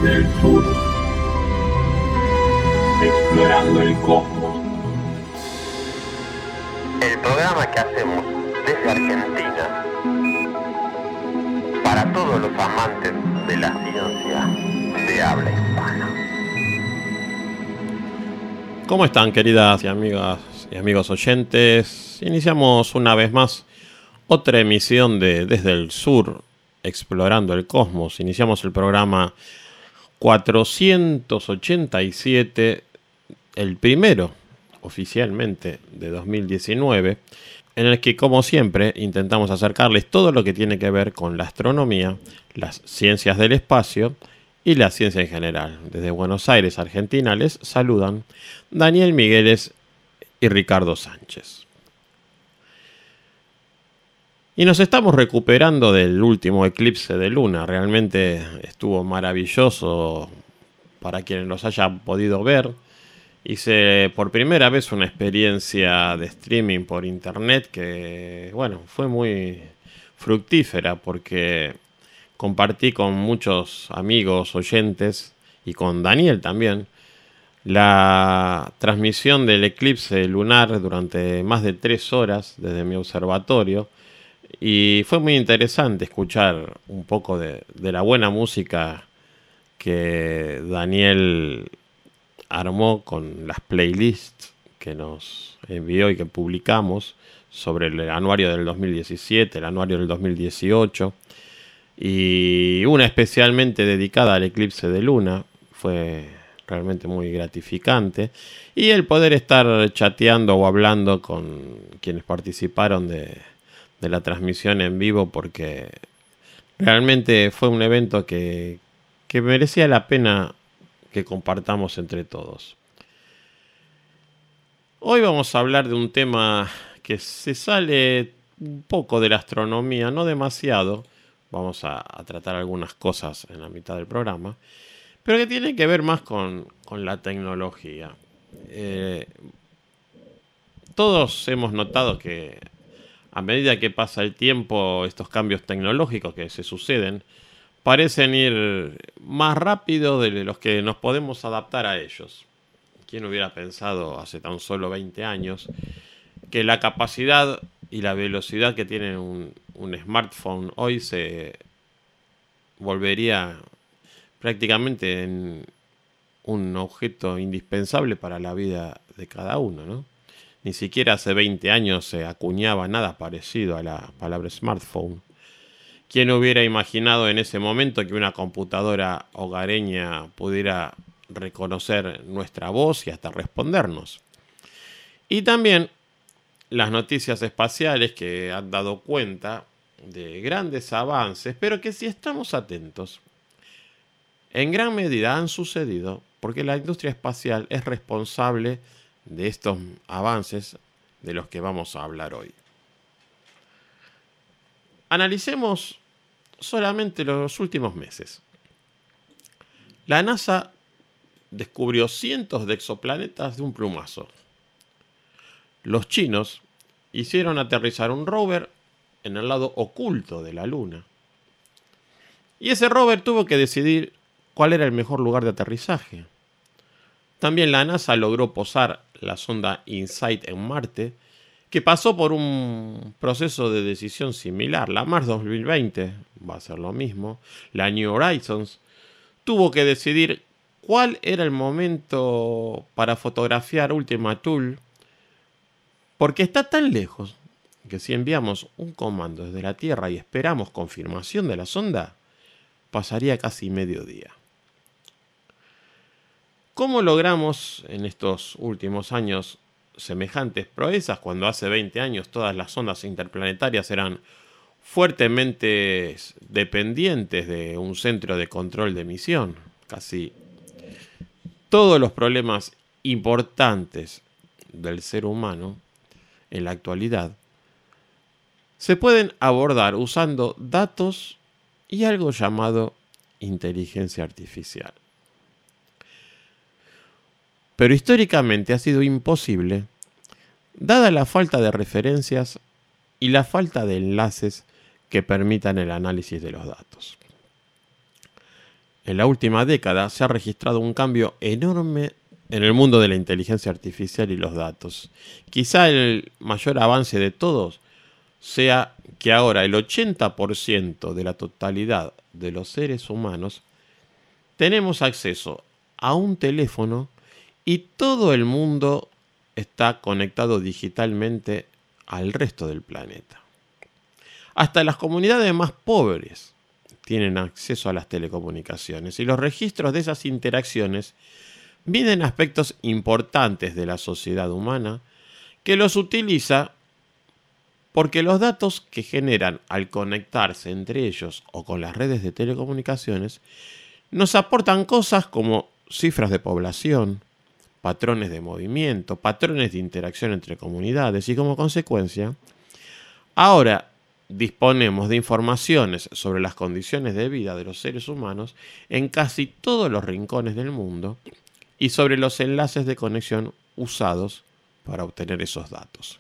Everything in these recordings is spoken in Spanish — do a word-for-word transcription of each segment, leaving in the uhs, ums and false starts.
Desde el sur, explorando el cosmos. El programa que hacemos desde Argentina para todos los amantes de la ciencia de habla hispana. ¿Cómo están, queridas y amigas y amigos oyentes? Iniciamos una vez más otra emisión de Desde el Sur, explorando el cosmos. Iniciamos el programa cuatrocientos ochenta y siete, el primero oficialmente de dos mil diecinueve, en el que, como siempre, intentamos acercarles todo lo que tiene que ver con la astronomía, las ciencias del espacio y la ciencia en general. Desde Buenos Aires, Argentina, les saludan Daniel Migueles y Ricardo Sánchez. Y nos estamos recuperando del último eclipse de luna. Realmente estuvo maravilloso para quienes los hayan podido ver. Hice por primera vez una experiencia de streaming por internet que, bueno, fue muy fructífera porque compartí con muchos amigos, oyentes y con Daniel también la transmisión del eclipse lunar durante más de tres horas desde mi observatorio. Y fue muy interesante escuchar un poco de, de la buena música que Daniel armó con las playlists que nos envió y que publicamos sobre el anuario del dos mil diecisiete, el anuario del dos mil dieciocho y una especialmente dedicada al eclipse de luna. Fue realmente muy gratificante, y el poder estar chateando o hablando con quienes participaron de, de la transmisión en vivo, porque realmente fue un evento que, que merecía la pena que compartamos entre todos. Hoy vamos a hablar de un tema que se sale un poco de la astronomía, no demasiado. Vamos a, a tratar algunas cosas en la mitad del programa, pero que tiene que ver más con, con la tecnología. Eh, todos hemos notado que a medida que pasa el tiempo, estos cambios tecnológicos que se suceden parecen ir más rápido de los que nos podemos adaptar a ellos. ¿Quién hubiera pensado hace tan solo veinte años que la capacidad y la velocidad que tiene un, un smartphone hoy se volvería prácticamente en un objeto indispensable para la vida de cada uno, ¿no? Ni siquiera hace veinte años se acuñaba nada parecido a la palabra smartphone. ¿Quién hubiera imaginado en ese momento que una computadora hogareña pudiera reconocer nuestra voz y hasta respondernos? Y también las noticias espaciales que han dado cuenta de grandes avances, pero que, si estamos atentos, en gran medida han sucedido porque la industria espacial es responsable de estos avances de los que vamos a hablar hoy. Analicemos solamente los últimos meses. La NASA descubrió cientos de exoplanetas de un plumazo. Los chinos hicieron aterrizar un rover en el lado oculto de la Luna. Y ese rover tuvo que decidir cuál era el mejor lugar de aterrizaje. También la NASA logró posar la sonda InSight en Marte, que pasó por un proceso de decisión similar. La Mars dos mil veinte va a ser lo mismo. La New Horizons tuvo que decidir cuál era el momento para fotografiar Ultima Thule, porque está tan lejos que si enviamos un comando desde la Tierra y esperamos confirmación de la sonda, pasaría casi medio día. ¿Cómo logramos en estos últimos años semejantes proezas cuando hace veinte años todas las sondas interplanetarias eran fuertemente dependientes de un centro de control de misión? Casi todos los problemas importantes del ser humano en la actualidad se pueden abordar usando datos y algo llamado inteligencia artificial. Pero históricamente ha sido imposible, dada la falta de referencias y la falta de enlaces que permitan el análisis de los datos. en la última década se ha registrado un cambio enorme en el mundo de la inteligencia artificial y los datos. Quizá el mayor avance de todos sea que ahora el ochenta por ciento de la totalidad de los seres humanos tenemos acceso a un teléfono y todo el mundo está conectado digitalmente al resto del planeta. Hasta las comunidades más pobres tienen acceso a las telecomunicaciones y los registros de esas interacciones miden aspectos importantes de la sociedad humana que los utiliza porque los datos que generan al conectarse entre ellos o con las redes de telecomunicaciones nos aportan cosas como cifras de población, patrones de movimiento, patrones de interacción entre comunidades y como consecuencia, ahora disponemos de informaciones sobre las condiciones de vida de los seres humanos en casi todos los rincones del mundo y sobre los enlaces de conexión usados para obtener esos datos.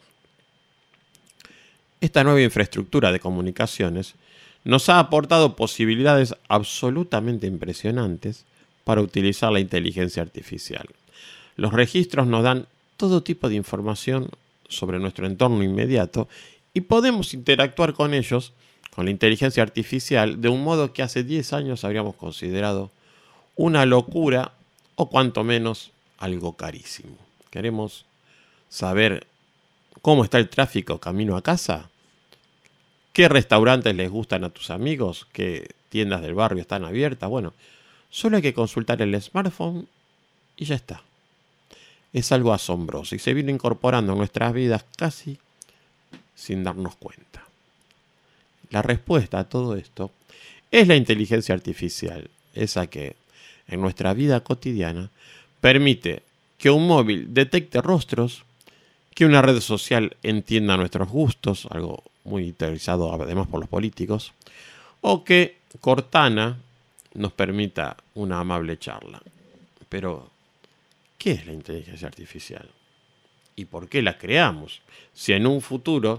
Esta nueva infraestructura de comunicaciones nos ha aportado posibilidades absolutamente impresionantes para utilizar la inteligencia artificial. Los registros nos dan todo tipo de información sobre nuestro entorno inmediato y podemos interactuar con ellos, con la inteligencia artificial, de un modo que hace diez años habríamos considerado una locura o cuanto menos algo carísimo. ¿Queremos saber cómo está el tráfico camino a casa? ¿Qué restaurantes les gustan a tus amigos? ¿Qué tiendas del barrio están abiertas? Bueno, solo hay que consultar el smartphone y ya está. Es algo asombroso y se viene incorporando en nuestras vidas casi sin darnos cuenta. La respuesta a todo esto es la inteligencia artificial, esa que en nuestra vida cotidiana permite que un móvil detecte rostros, que una red social entienda nuestros gustos, algo muy utilizado además por los políticos, o que Cortana nos permita una amable charla. Pero, ¿qué es la inteligencia artificial? ¿Y por qué la creamos? Si en un futuro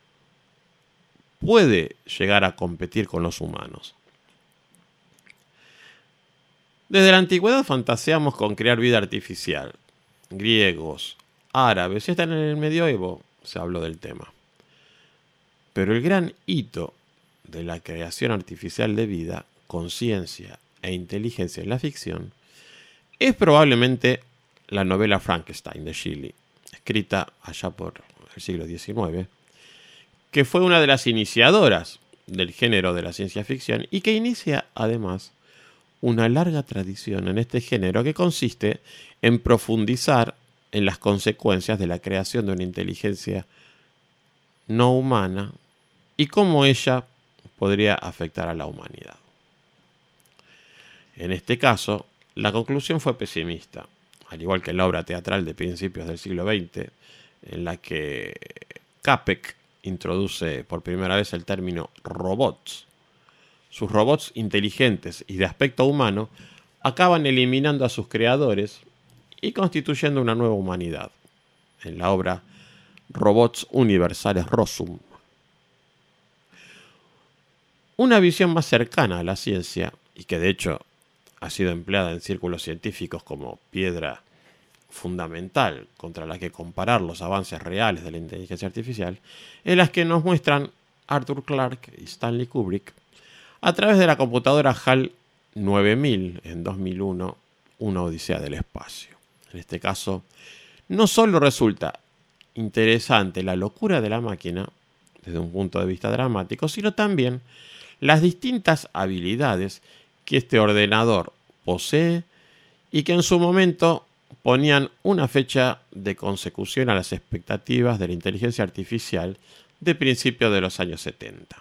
puede llegar a competir con los humanos. Desde la antigüedad fantaseamos con crear vida artificial. Griegos, árabes, hasta en el medioevo se habló del tema. Pero el gran hito de la creación artificial de vida, conciencia e inteligencia en la ficción es probablemente la novela Frankenstein de Shelley, escrita allá por el siglo diecinueve, que fue una de las iniciadoras del género de la ciencia ficción y que inicia además una larga tradición en este género que consiste en profundizar en las consecuencias de la creación de una inteligencia no humana y cómo ella podría afectar a la humanidad. En este caso, la conclusión fue pesimista, al igual que la obra teatral de principios del siglo veinte, en la que Capek introduce por primera vez el término robots. Sus robots inteligentes y de aspecto humano acaban eliminando a sus creadores y constituyendo una nueva humanidad, en la obra Robots Universales Rossum. Una visión más cercana a la ciencia, y que de hecho ha sido empleada en círculos científicos como piedra fundamental contra la que comparar los avances reales de la inteligencia artificial, es la que nos muestran Arthur Clarke y Stanley Kubrick a través de la computadora HAL nueve mil en dos mil uno, Una odisea del espacio. En este caso, no solo resulta interesante la locura de la máquina desde un punto de vista dramático, sino también las distintas habilidades que este ordenador posee y que en su momento ponían una fecha de consecución a las expectativas de la inteligencia artificial de principios de los años setenta.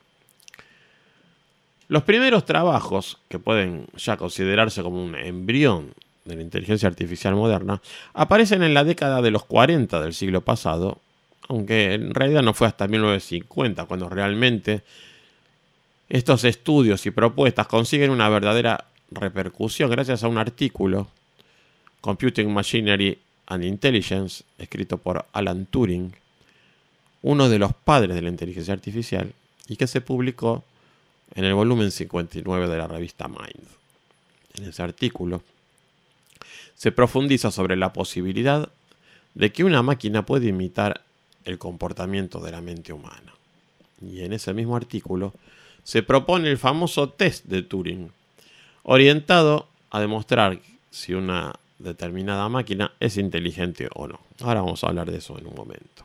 Los primeros trabajos, que pueden ya considerarse como un embrión de la inteligencia artificial moderna, aparecen en la década de los cuarenta del siglo pasado, aunque en realidad no fue hasta mil novecientos cincuenta cuando realmente estos estudios y propuestas consiguen una verdadera repercusión gracias a un artículo, Computing Machinery and Intelligence, escrito por Alan Turing, uno de los padres de la inteligencia artificial, y que se publicó en el volumen cincuenta y nueve de la revista Mind. en ese artículo, se profundiza sobre la posibilidad de que una máquina puede imitar el comportamiento de la mente humana. Y en ese mismo artículo se propone el famoso test de Turing, orientado a demostrar si una determinada máquina es inteligente o no. Ahora vamos a hablar de eso en un momento.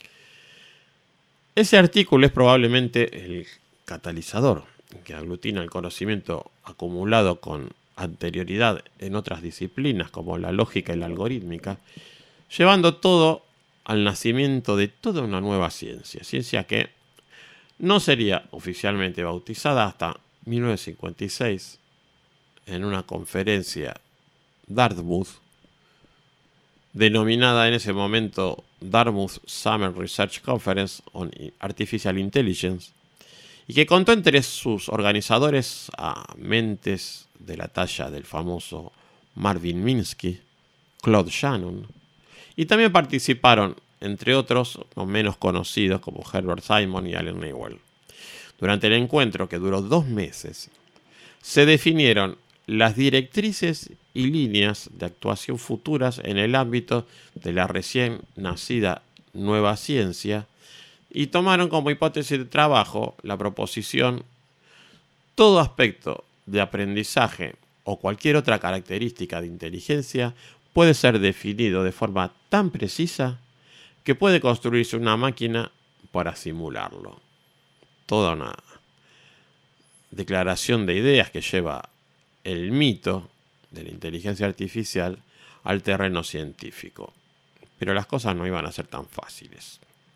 Ese artículo es probablemente el catalizador que aglutina el conocimiento acumulado con anterioridad en otras disciplinas como la lógica y la algorítmica, llevando todo al nacimiento de toda una nueva ciencia, ciencia que no sería oficialmente bautizada hasta mil novecientos cincuenta y seis en una conferencia Dartmouth, denominada en ese momento Dartmouth Summer Research Conference on Artificial Intelligence, y que contó entre sus organizadores a mentes de la talla del famoso Marvin Minsky, Claude Shannon, y también participaron, entre otros, los menos conocidos como Herbert Simon y Allen Newell. Durante el encuentro, que duró dos meses, se definieron las directrices y líneas de actuación futuras en el ámbito de la recién nacida nueva ciencia y tomaron como hipótesis de trabajo la proposición: todo aspecto de aprendizaje o cualquier otra característica de inteligencia puede ser definido de forma tan precisa que puede construirse una máquina para simularlo. Toda una declaración de ideas que lleva el mito de la inteligencia artificial al terreno científico. Pero las cosas no iban a ser tan fáciles.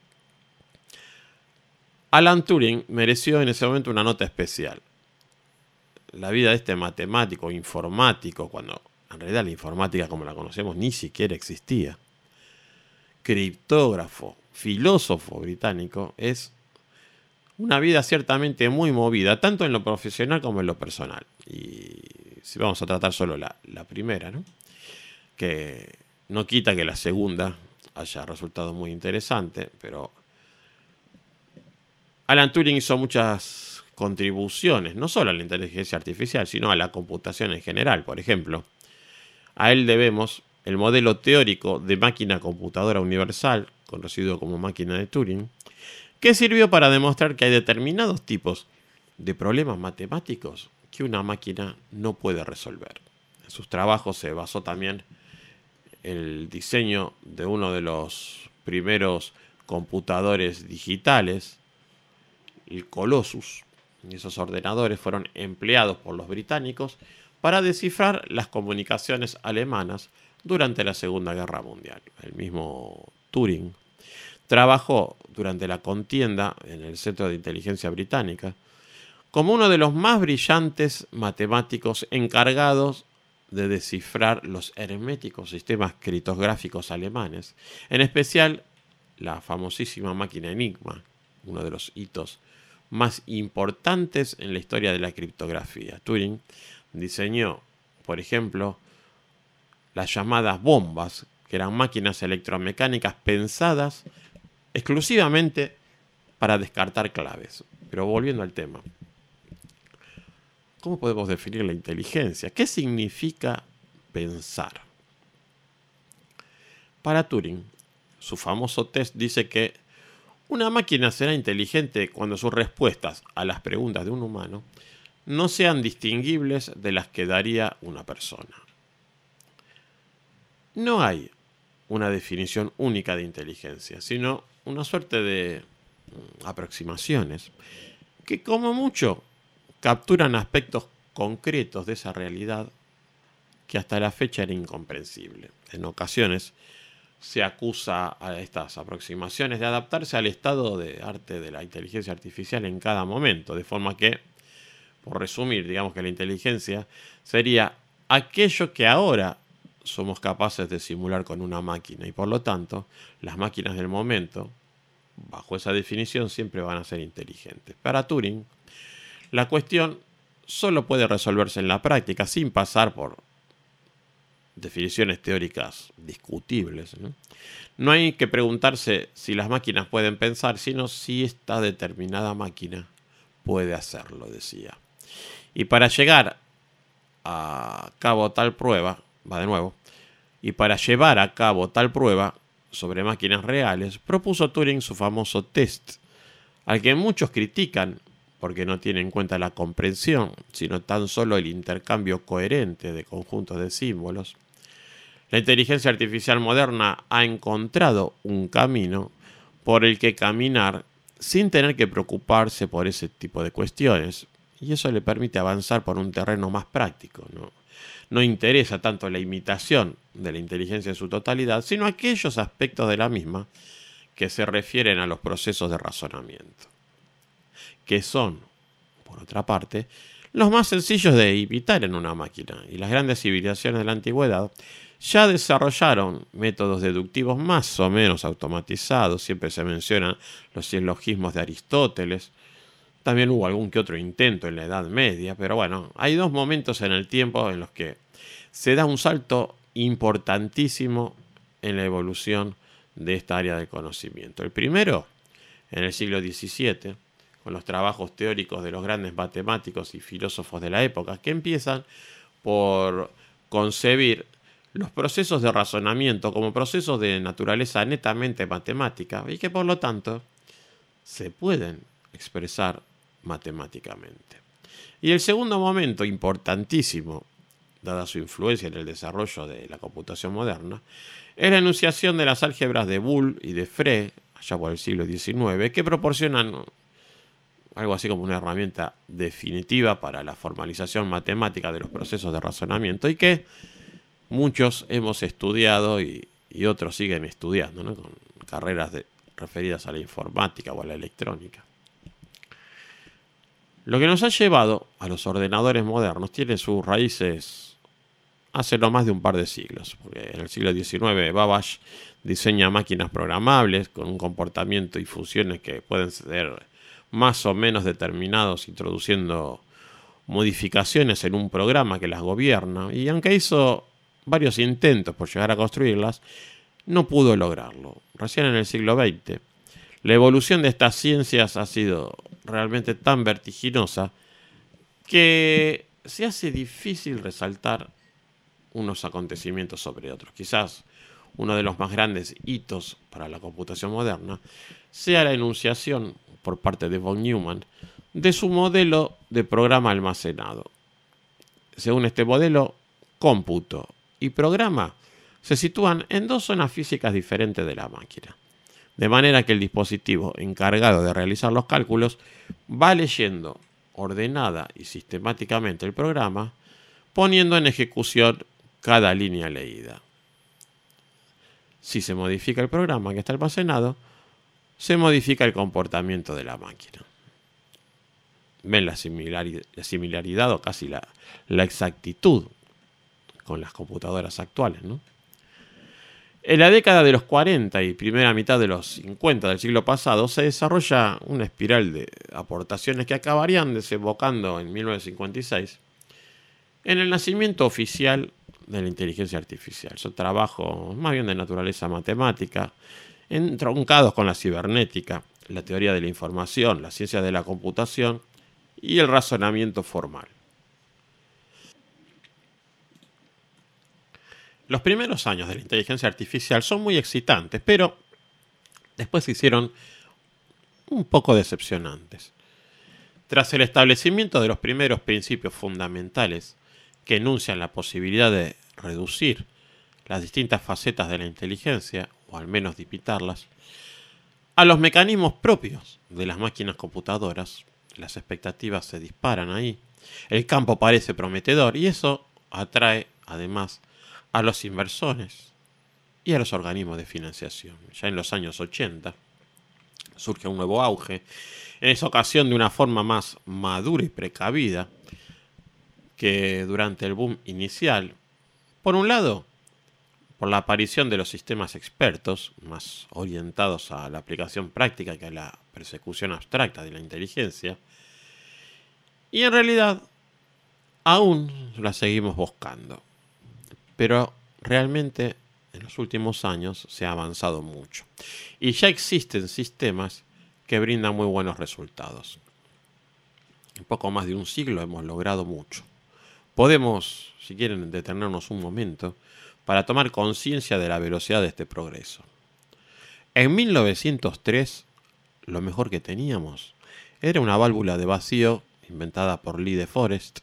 Alan Turing mereció en ese momento una nota especial. La vida de este matemático informático, cuando en realidad la informática como la conocemos ni siquiera existía, criptógrafo, filósofo británico, es una vida ciertamente muy movida, tanto en lo profesional como en lo personal. Y si vamos a tratar solo la, la primera, ¿no? Que no quita que la segunda haya resultado muy interesante, pero Alan Turing hizo muchas contribuciones, no solo a la inteligencia artificial, sino a la computación en general. Por ejemplo, a él debemos el modelo teórico de máquina computadora universal, conocido como máquina de Turing, que sirvió para demostrar que hay determinados tipos de problemas matemáticos que una máquina no puede resolver. En sus trabajos se basó también el diseño de uno de los primeros computadores digitales, el Colossus. Y esos ordenadores fueron empleados por los británicos para descifrar las comunicaciones alemanas durante la Segunda Guerra Mundial. El mismo Turing trabajó durante la contienda en el Centro de Inteligencia Británica como uno de los más brillantes matemáticos encargados de descifrar los herméticos sistemas criptográficos alemanes, en especial la famosísima máquina Enigma, uno de los hitos más importantes en la historia de la criptografía. Turing diseñó, por ejemplo, las llamadas bombas, que eran máquinas electromecánicas pensadas exclusivamente para descartar claves. Pero volviendo al tema, ¿cómo podemos definir la inteligencia? ¿Qué significa pensar? Para Turing, su famoso test dice que una máquina será inteligente cuando sus respuestas a las preguntas de un humano no sean distinguibles de las que daría una persona. No hay una definición única de inteligencia, sino una suerte de aproximaciones que, como mucho, capturan aspectos concretos de esa realidad que hasta la fecha era incomprensible. En ocasiones se acusa a estas aproximaciones de adaptarse al estado de arte de la inteligencia artificial en cada momento, de forma que, por resumir, digamos que la inteligencia sería aquello que ahora somos capaces de simular con una máquina, y por lo tanto, las máquinas del momento, bajo esa definición, siempre van a ser inteligentes. Para Turing, la cuestión solo puede resolverse en la práctica, sin pasar por definiciones teóricas discutibles, ¿no? No hay que preguntarse si las máquinas pueden pensar, sino si esta determinada máquina puede hacerlo, decía. Y para llegar a cabo tal prueba, va de nuevo, y para llevar a cabo tal prueba sobre máquinas reales, propuso Turing su famoso test, al que muchos critican porque no tiene en cuenta la comprensión, sino tan solo el intercambio coherente de conjuntos de símbolos. La inteligencia artificial moderna ha encontrado un camino por el que caminar sin tener que preocuparse por ese tipo de cuestiones, y eso le permite avanzar por un terreno más práctico, ¿no? No interesa tanto la imitación de la inteligencia en su totalidad, sino aquellos aspectos de la misma que se refieren a los procesos de razonamiento, que son, por otra parte, los más sencillos de imitar en una máquina, y las grandes civilizaciones de la antigüedad ya desarrollaron métodos deductivos más o menos automatizados. Siempre se mencionan los silogismos de Aristóteles. También hubo algún que otro intento en la Edad Media, pero bueno, hay dos momentos en el tiempo en los que se da un salto importantísimo en la evolución de esta área del conocimiento. El primero, en el siglo diecisiete, con los trabajos teóricos de los grandes matemáticos y filósofos de la época, que empiezan por concebir los procesos de razonamiento como procesos de naturaleza netamente matemática y que por lo tanto se pueden expresar matemáticamente. Y el segundo momento importantísimo, dada su influencia en el desarrollo de la computación moderna, es la enunciación de las álgebras de Boole y de Frege, allá por el siglo diecinueve, que proporcionan algo así como una herramienta definitiva para la formalización matemática de los procesos de razonamiento y que muchos hemos estudiado y, y otros siguen estudiando, ¿no? Con carreras de, referidas a la informática o a la electrónica. Lo que nos ha llevado a los ordenadores modernos tiene sus raíces hace no más de un par de siglos, porque en el siglo diecinueve Babbage diseña máquinas programables con un comportamiento y funciones que pueden ser más o menos determinados introduciendo modificaciones en un programa que las gobierna, y aunque hizo varios intentos por llegar a construirlas, no pudo lograrlo. Recién en el siglo veinte, la evolución de estas ciencias ha sido realmente tan vertiginosa que se hace difícil resaltar unos acontecimientos sobre otros. Quizás uno de los más grandes hitos para la computación moderna sea la enunciación por parte de von Neumann de su modelo de programa almacenado. Según este modelo, cómputo y programa se sitúan en dos zonas físicas diferentes de la máquina, de manera que el dispositivo encargado de realizar los cálculos va leyendo ordenada y sistemáticamente el programa, poniendo en ejecución cada línea leída. Si se modifica el programa que está almacenado, se modifica el comportamiento de la máquina. Ven la similaridad, la similaridad o casi la, la exactitud con las computadoras actuales, ¿no? En la década de los cuarenta y primera mitad de los cincuenta del siglo pasado se desarrolla una espiral de aportaciones que acabarían desembocando en mil novecientos cincuenta y seis en el nacimiento oficial de la inteligencia artificial. Son trabajos más bien de naturaleza matemática, entroncados con la cibernética, la teoría de la información, la ciencia de la computación y el razonamiento formal. Los primeros años de la inteligencia artificial son muy excitantes, pero después se hicieron un poco decepcionantes. Tras el establecimiento de los primeros principios fundamentales que enuncian la posibilidad de reducir las distintas facetas de la inteligencia, o al menos limitarlas, a los mecanismos propios de las máquinas computadoras, las expectativas se disparan ahí, el campo parece prometedor y eso atrae además a los inversores y a los organismos de financiación. Ya en los años ochenta surge un nuevo auge, en esa ocasión de una forma más madura y precavida que durante el boom inicial. Por un lado, por la aparición de los sistemas expertos, más orientados a la aplicación práctica que a la persecución abstracta de la inteligencia, y en realidad aún la seguimos buscando. Pero realmente en los últimos años se ha avanzado mucho. Y ya existen sistemas que brindan muy buenos resultados. En poco más de un siglo hemos logrado mucho. podemos, si quieren, detenernos un momento para tomar conciencia de la velocidad de este progreso. En mil novecientos tres, lo mejor que teníamos era una válvula de vacío inventada por Lee de Forest.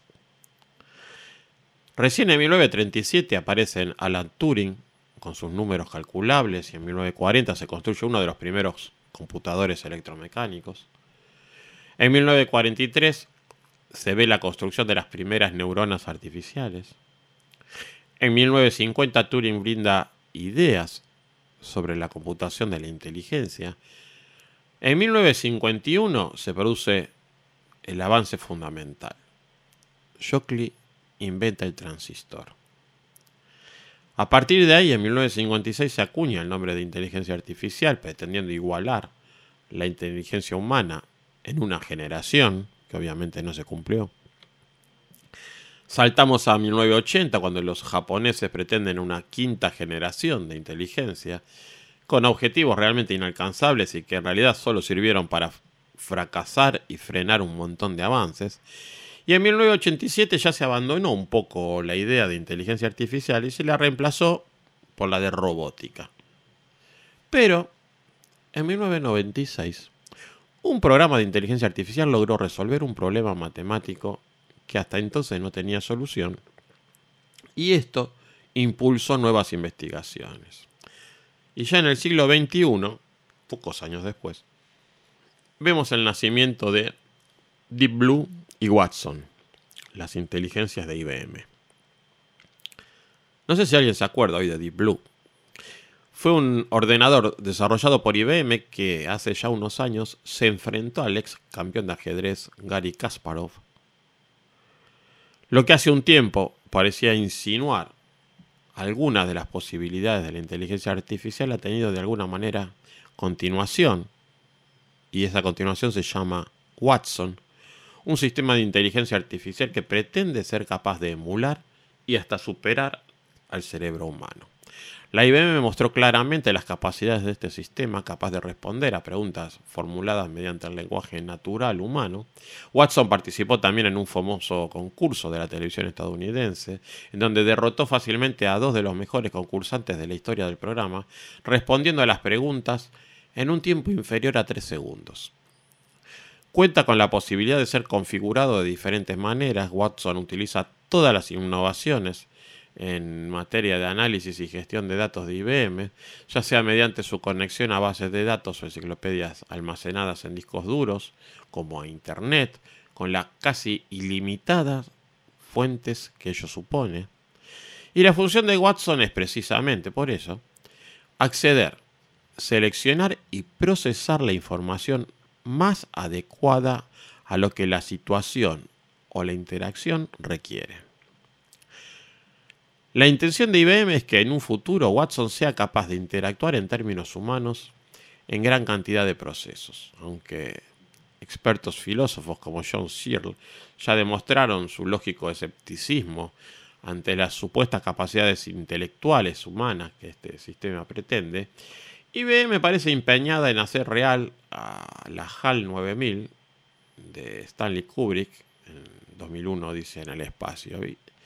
Recién en mil novecientos treinta y siete aparecen Alan Turing con sus números calculables y en mil novecientos cuarenta se construye uno de los primeros computadores electromecánicos. En mil novecientos cuarenta y tres se ve la construcción de las primeras neuronas artificiales. En mil novecientos cincuenta Turing brinda ideas sobre la computación de la inteligencia. En mil novecientos cincuenta y uno se produce el avance fundamental. Shockley inventa el transistor. A partir de ahí, en mil novecientos cincuenta y seis se acuña el nombre de inteligencia artificial, pretendiendo igualar la inteligencia humana en una generación, que obviamente no se cumplió. Saltamos a mil novecientos ochenta, cuando los japoneses pretenden una quinta generación de inteligencia, con objetivos realmente inalcanzables y que en realidad solo sirvieron para fracasar y frenar un montón de avances. Y en mil novecientos ochenta y siete ya se abandonó un poco la idea de inteligencia artificial y se la reemplazó por la de robótica. Pero en mil novecientos noventa y seis, un programa de inteligencia artificial logró resolver un problema matemático que hasta entonces no tenía solución, y esto impulsó nuevas investigaciones. Y ya en el siglo veintiuno, pocos años después, vemos el nacimiento de Deep Blue y Watson, las inteligencias de I B M. No sé si alguien se acuerda hoy de Deep Blue. Fue un ordenador desarrollado por I B M que hace ya unos años se enfrentó al ex campeón de ajedrez Garry Kasparov. Lo que hace un tiempo parecía insinuar algunas de las posibilidades de la inteligencia artificial ha tenido de alguna manera continuación. Y esa continuación se llama Watson, un sistema de inteligencia artificial que pretende ser capaz de emular y hasta superar al cerebro humano. La I B M mostró claramente las capacidades de este sistema, capaz de responder a preguntas formuladas mediante el lenguaje natural humano. Watson participó también en un famoso concurso de la televisión estadounidense, en donde derrotó fácilmente a dos de los mejores concursantes de la historia del programa, respondiendo a las preguntas en un tiempo inferior a tres segundos. Cuenta con la posibilidad de ser configurado de diferentes maneras. Watson utiliza todas las innovaciones en materia de análisis y gestión de datos de I B M, ya sea mediante su conexión a bases de datos o enciclopedias almacenadas en discos duros, como a Internet, con las casi ilimitadas fuentes que ello supone. Y la función de Watson es precisamente por eso acceder, seleccionar y procesar la información más adecuada a lo que la situación o la interacción requiere. La intención de I B M es que en un futuro Watson sea capaz de interactuar en términos humanos en gran cantidad de procesos, aunque expertos filósofos como John Searle ya demostraron su lógico escepticismo ante las supuestas capacidades intelectuales humanas que este sistema pretende. I B M parece empeñada en hacer real a la HAL nueve mil de Stanley Kubrick, en dos mil uno dice en el espacio.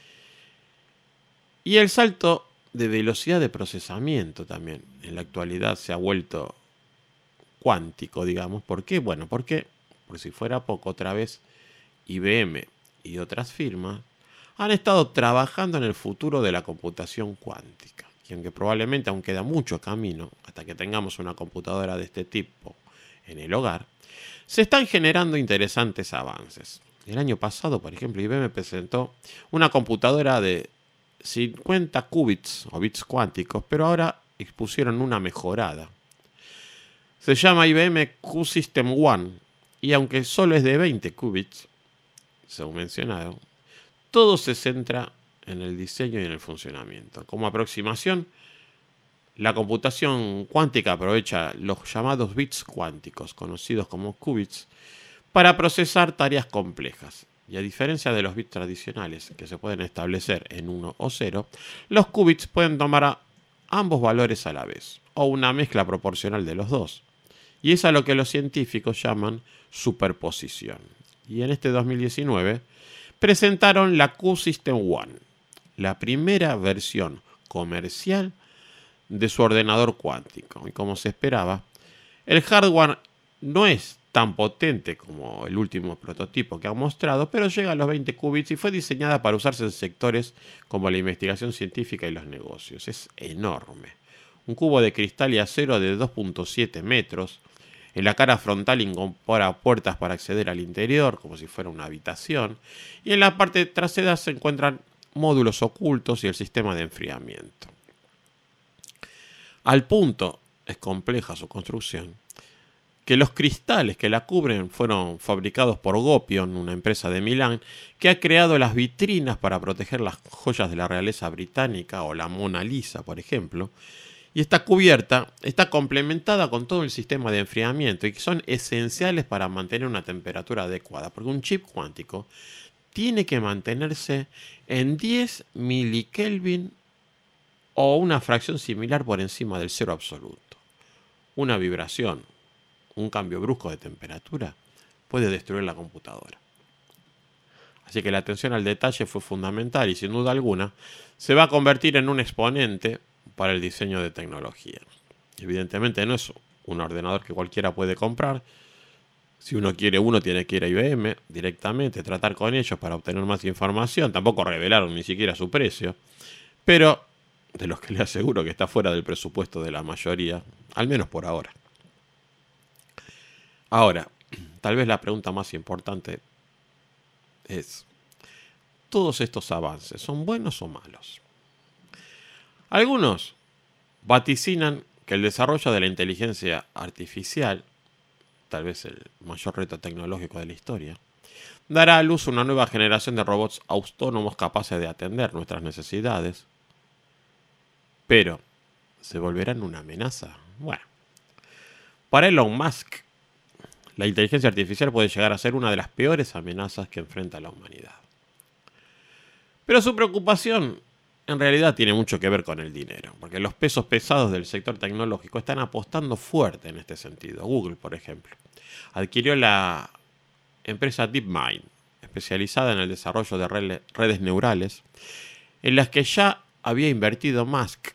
Y el salto de velocidad de procesamiento también en la actualidad se ha vuelto cuántico, digamos. ¿Por qué? Bueno, porque, por si fuera poco, otra vez I B M y otras firmas han estado trabajando en el futuro de la computación cuántica. Y aunque probablemente aún queda mucho camino hasta que tengamos una computadora de este tipo en el hogar, se están generando interesantes avances. El año pasado, por ejemplo, I B M presentó una computadora de cincuenta qubits o bits cuánticos, pero ahora expusieron una mejorada. Se llama I B M Q System One y aunque solo es de veinte qubits, según mencionado, todo se centra en el diseño y en el funcionamiento. Como aproximación, la computación cuántica aprovecha los llamados bits cuánticos, conocidos como qubits, para procesar tareas complejas. Y a diferencia de los bits tradicionales, que se pueden establecer en uno o cero, los qubits pueden tomar a ambos valores a la vez, o una mezcla proporcional de los dos. Y es a lo que los científicos llaman superposición. Y en este dos mil diecinueve presentaron la Q System One, la primera versión comercial de su ordenador cuántico. Y como se esperaba, el hardware no es tan potente como el último prototipo que han mostrado, pero llega a los veinte qubits y fue diseñada para usarse en sectores como la investigación científica y los negocios. Es enorme. Un cubo de cristal y acero de dos punto siete metros. En la cara frontal incorpora puertas para acceder al interior, como si fuera una habitación. Y en la parte trasera se encuentran módulos ocultos y el sistema de enfriamiento. Al punto es compleja su construcción, que los cristales que la cubren fueron fabricados por Gopion, una empresa de Milán, que ha creado las vitrinas para proteger las joyas de la realeza británica o la Mona Lisa, por ejemplo. Y esta cubierta está complementada con todo el sistema de enfriamiento y que son esenciales para mantener una temperatura adecuada, porque un chip cuántico tiene que mantenerse en diez milikelvin o una fracción similar por encima del cero absoluto. Una vibración, un cambio brusco de temperatura puede destruir la computadora. Así que la atención al detalle fue fundamental y sin duda alguna se va a convertir en un exponente para el diseño de tecnología. Evidentemente no es un ordenador que cualquiera puede comprar. Si uno quiere uno tiene que ir a I B M directamente, tratar con ellos para obtener más información. Tampoco revelaron ni siquiera su precio, pero de los que le aseguro que está fuera del presupuesto de la mayoría, al menos por ahora. Ahora, tal vez la pregunta más importante es, ¿todos estos avances son buenos o malos? Algunos vaticinan que el desarrollo de la inteligencia artificial, tal vez el mayor reto tecnológico de la historia, dará a luz una nueva generación de robots autónomos capaces de atender nuestras necesidades. Pero, ¿se volverán una amenaza? Bueno, para Elon Musk, la inteligencia artificial puede llegar a ser una de las peores amenazas que enfrenta la humanidad. Pero su preocupación en realidad tiene mucho que ver con el dinero, porque los pesos pesados del sector tecnológico están apostando fuerte en este sentido. Google, por ejemplo, adquirió la empresa DeepMind, especializada en el desarrollo de redes neurales, en las que ya había invertido Musk.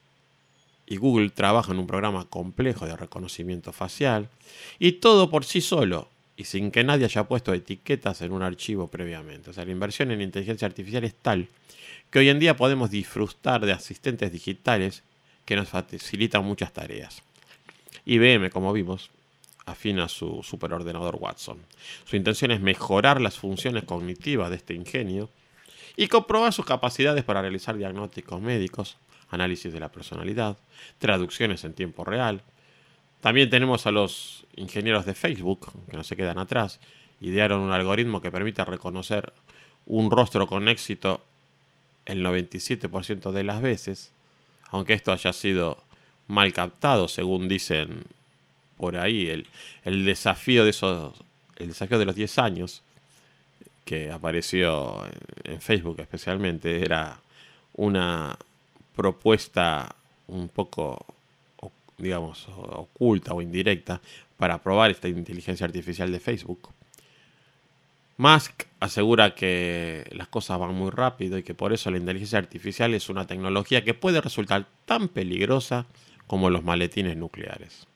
Y Google trabaja en un programa complejo de reconocimiento facial, y todo por sí solo, y sin que nadie haya puesto etiquetas en un archivo previamente. O sea, la inversión en inteligencia artificial es tal que hoy en día podemos disfrutar de asistentes digitales que nos facilitan muchas tareas. I B M, como vimos, afina su superordenador Watson. Su intención es mejorar las funciones cognitivas de este ingenio y comprobar sus capacidades para realizar diagnósticos médicos, análisis de la personalidad, traducciones en tiempo real. También tenemos a los ingenieros de Facebook, que no se quedan atrás. Idearon un algoritmo que permite reconocer un rostro con éxito el noventa y siete por ciento de las veces, aunque esto haya sido mal captado, según dicen por ahí. El, el desafío de esos, el desafío de los diez años, que apareció en, en Facebook especialmente, era una propuesta un poco, digamos, oculta o indirecta para probar esta inteligencia artificial de Facebook. Musk asegura que las cosas van muy rápido y que por eso la inteligencia artificial es una tecnología que puede resultar tan peligrosa como los maletines nucleares.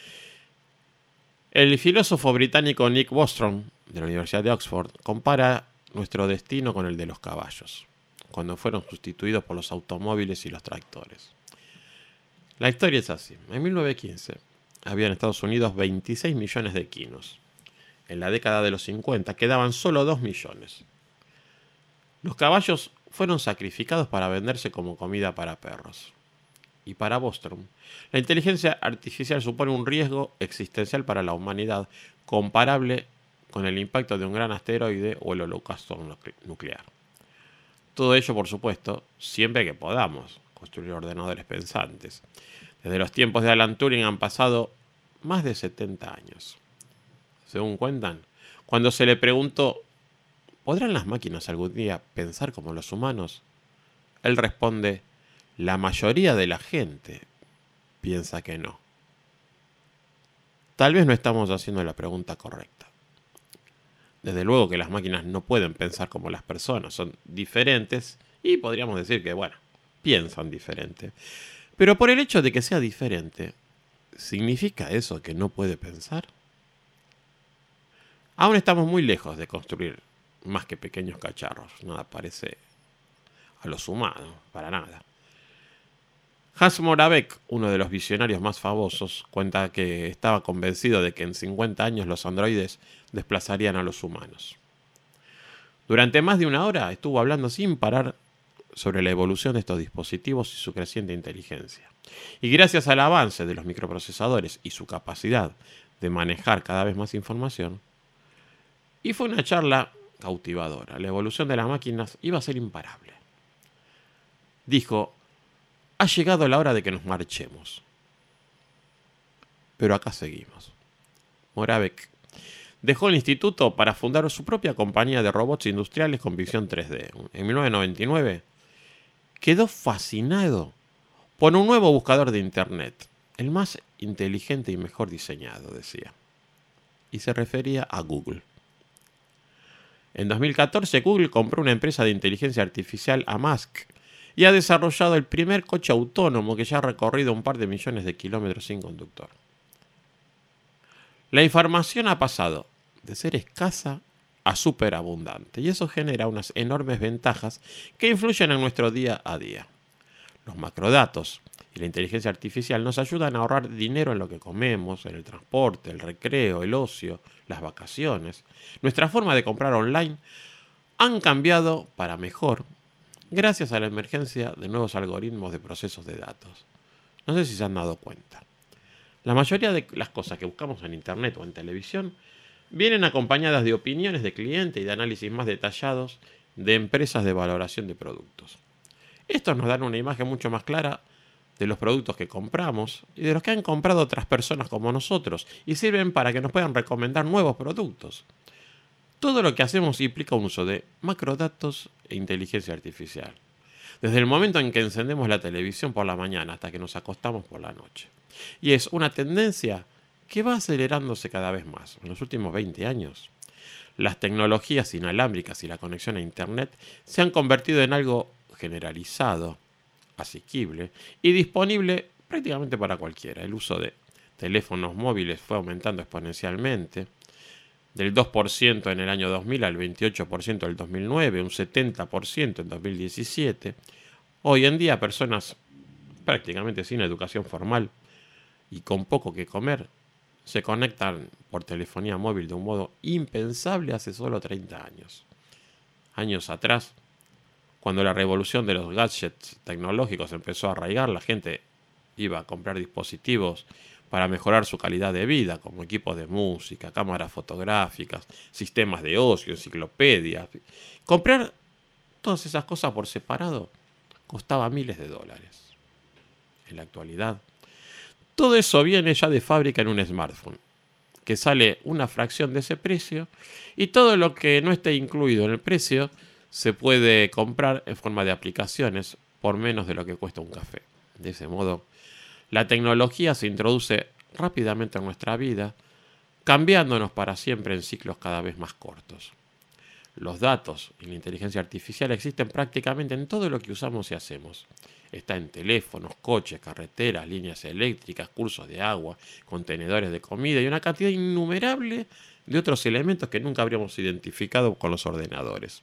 El filósofo británico Nick Bostrom, de la Universidad de Oxford, compara nuestro destino con el de los caballos, cuando fueron sustituidos por los automóviles y los tractores. La historia es así. En mil novecientos quince había en Estados Unidos veintiséis millones de equinos. En la década de los cincuenta quedaban solo dos millones. Los caballos fueron sacrificados para venderse como comida para perros. Y para Bostrom, la inteligencia artificial supone un riesgo existencial para la humanidad comparable con el impacto de un gran asteroide o el holocausto nuclear. Todo ello, por supuesto, siempre que podamos construir ordenadores pensantes. Desde los tiempos de Alan Turing han pasado más de setenta años. Según cuentan, cuando se le preguntó ¿podrán las máquinas algún día pensar como los humanos?, él responde: la mayoría de la gente piensa que no. Tal vez no estamos haciendo la pregunta correcta. Desde luego que las máquinas no pueden pensar como las personas, son diferentes y podríamos decir que, bueno, piensan diferente. Pero por el hecho de que sea diferente, ¿significa eso que no puede pensar? Aún estamos muy lejos de construir más que pequeños cacharros, nada parece a los humanos, para nada. Hans Moravec, uno de los visionarios más famosos, cuenta que estaba convencido de que en cincuenta años los androides desplazarían a los humanos. Durante más de una hora estuvo hablando sin parar sobre la evolución de estos dispositivos y su creciente inteligencia. Y gracias al avance de los microprocesadores y su capacidad de manejar cada vez más información, y fue una charla cautivadora. La evolución de las máquinas iba a ser imparable. Dijo: ha llegado la hora de que nos marchemos. Pero acá seguimos. Moravec dejó el instituto para fundar su propia compañía de robots industriales con visión tres D. En mil novecientos noventa y nueve quedó fascinado por un nuevo buscador de internet, el más inteligente y mejor diseñado, decía. Y se refería a Google. En dos mil catorce, Google compró una empresa de inteligencia artificial a Musk y ha desarrollado el primer coche autónomo que ya ha recorrido un par de millones de kilómetros sin conductor. La información ha pasado de ser escasa a superabundante y eso genera unas enormes ventajas que influyen en nuestro día a día. Los macrodatos y la inteligencia artificial nos ayudan a ahorrar dinero en lo que comemos, en el transporte, el recreo, el ocio, las vacaciones. Nuestra forma de comprar online han cambiado para mejor gracias a la emergencia de nuevos algoritmos de procesos de datos. No sé si se han dado cuenta. La mayoría de las cosas que buscamos en internet o en televisión vienen acompañadas de opiniones de clientes y de análisis más detallados de empresas de valoración de productos. Estos nos dan una imagen mucho más clara de los productos que compramos y de los que han comprado otras personas como nosotros y sirven para que nos puedan recomendar nuevos productos. Todo lo que hacemos implica un uso de macrodatos e inteligencia artificial. Desde el momento en que encendemos la televisión por la mañana hasta que nos acostamos por la noche. Y es una tendencia que va acelerándose cada vez más. En los últimos veinte años, las tecnologías inalámbricas y la conexión a Internet se han convertido en algo generalizado, asequible y disponible prácticamente para cualquiera. El uso de teléfonos móviles fue aumentando exponencialmente, del dos por ciento en el año dos mil al veintiocho por ciento en el dos mil nueve, un setenta por ciento en dos mil diecisiete. Hoy en día, personas prácticamente sin educación formal y con poco que comer se conectan por telefonía móvil de un modo impensable hace solo treinta años. Años atrás, cuando la revolución de los gadgets tecnológicos empezó a arraigar, la gente iba a comprar dispositivos para mejorar su calidad de vida, como equipos de música, cámaras fotográficas, sistemas de ocio, enciclopedias. Comprar todas esas cosas por separado costaba miles de dólares. En la actualidad, todo eso viene ya de fábrica en un smartphone, que sale una fracción de ese precio, y todo lo que no esté incluido en el precio se puede comprar en forma de aplicaciones por menos de lo que cuesta un café. De ese modo, la tecnología se introduce rápidamente en nuestra vida, cambiándonos para siempre en ciclos cada vez más cortos. Los datos y la inteligencia artificial existen prácticamente en todo lo que usamos y hacemos. Está en teléfonos, coches, carreteras, líneas eléctricas, cursos de agua, contenedores de comida y una cantidad innumerable de otros elementos que nunca habríamos identificado con los ordenadores.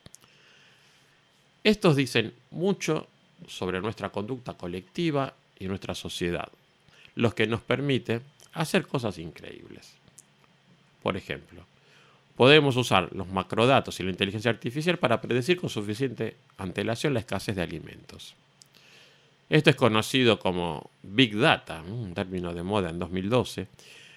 Estos dicen mucho sobre nuestra conducta colectiva y nuestra sociedad, lo que nos permite hacer cosas increíbles. Por ejemplo, podemos usar los macrodatos y la inteligencia artificial para predecir con suficiente antelación la escasez de alimentos. Esto es conocido como Big Data, un término de moda en dos mil doce,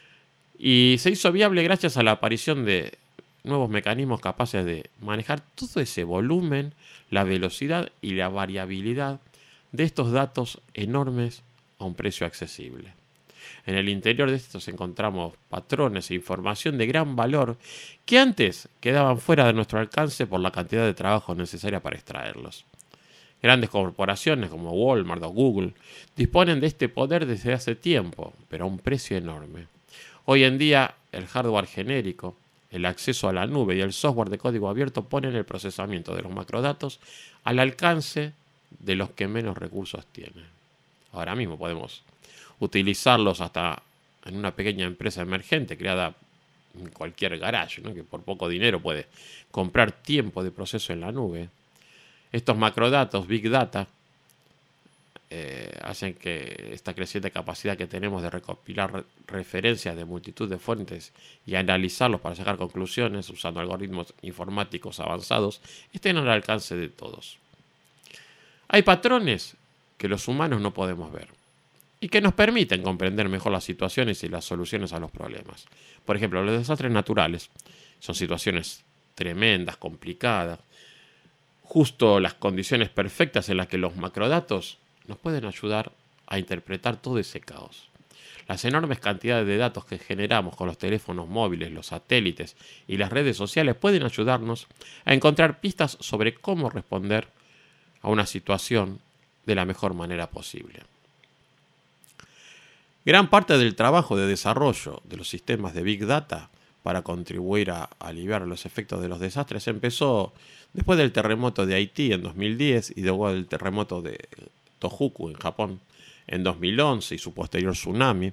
y se hizo viable gracias a la aparición de nuevos mecanismos capaces de manejar todo ese volumen, la velocidad y la variabilidad de estos datos enormes a un precio accesible. En el interior de estos encontramos patrones e información de gran valor que antes quedaban fuera de nuestro alcance por la cantidad de trabajo necesaria para extraerlos. Grandes corporaciones como Walmart o Google disponen de este poder desde hace tiempo, pero a un precio enorme. Hoy en día, el hardware genérico el acceso a la nube y el software de código abierto ponen el procesamiento de los macrodatos al alcance de los que menos recursos tienen. Ahora mismo podemos utilizarlos hasta en una pequeña empresa emergente creada en cualquier garage, ¿no? Que por poco dinero puede comprar tiempo de proceso en la nube. Estos macrodatos, Big Data, eh, hacen que esta creciente capacidad que tenemos de recopilar re referencias de multitud de fuentes y analizarlos para sacar conclusiones usando algoritmos informáticos avanzados estén al alcance de todos. Hay patrones que los humanos no podemos ver y que nos permiten comprender mejor las situaciones y las soluciones a los problemas. Por ejemplo, los desastres naturales son situaciones tremendas, complicadas, justo las condiciones perfectas en las que los macrodatos nos pueden ayudar a interpretar todo ese caos. Las enormes cantidades de datos que generamos con los teléfonos móviles, los satélites y las redes sociales pueden ayudarnos a encontrar pistas sobre cómo responder a una situación de la mejor manera posible. Gran parte del trabajo de desarrollo de los sistemas de Big Data para contribuir a aliviar los efectos de los desastres empezó después del terremoto de Haití en dos mil diez y luego del terremoto de Tohoku en Japón en dos mil once y su posterior tsunami.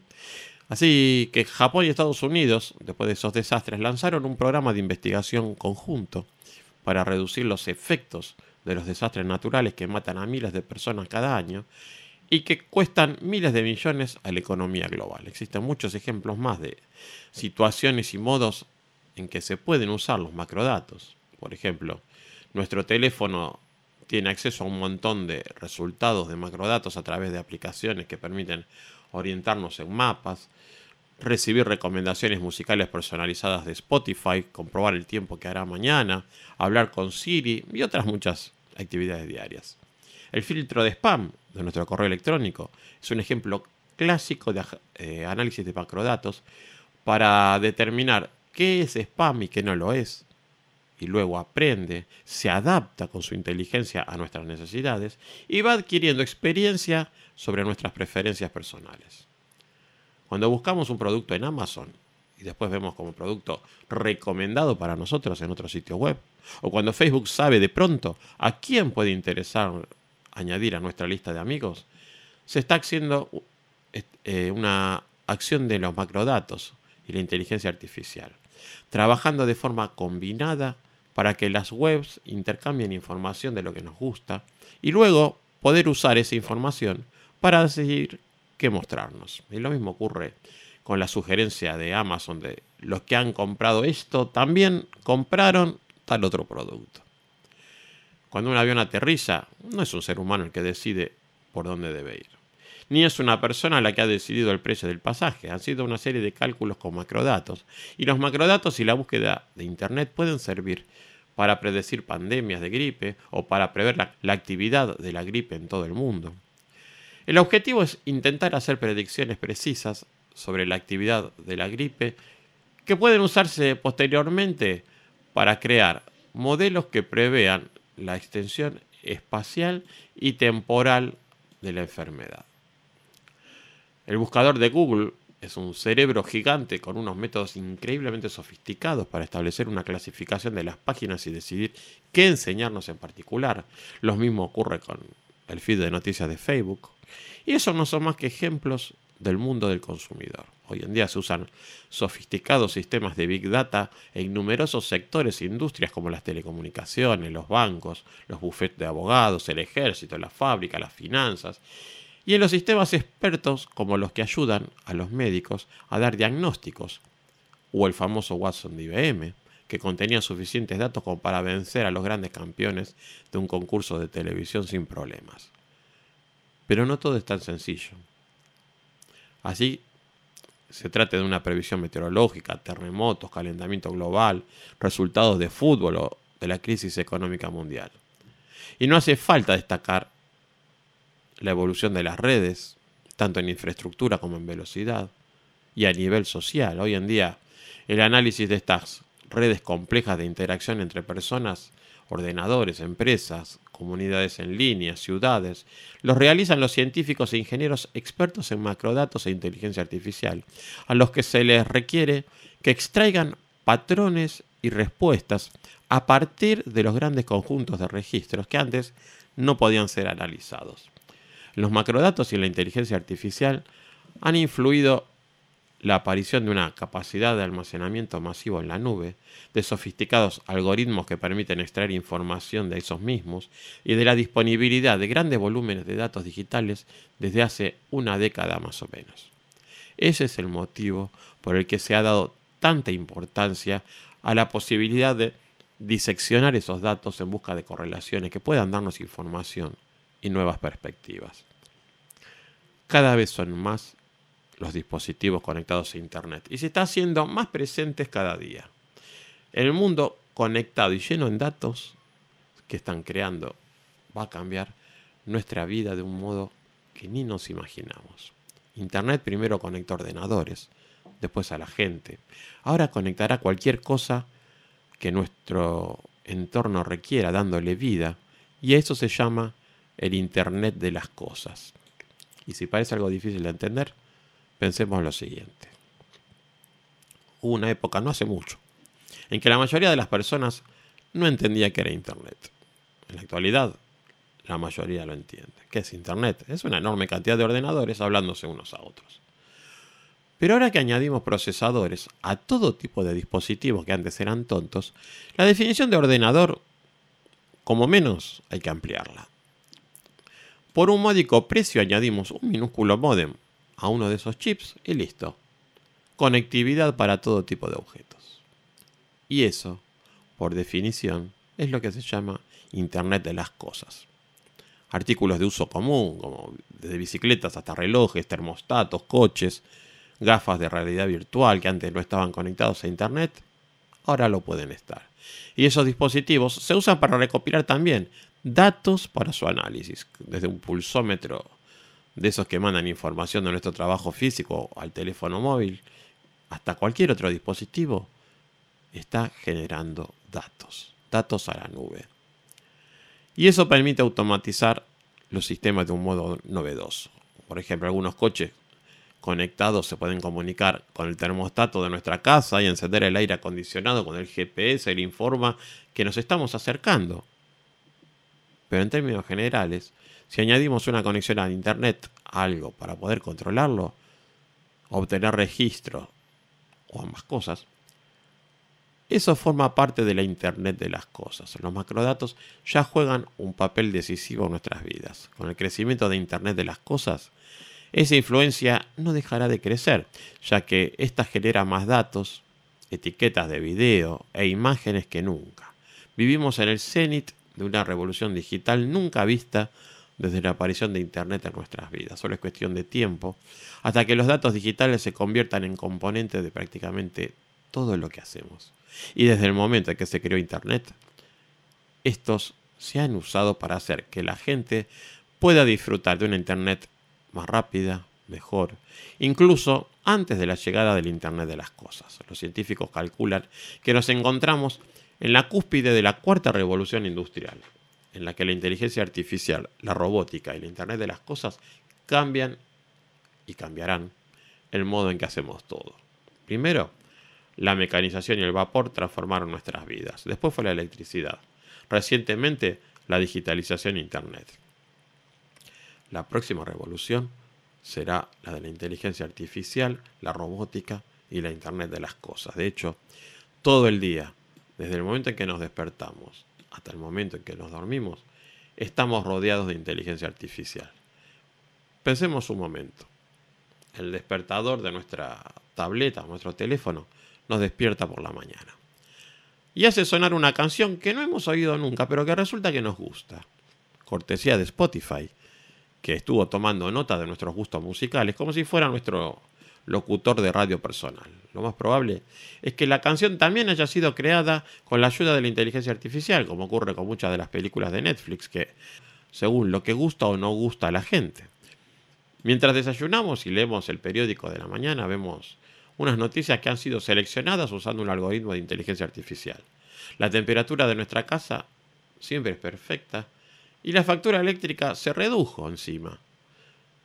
Así que Japón y Estados Unidos, después de esos desastres, lanzaron un programa de investigación conjunto para reducir los efectos de los desastres naturales que matan a miles de personas cada año y que cuestan miles de millones a la economía global. Existen muchos ejemplos más de situaciones y modos en que se pueden usar los macrodatos. Por ejemplo, nuestro teléfono tiene acceso a un montón de resultados de macrodatos a través de aplicaciones que permiten orientarnos en mapas, recibir recomendaciones musicales personalizadas de Spotify, comprobar el tiempo que hará mañana, hablar con Siri y otras muchas actividades diarias. El filtro de spam de nuestro correo electrónico es un ejemplo clásico de eh, análisis de macrodatos para determinar qué es spam y qué no lo es. Y luego aprende, se adapta con su inteligencia a nuestras necesidades y va adquiriendo experiencia sobre nuestras preferencias personales. Cuando buscamos un producto en Amazon y después vemos como producto recomendado para nosotros en otro sitio web, o cuando Facebook sabe de pronto a quién puede interesar añadir a nuestra lista de amigos, se está haciendo eh, una acción de los macrodatos y la inteligencia artificial, trabajando de forma combinada para que las webs intercambien información de lo que nos gusta y luego poder usar esa información para decidir qué mostrarnos. Y lo mismo ocurre con la sugerencia de Amazon de los que han comprado esto también compraron tal otro producto. Cuando un avión aterriza, no es un ser humano el que decide por dónde debe ir, ni es una persona la que ha decidido el precio del pasaje. Han sido una serie de cálculos con macrodatos, y los macrodatos y la búsqueda de Internet pueden servir para predecir pandemias de gripe o para prever la, la actividad de la gripe en todo el mundo. El objetivo es intentar hacer predicciones precisas sobre la actividad de la gripe que pueden usarse posteriormente para crear modelos que prevean la extensión espacial y temporal de la enfermedad. El buscador de Google es un cerebro gigante con unos métodos increíblemente sofisticados para establecer una clasificación de las páginas y decidir qué enseñarnos en particular. Lo mismo ocurre con el feed de noticias de Facebook. Y esos no son más que ejemplos del mundo del consumidor. Hoy en día se usan sofisticados sistemas de Big Data en numerosos sectores e industrias como las telecomunicaciones, los bancos, los bufetes de abogados, el ejército, la fábrica, las finanzas, y en los sistemas expertos como los que ayudan a los médicos a dar diagnósticos, o el famoso Watson de I B M, que contenía suficientes datos como para vencer a los grandes campeones de un concurso de televisión sin problemas. Pero no todo es tan sencillo. Así se trata de una previsión meteorológica, terremotos, calentamiento global, resultados de fútbol o de la crisis económica mundial. Y no hace falta destacar la evolución de las redes, tanto en infraestructura como en velocidad, y a nivel social. Hoy en día, el análisis de estas redes complejas de interacción entre personas, ordenadores, empresas, comunidades en línea, ciudades, los realizan los científicos e ingenieros expertos en macrodatos e inteligencia artificial, a los que se les requiere que extraigan patrones y respuestas a partir de los grandes conjuntos de registros que antes no podían ser analizados. Los macrodatos y la inteligencia artificial han influido la aparición de una capacidad de almacenamiento masivo en la nube, de sofisticados algoritmos que permiten extraer información de esos mismos y de la disponibilidad de grandes volúmenes de datos digitales desde hace una década más o menos. Ese es el motivo por el que se ha dado tanta importancia a la posibilidad de diseccionar esos datos en busca de correlaciones que puedan darnos información y nuevas perspectivas. Cada vez son más los dispositivos conectados a Internet y se está haciendo más presentes cada día. El mundo conectado y lleno de datos que están creando va a cambiar nuestra vida de un modo que ni nos imaginamos. Internet primero conectó ordenadores, después a la gente. Ahora conectará cualquier cosa que nuestro entorno requiera, dándole vida, y eso se llama el Internet de las cosas. Y si parece algo difícil de entender, pensemos lo siguiente. Hubo una época, no hace mucho, en que la mayoría de las personas no entendía qué era Internet. En la actualidad, la mayoría lo entiende. ¿Qué es Internet? Es una enorme cantidad de ordenadores hablándose unos a otros. Pero ahora que añadimos procesadores a todo tipo de dispositivos que antes eran tontos, la definición de ordenador, como menos, hay que ampliarla. Por un módico precio añadimos un minúsculo módem a uno de esos chips y listo. Conectividad para todo tipo de objetos. Y eso, por definición, es lo que se llama Internet de las cosas. Artículos de uso común, como desde bicicletas hasta relojes, termostatos, coches, gafas de realidad virtual que antes no estaban conectados a Internet, ahora lo pueden estar. Y esos dispositivos se usan para recopilar también datos para su análisis, desde un pulsómetro de esos que mandan información de nuestro trabajo físico al teléfono móvil, hasta cualquier otro dispositivo, está generando datos, datos a la nube. Y eso permite automatizar los sistemas de un modo novedoso. Por ejemplo, algunos coches conectados se pueden comunicar con el termostato de nuestra casa y encender el aire acondicionado con el G P S, le informa que nos estamos acercando. Pero en términos generales, si añadimos una conexión a Internet, algo para poder controlarlo, obtener registro o ambas cosas, eso forma parte de la Internet de las cosas. Los macrodatos ya juegan un papel decisivo en nuestras vidas. Con el crecimiento de Internet de las cosas, esa influencia no dejará de crecer, ya que ésta genera más datos, etiquetas de video e imágenes que nunca. Vivimos en el cenit de una revolución digital nunca vista desde la aparición de Internet en nuestras vidas. Solo es cuestión de tiempo hasta que los datos digitales se conviertan en componentes de prácticamente todo lo que hacemos. Y desde el momento en que se creó Internet, estos se han usado para hacer que la gente pueda disfrutar de una Internet más rápida, mejor, incluso antes de la llegada del Internet de las cosas. Los científicos calculan que nos encontramos en la cúspide de la cuarta revolución industrial, en la que la inteligencia artificial, la robótica y la Internet de las cosas cambian y cambiarán el modo en que hacemos todo. Primero, la mecanización y el vapor transformaron nuestras vidas. Después fue la electricidad. Recientemente, la digitalización e Internet. La próxima revolución será la de la inteligencia artificial, la robótica y la Internet de las cosas. De hecho, todo el día, desde el momento en que nos despertamos hasta el momento en que nos dormimos, estamos rodeados de inteligencia artificial. Pensemos un momento. El despertador de nuestra tableta, nuestro teléfono, nos despierta por la mañana. Y hace sonar una canción que no hemos oído nunca, pero que resulta que nos gusta. Cortesía de Spotify, que estuvo tomando nota de nuestros gustos musicales, como si fuera nuestro locutor de radio personal. Lo más probable es que la canción también haya sido creada con la ayuda de la inteligencia artificial, como ocurre con muchas de las películas de Netflix, que según lo que gusta o no gusta a la gente. Mientras desayunamos y leemos el periódico de la mañana, vemos unas noticias que han sido seleccionadas usando un algoritmo de inteligencia artificial. La temperatura de nuestra casa siempre es perfecta y la factura eléctrica se redujo encima.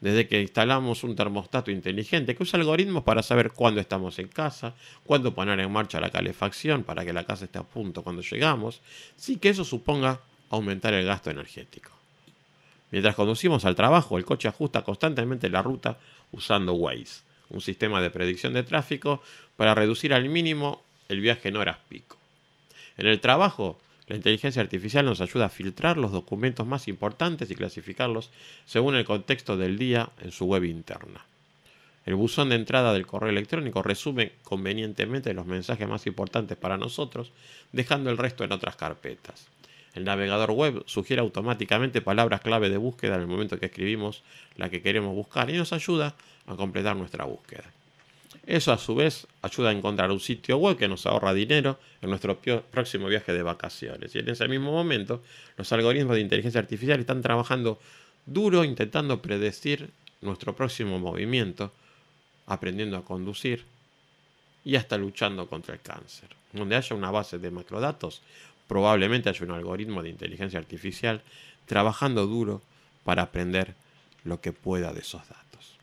Desde que instalamos un termostato inteligente que usa algoritmos para saber cuándo estamos en casa, cuándo poner en marcha la calefacción para que la casa esté a punto cuando llegamos, sin que eso suponga aumentar el gasto energético. Mientras conducimos al trabajo, el coche ajusta constantemente la ruta usando Waze, un sistema de predicción de tráfico para reducir al mínimo el viaje en horas pico. En el trabajo, la inteligencia artificial nos ayuda a filtrar los documentos más importantes y clasificarlos según el contexto del día en su web interna. El buzón de entrada del correo electrónico resume convenientemente los mensajes más importantes para nosotros, dejando el resto en otras carpetas. El navegador web sugiere automáticamente palabras clave de búsqueda en el momento que escribimos la que queremos buscar y nos ayuda a completar nuestra búsqueda. Eso a su vez ayuda a encontrar un sitio web que nos ahorra dinero en nuestro próximo viaje de vacaciones. Y en ese mismo momento, los algoritmos de inteligencia artificial están trabajando duro intentando predecir nuestro próximo movimiento, aprendiendo a conducir y hasta luchando contra el cáncer. Donde haya una base de macrodatos, probablemente haya un algoritmo de inteligencia artificial trabajando duro para aprender lo que pueda de esos datos.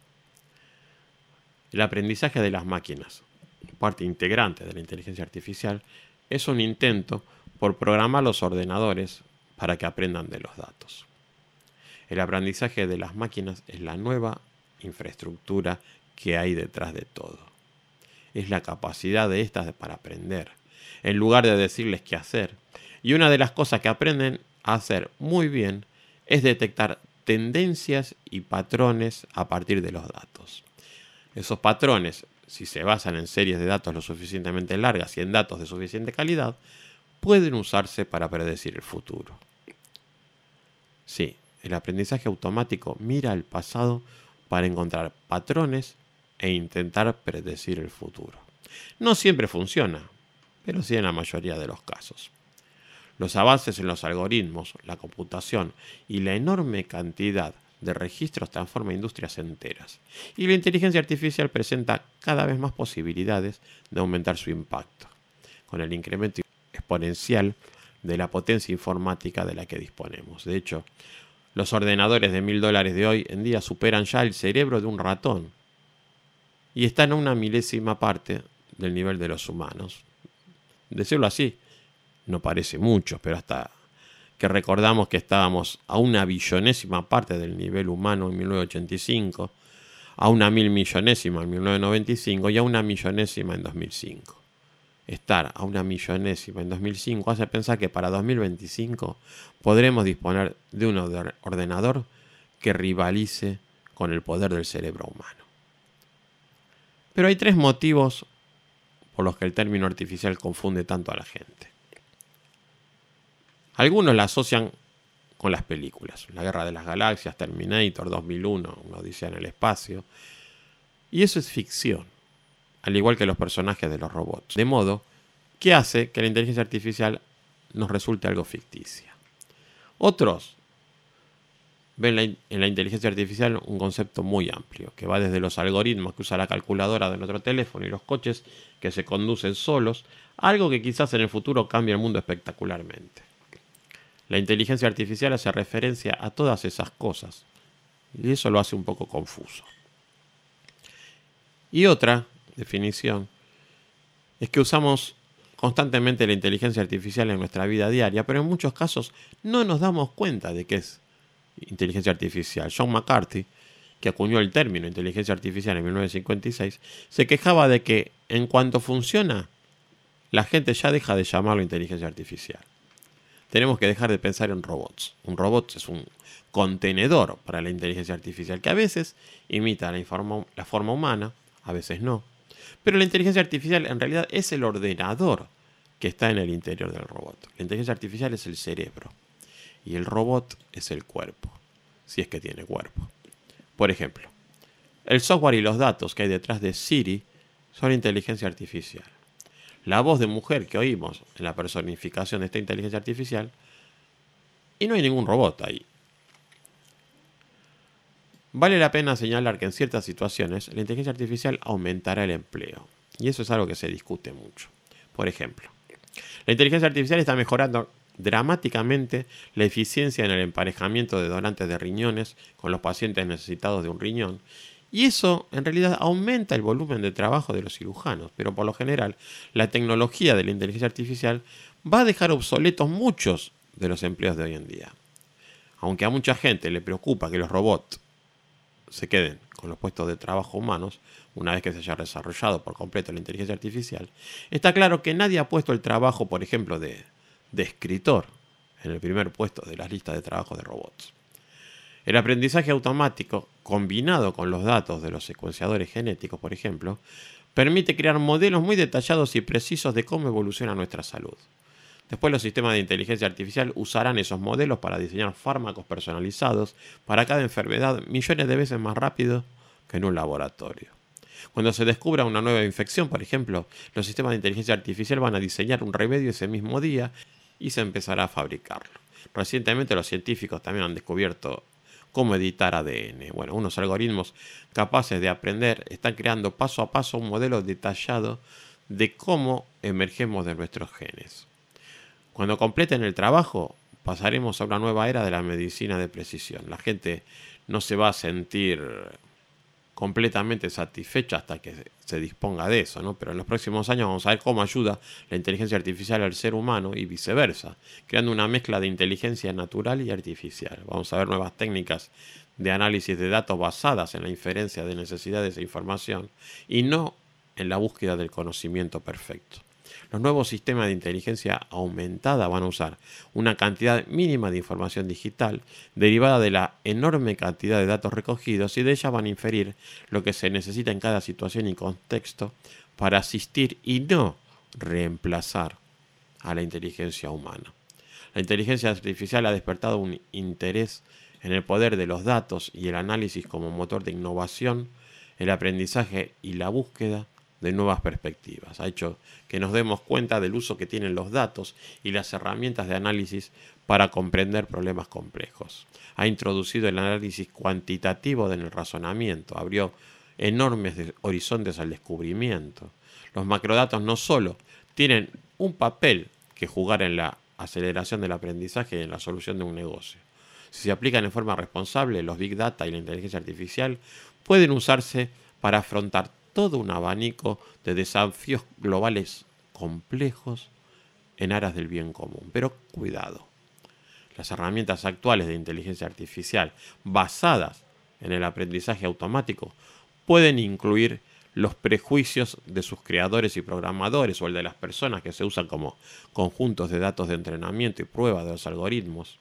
El aprendizaje de las máquinas, parte integrante de la inteligencia artificial, es un intento por programar los ordenadores para que aprendan de los datos. El aprendizaje de las máquinas es la nueva infraestructura que hay detrás de todo. Es la capacidad de estas para aprender, en lugar de decirles qué hacer. Y una de las cosas que aprenden a hacer muy bien es detectar tendencias y patrones a partir de los datos. Esos patrones, si se basan en series de datos lo suficientemente largas y en datos de suficiente calidad, pueden usarse para predecir el futuro. Sí, el aprendizaje automático mira al pasado para encontrar patrones e intentar predecir el futuro. No siempre funciona, pero sí en la mayoría de los casos. Los avances en los algoritmos, la computación y la enorme cantidad de registros transforma industrias enteras. Y la inteligencia artificial presenta cada vez más posibilidades de aumentar su impacto, con el incremento exponencial de la potencia informática de la que disponemos. De hecho, los ordenadores de mil dólares de hoy en día superan ya el cerebro de un ratón y están a una milésima parte del nivel de los humanos. Decirlo así no parece mucho, pero hasta que recordamos que estábamos a una billonésima parte del nivel humano en mil novecientos ochenta y cinco, a una mil millonésima en mil novecientos noventa y cinco y a una millonésima en dos mil cinco. Estar a una millonésima en dos mil cinco hace pensar que para dos mil veinticinco podremos disponer de un ordenador que rivalice con el poder del cerebro humano. Pero hay tres motivos por los que el término artificial confunde tanto a la gente. Algunos la asocian con las películas, La Guerra de las Galaxias, Terminator, dos mil uno, Una Odisea en el Espacio. Y eso es ficción, al igual que los personajes de los robots. De modo que hace que la inteligencia artificial nos resulte algo ficticia. Otros ven la in- en la inteligencia artificial un concepto muy amplio, que va desde los algoritmos que usa la calculadora de nuestro teléfono y los coches que se conducen solos, a algo que quizás en el futuro cambie el mundo espectacularmente. La inteligencia artificial hace referencia a todas esas cosas, y eso lo hace un poco confuso. Y otra definición es que usamos constantemente la inteligencia artificial en nuestra vida diaria, pero en muchos casos no nos damos cuenta de qué es inteligencia artificial. John McCarthy, que acuñó el término inteligencia artificial en mil novecientos cincuenta y seis, se quejaba de que en cuanto funciona, la gente ya deja de llamarlo inteligencia artificial. Tenemos que dejar de pensar en robots. Un robot es un contenedor para la inteligencia artificial que a veces imita la, informa, la forma humana, a veces no. Pero la inteligencia artificial en realidad es el ordenador que está en el interior del robot. La inteligencia artificial es el cerebro y el robot es el cuerpo, si es que tiene cuerpo. Por ejemplo, el software y los datos que hay detrás de Siri son inteligencia artificial. La voz de mujer que oímos en la personificación de esta inteligencia artificial, y no hay ningún robot ahí. Vale la pena señalar que en ciertas situaciones la inteligencia artificial aumentará el empleo, y eso es algo que se discute mucho. Por ejemplo, la inteligencia artificial está mejorando dramáticamente la eficiencia en el emparejamiento de donantes de riñones con los pacientes necesitados de un riñón. Y eso en realidad aumenta el volumen de trabajo de los cirujanos, pero por lo general la tecnología de la inteligencia artificial va a dejar obsoletos muchos de los empleos de hoy en día. Aunque a mucha gente le preocupa que los robots se queden con los puestos de trabajo humanos, una vez que se haya desarrollado por completo la inteligencia artificial, está claro que nadie ha puesto el trabajo, por ejemplo, de, de escritor en el primer puesto de las listas de trabajo de robots. El aprendizaje automático, combinado con los datos de los secuenciadores genéticos, por ejemplo, permite crear modelos muy detallados y precisos de cómo evoluciona nuestra salud. Después los sistemas de inteligencia artificial usarán esos modelos para diseñar fármacos personalizados para cada enfermedad millones de veces más rápido que en un laboratorio. Cuando se descubra una nueva infección, por ejemplo, los sistemas de inteligencia artificial van a diseñar un remedio ese mismo día y se empezará a fabricarlo. Recientemente los científicos también han descubierto cómo editar A D N. Bueno, unos algoritmos capaces de aprender están creando paso a paso un modelo detallado de cómo emergemos de nuestros genes. Cuando completen el trabajo, pasaremos a una nueva era de la medicina de precisión. La gente no se va a sentir completamente satisfecha hasta que se disponga de eso, ¿no? Pero en los próximos años vamos a ver cómo ayuda la inteligencia artificial al ser humano y viceversa, creando una mezcla de inteligencia natural y artificial. Vamos a ver nuevas técnicas de análisis de datos basadas en la inferencia de necesidades e información y no en la búsqueda del conocimiento perfecto. Los nuevos sistemas de inteligencia aumentada van a usar una cantidad mínima de información digital derivada de la enorme cantidad de datos recogidos y de ella van a inferir lo que se necesita en cada situación y contexto para asistir y no reemplazar a la inteligencia humana. La inteligencia artificial ha despertado un interés en el poder de los datos y el análisis como motor de innovación, el aprendizaje y la búsqueda de nuevas perspectivas. Ha hecho que nos demos cuenta del uso que tienen los datos y las herramientas de análisis para comprender problemas complejos. Ha introducido el análisis cuantitativo en el razonamiento, abrió enormes horizontes al descubrimiento. Los macrodatos no solo tienen un papel que jugar en la aceleración del aprendizaje y en la solución de un negocio. Si se aplican en forma responsable, los Big Data y la inteligencia artificial pueden usarse para afrontar todo un abanico de desafíos globales complejos en aras del bien común. Pero cuidado, las herramientas actuales de inteligencia artificial basadas en el aprendizaje automático pueden incluir los prejuicios de sus creadores y programadores o el de las personas que se usan como conjuntos de datos de entrenamiento y prueba de los algoritmos.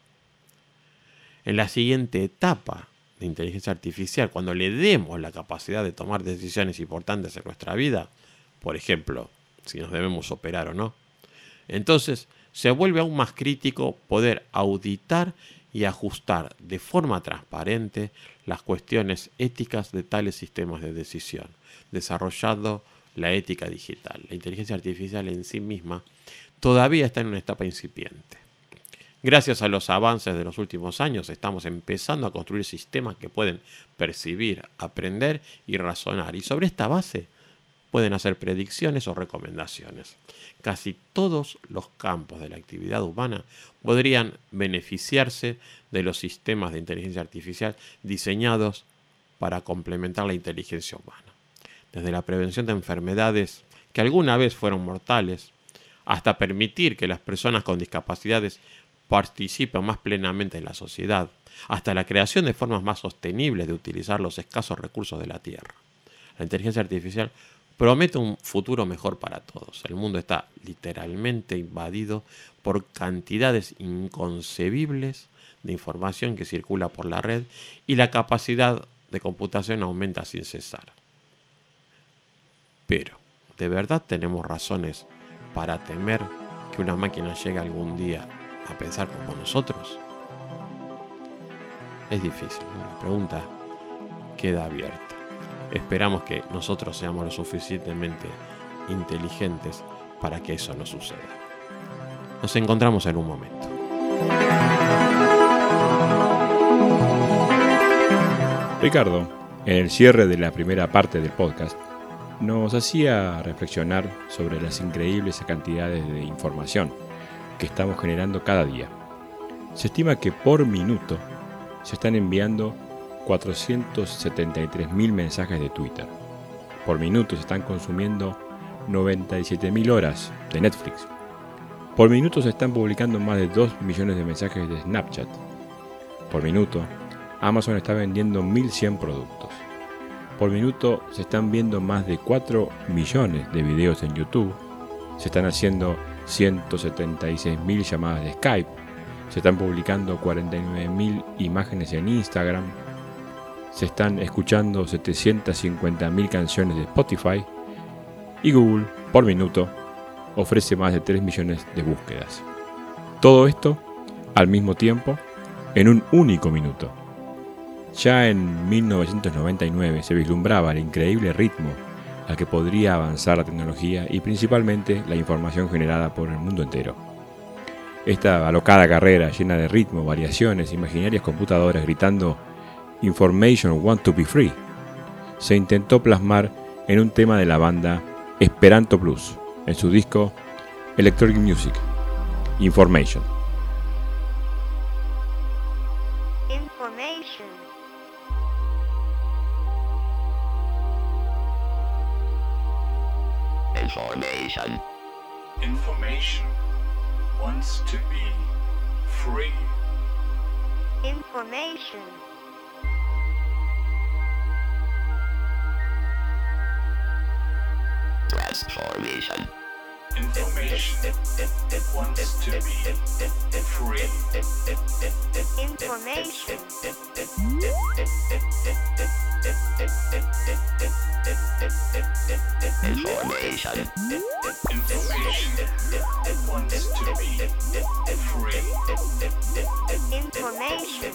En la siguiente etapa de inteligencia artificial, cuando le demos la capacidad de tomar decisiones importantes en nuestra vida, por ejemplo, si nos debemos operar o no, entonces se vuelve aún más crítico poder auditar y ajustar de forma transparente las cuestiones éticas de tales sistemas de decisión, desarrollando la ética digital. La inteligencia artificial en sí misma todavía está en una etapa incipiente. Gracias a los avances de los últimos años, estamos empezando a construir sistemas que pueden percibir, aprender y razonar. Y sobre esta base pueden hacer predicciones o recomendaciones. Casi todos los campos de la actividad humana podrían beneficiarse de los sistemas de inteligencia artificial diseñados para complementar la inteligencia humana. Desde la prevención de enfermedades que alguna vez fueron mortales, hasta permitir que las personas con discapacidades participan más plenamente en la sociedad, hasta la creación de formas más sostenibles de utilizar los escasos recursos de la Tierra. La inteligencia artificial promete un futuro mejor para todos. El mundo está literalmente invadido por cantidades inconcebibles de información que circula por la red y la capacidad de computación aumenta sin cesar. Pero, ¿de verdad tenemos razones para temer que una máquina llegue algún día a pensar como nosotros? Es difícil, ¿no? La pregunta queda abierta. Esperamos que nosotros seamos lo suficientemente inteligentes para que eso no suceda. Nos encontramos en un momento. Ricardo, en el cierre de la primera parte del podcast, nos hacía reflexionar sobre las increíbles cantidades de información que estamos generando cada día. Se estima que por minuto se están enviando cuatrocientos setenta y tres mil mensajes de Twitter. Por minuto se están consumiendo noventa y siete mil horas de Netflix. Por minuto se están publicando más de dos millones de mensajes de Snapchat. Por minuto, Amazon está vendiendo mil cien productos. Por minuto se están viendo más de cuatro millones de videos en YouTube. Se están haciendo ciento setenta y seis mil llamadas de Skype. Se están publicando cuarenta y nueve mil imágenes en Instagram. Se están escuchando setecientas cincuenta mil canciones de Spotify. Y Google, por minuto, ofrece más de tres millones de búsquedas. Todo esto al mismo tiempo en un único minuto. Ya en mil novecientos noventa y nueve se vislumbraba el increíble ritmo al que podría avanzar la tecnología y principalmente la información generada por el mundo entero. Esta alocada carrera llena de ritmo, variaciones, imaginarias computadoras gritando "Information want to be free" se intentó plasmar en un tema de la banda Esperanto Plus en su disco Electronic Music, Information. Information. Information. Information wants to be free. Information. Transformation. Information wants to be free. Information. Information. Information wants to be free. Information.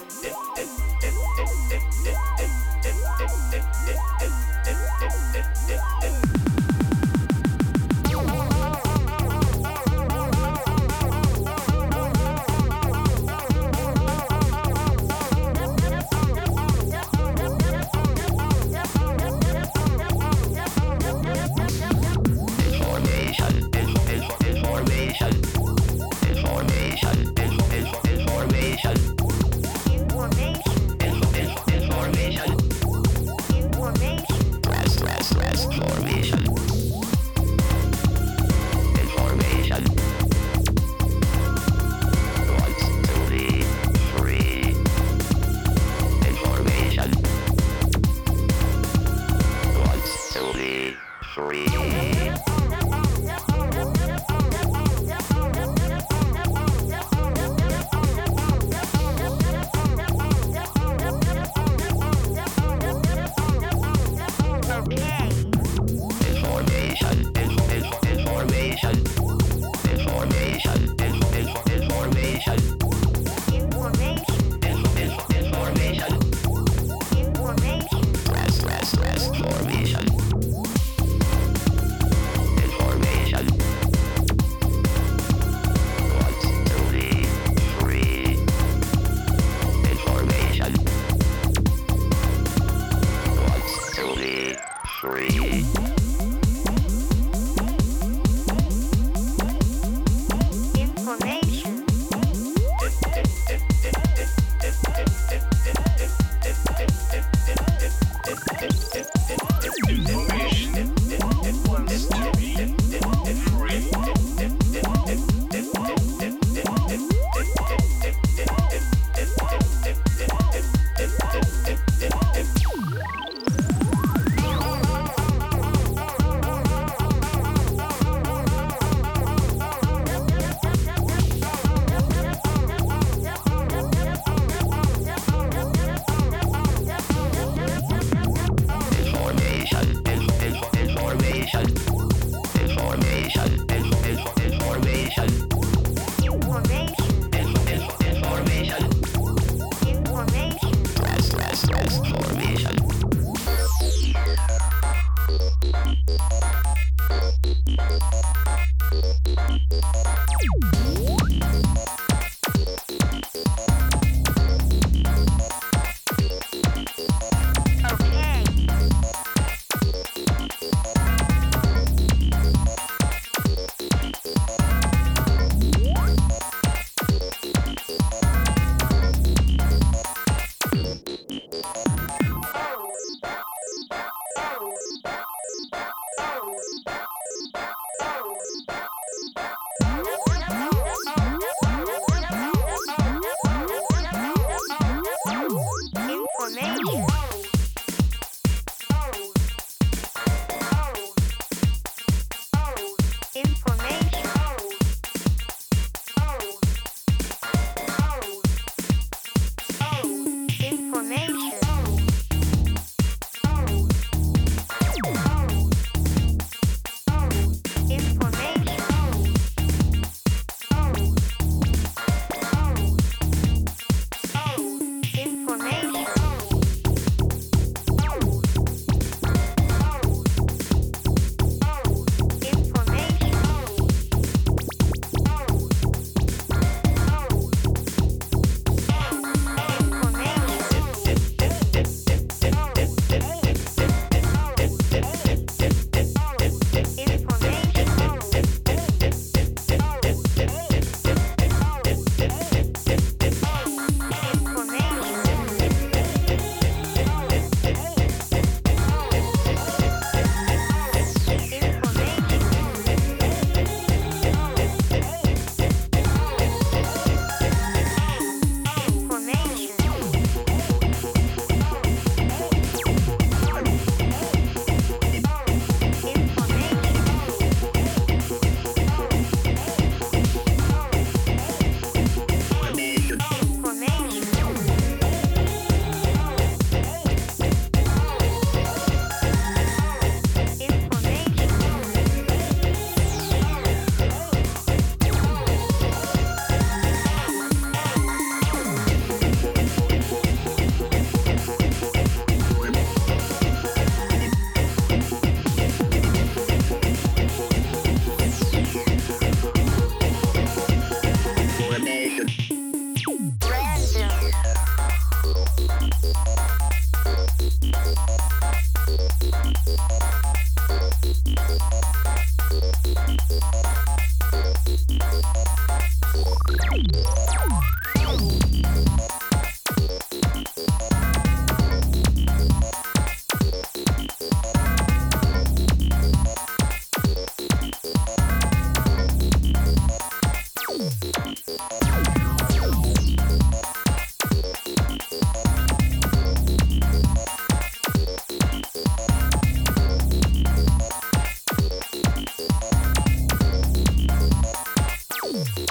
Free.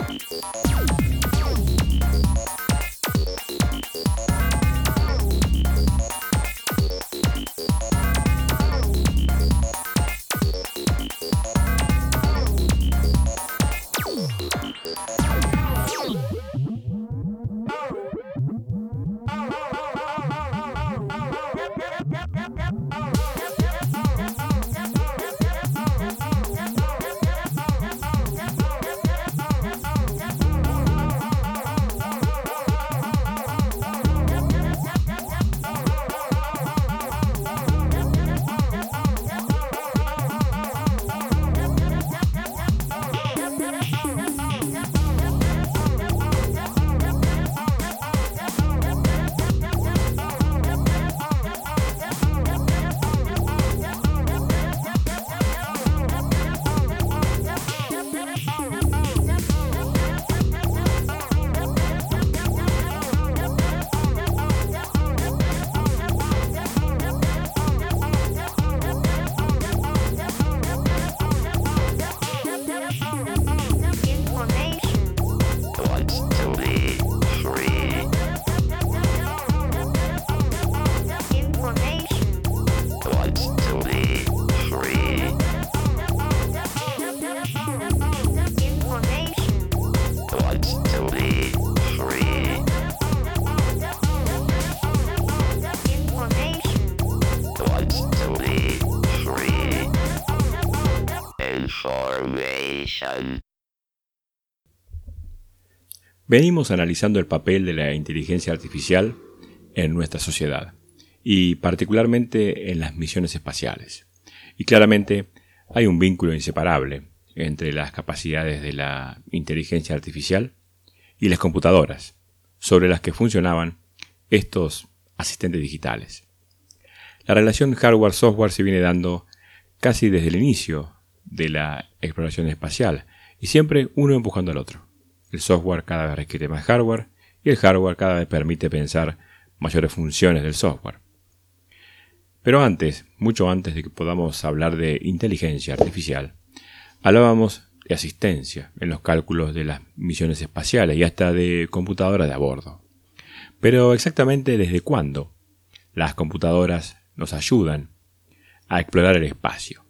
Venimos analizando el papel de la inteligencia artificial en nuestra sociedad, y particularmente en las misiones espaciales. Y claramente hay un vínculo inseparable entre las capacidades de la inteligencia artificial y las computadoras, sobre las que funcionaban estos asistentes digitales. La relación hardware-software se viene dando casi desde el inicio de la exploración espacial, y siempre uno empujando al otro. El software cada vez requiere más hardware, y el hardware cada vez permite pensar mayores funciones del software. Pero antes, mucho antes de que podamos hablar de inteligencia artificial, hablábamos de asistencia en los cálculos de las misiones espaciales y hasta de computadoras de a bordo. Pero exactamente ¿desde cuándo las computadoras nos ayudan a explorar el espacio?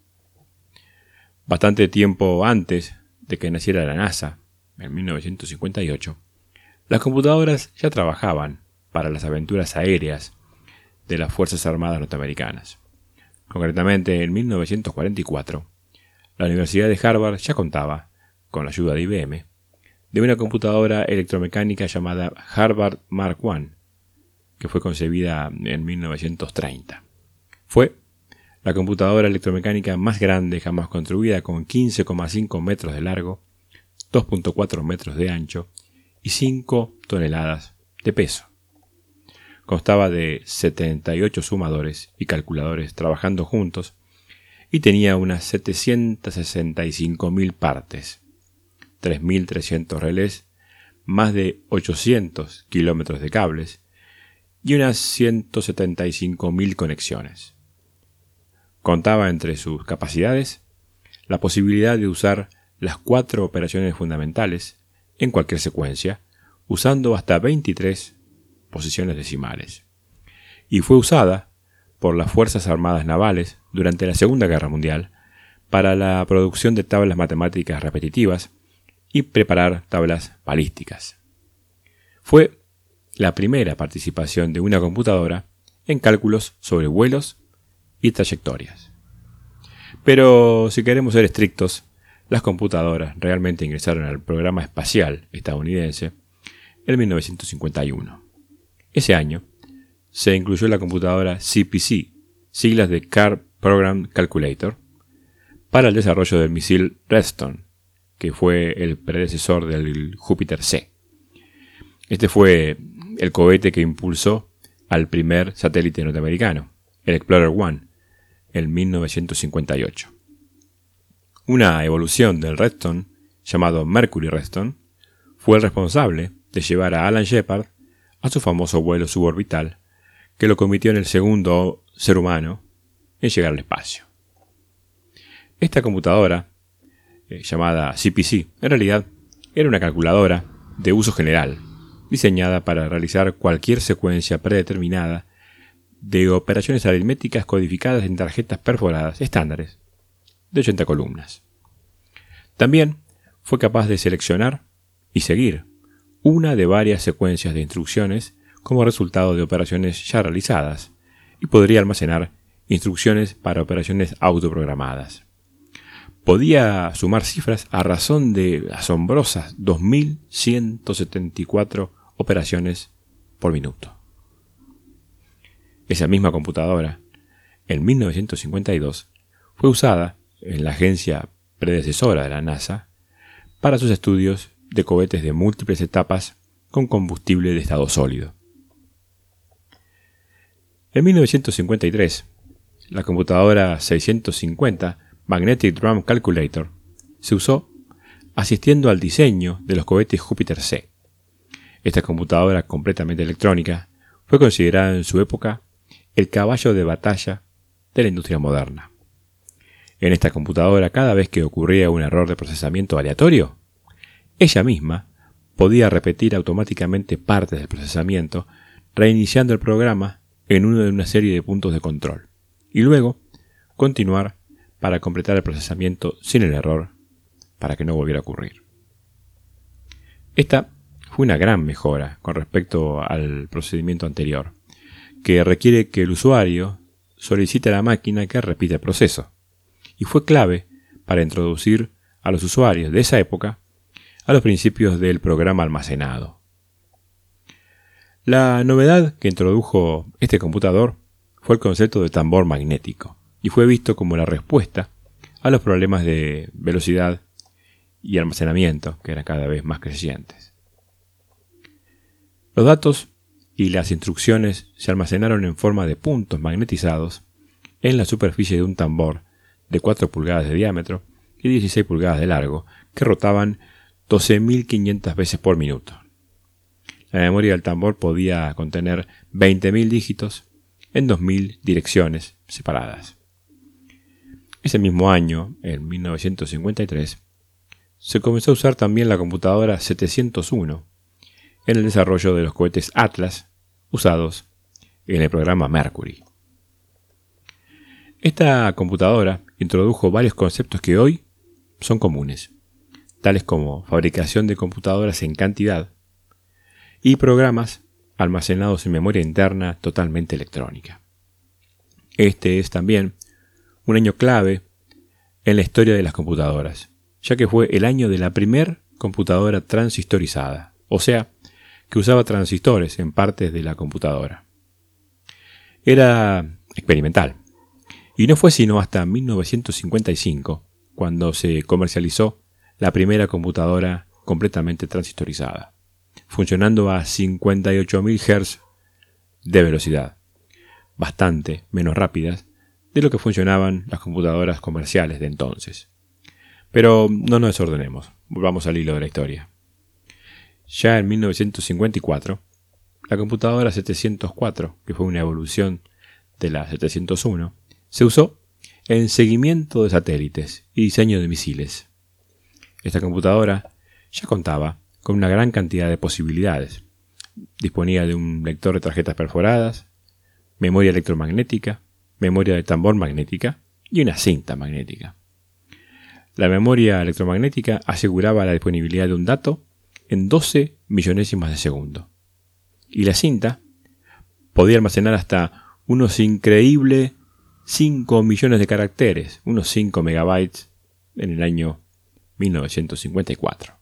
Bastante tiempo antes de que naciera la NASA, en mil novecientos cincuenta y ocho, las computadoras ya trabajaban para las aventuras aéreas de las Fuerzas Armadas norteamericanas. Concretamente, en mil novecientos cuarenta y cuatro, la Universidad de Harvard ya contaba, con la ayuda de I B M, de una computadora electromecánica llamada Harvard Mark uno, que fue concebida en mil novecientos treinta. Fue la computadora electromecánica más grande jamás construida, con quince coma cinco metros de largo, dos punto cuatro metros de ancho y cinco toneladas de peso. Constaba de setenta y ocho sumadores y calculadores trabajando juntos y tenía unas setecientas sesenta y cinco mil partes, tres mil trescientos relés, más de ochocientos kilómetros de cables y unas ciento setenta y cinco mil conexiones. Contaba entre sus capacidades la posibilidad de usar las cuatro operaciones fundamentales en cualquier secuencia, usando hasta veintitrés posiciones decimales. Y fue usada por las Fuerzas Armadas Navales durante la Segunda Guerra Mundial para la producción de tablas matemáticas repetitivas y preparar tablas balísticas. Fue la primera participación de una computadora en cálculos sobre vuelos y trayectorias. Pero si queremos ser estrictos, las computadoras realmente ingresaron al programa espacial estadounidense en mil novecientos cincuenta y uno. Ese año se incluyó la computadora C P C, siglas de Car Program Calculator, para el desarrollo del misil Redstone, que fue el predecesor del Júpiter C. Este fue el cohete que impulsó al primer satélite norteamericano, el Explorer uno, en mil novecientos cincuenta y ocho. Una evolución del Redstone, llamado Mercury Redstone, fue el responsable de llevar a Alan Shepard a su famoso vuelo suborbital, que lo convirtió en el segundo ser humano en llegar al espacio. Esta computadora, eh, llamada C P C, en realidad era una calculadora de uso general, diseñada para realizar cualquier secuencia predeterminada de operaciones aritméticas codificadas en tarjetas perforadas estándares de ochenta columnas. También fue capaz de seleccionar y seguir una de varias secuencias de instrucciones como resultado de operaciones ya realizadas, y podría almacenar instrucciones para operaciones autoprogramadas. Podía sumar cifras a razón de asombrosas dos mil ciento setenta y cuatro operaciones por minuto. Esa misma computadora, en mil novecientos cincuenta y dos, fue usada en la agencia predecesora de la NASA para sus estudios de cohetes de múltiples etapas con combustible de estado sólido. En mil novecientos cincuenta y tres, la computadora seiscientos cincuenta Magnetic Drum Calculator se usó asistiendo al diseño de los cohetes Júpiter C. Esta computadora completamente electrónica fue considerada en su época el caballo de batalla de la industria moderna. En esta computadora, cada vez que ocurría un error de procesamiento aleatorio, ella misma podía repetir automáticamente partes del procesamiento, reiniciando el programa en uno de una serie de puntos de control, y luego continuar para completar el procesamiento sin el error, para que no volviera a ocurrir. Esta fue una gran mejora con respecto al procedimiento anterior, que requiere que el usuario solicite a la máquina que repita el proceso, y fue clave para introducir a los usuarios de esa época a los principios del programa almacenado. La novedad que introdujo este computador fue el concepto de tambor magnético, y fue visto como la respuesta a los problemas de velocidad y almacenamiento que eran cada vez más crecientes. Los datos y las instrucciones se almacenaron en forma de puntos magnetizados en la superficie de un tambor de cuatro pulgadas de diámetro y dieciséis pulgadas de largo, que rotaban doce mil quinientas veces por minuto. La memoria del tambor podía contener veinte mil dígitos en dos mil direcciones separadas. Ese mismo año, en mil novecientos cincuenta y tres, se comenzó a usar también la computadora setecientos uno en el desarrollo de los cohetes Atlas usados en el programa Mercury. Esta computadora introdujo varios conceptos que hoy son comunes, tales como fabricación de computadoras en cantidad y programas almacenados en memoria interna totalmente electrónica. Este es también un año clave en la historia de las computadoras, ya que fue el año de la primer computadora transistorizada, o sea, que usaba transistores en partes de la computadora. Era experimental, y no fue sino hasta mil novecientos cincuenta y cinco cuando se comercializó la primera computadora completamente transistorizada, funcionando a cincuenta y ocho mil hertz de velocidad, bastante menos rápidas de lo que funcionaban las computadoras comerciales de entonces. Pero no nos desordenemos, volvamos al hilo de la historia. Ya en mil novecientos cincuenta y cuatro, la computadora setecientos cuatro, que fue una evolución de la setecientos uno, se usó en seguimiento de satélites y diseño de misiles. Esta computadora ya contaba con una gran cantidad de posibilidades. Disponía de un lector de tarjetas perforadas, memoria electromagnética, memoria de tambor magnética y una cinta magnética. La memoria electromagnética aseguraba la disponibilidad de un dato en doce millonésimas de segundo. Y la cinta podía almacenar hasta unos increíbles cinco millones de caracteres, unos cinco megabytes, en el año mil novecientos cincuenta y cuatro.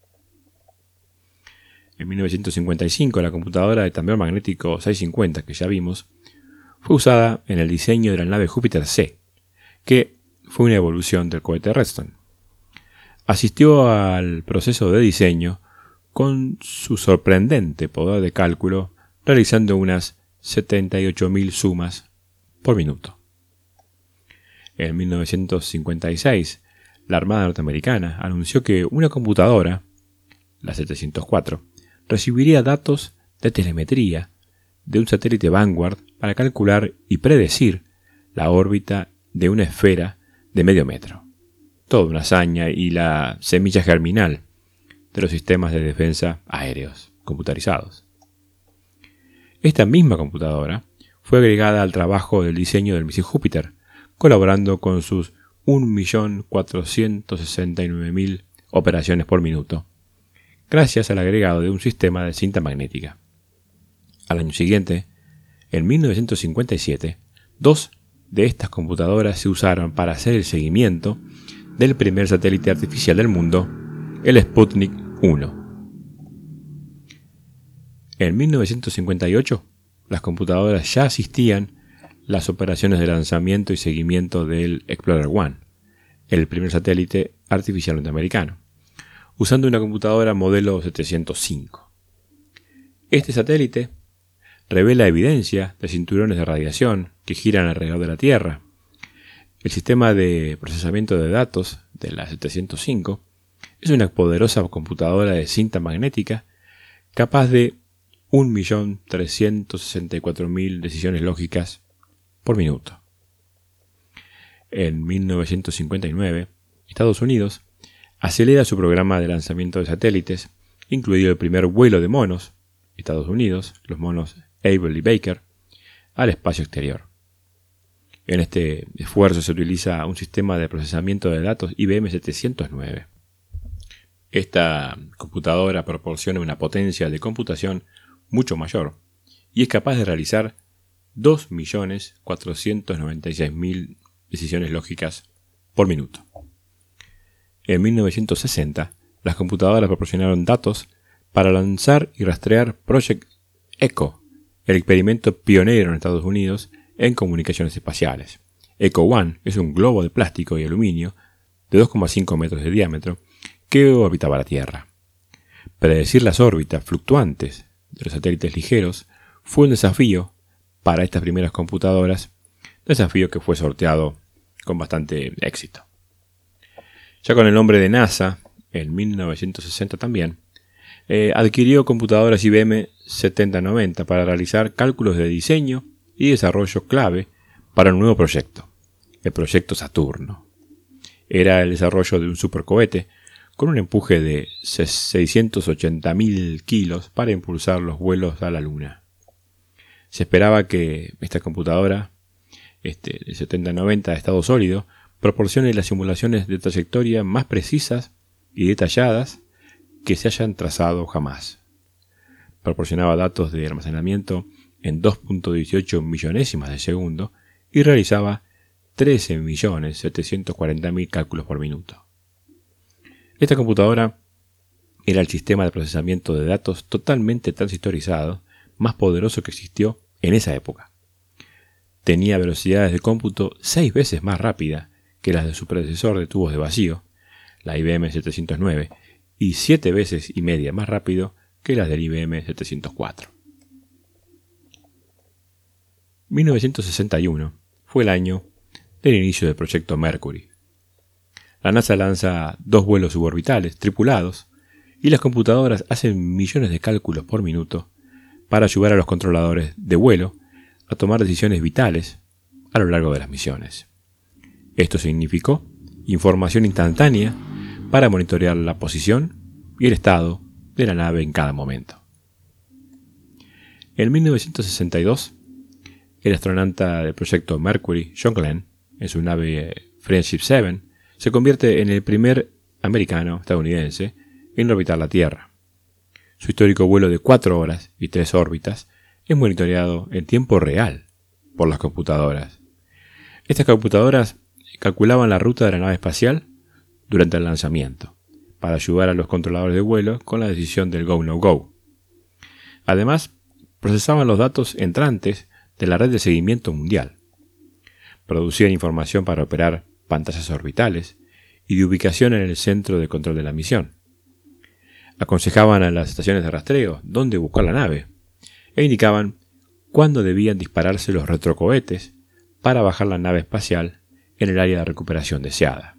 En mil novecientos cincuenta y cinco, la computadora de tambor magnético seiscientos cincuenta que ya vimos fue usada en el diseño de la nave Júpiter C, que fue una evolución del cohete Redstone. Asistió al proceso de diseño con su sorprendente poder de cálculo, realizando unas setenta y ocho mil sumas por minuto. En mil novecientos cincuenta y seis, la Armada norteamericana anunció que una computadora, la setecientos cuatro, recibiría datos de telemetría de un satélite Vanguard para calcular y predecir la órbita de una esfera de medio metro. Toda una hazaña y la semilla germinal de los sistemas de defensa aéreos computarizados. Esta misma computadora fue agregada al trabajo del diseño del misil Júpiter, colaborando con sus un millón cuatrocientos sesenta y nueve mil operaciones por minuto, gracias al agregado de un sistema de cinta magnética. Al año siguiente, en mil novecientos cincuenta y siete, dos de estas computadoras se usaron para hacer el seguimiento del primer satélite artificial del mundo, el Sputnik uno. En mil novecientos cincuenta y ocho, las computadoras ya asistían las operaciones de lanzamiento y seguimiento del Explorer uno, el primer satélite artificial norteamericano, usando una computadora modelo setecientos cinco. Este satélite revela evidencia de cinturones de radiación que giran alrededor de la Tierra. El sistema de procesamiento de datos de la setecientos cinco es una poderosa computadora de cinta magnética capaz de un millón trescientos sesenta y cuatro mil decisiones lógicas por minuto. En mil novecientos cincuenta y nueve, Estados Unidos acelera su programa de lanzamiento de satélites, incluido el primer vuelo de monos, Estados Unidos, los monos Able y Baker, al espacio exterior. En este esfuerzo se utiliza un sistema de procesamiento de datos I B M setecientos nueve. Esta computadora proporciona una potencia de computación mucho mayor y es capaz de realizar dos millones cuatrocientos noventa y seis mil decisiones lógicas por minuto. En mil novecientos sesenta, las computadoras proporcionaron datos para lanzar y rastrear Project Echo, el experimento pionero en Estados Unidos en comunicaciones espaciales. Echo uno es un globo de plástico y aluminio de dos coma cinco metros de diámetro que orbitaba la Tierra. Predecir las órbitas fluctuantes de los satélites ligeros fue un desafío para estas primeras computadoras, desafío que fue sorteado con bastante éxito. Ya con el nombre de NASA, en mil novecientos sesenta también, eh, adquirió computadoras I B M setenta noventa para realizar cálculos de diseño y desarrollo clave para un nuevo proyecto, el proyecto Saturno. Era el desarrollo de un supercohete con un empuje de seiscientos ochenta mil kilos para impulsar los vuelos a la Luna. Se esperaba que esta computadora, este, de setenta noventa de estado sólido, proporcione las simulaciones de trayectoria más precisas y detalladas que se hayan trazado jamás. Proporcionaba datos de almacenamiento en dos punto dieciocho millonésimas de segundo y realizaba trece millones setecientos cuarenta mil cálculos por minuto. Esta computadora era el sistema de procesamiento de datos totalmente transistorizado más poderoso que existió en esa época. Tenía velocidades de cómputo seis veces más rápida que las de su predecesor de tubos de vacío, la I B M setecientos nueve, y siete veces y media más rápido que las del I B M setecientos cuatro. mil novecientos sesenta y uno fue el año del inicio del proyecto Mercury. La NASA lanza dos vuelos suborbitales tripulados y las computadoras hacen millones de cálculos por minuto para ayudar a los controladores de vuelo a tomar decisiones vitales a lo largo de las misiones. Esto significó información instantánea para monitorear la posición y el estado de la nave en cada momento. En mil novecientos sesenta y dos, el astronauta del proyecto Mercury, John Glenn, en su nave Friendship siete, se convierte en el primer americano estadounidense en orbitar la Tierra. Su histórico vuelo de cuatro horas y tres órbitas es monitoreado en tiempo real por las computadoras. Estas computadoras calculaban la ruta de la nave espacial durante el lanzamiento, para ayudar a los controladores de vuelo con la decisión del go-no-go. Además, procesaban los datos entrantes de la red de seguimiento mundial. Producían información para operar pantallas orbitales y de ubicación en el centro de control de la misión. Aconsejaban a las estaciones de rastreo dónde buscar la nave e indicaban cuándo debían dispararse los retrocohetes para bajar la nave espacial en el área de recuperación deseada.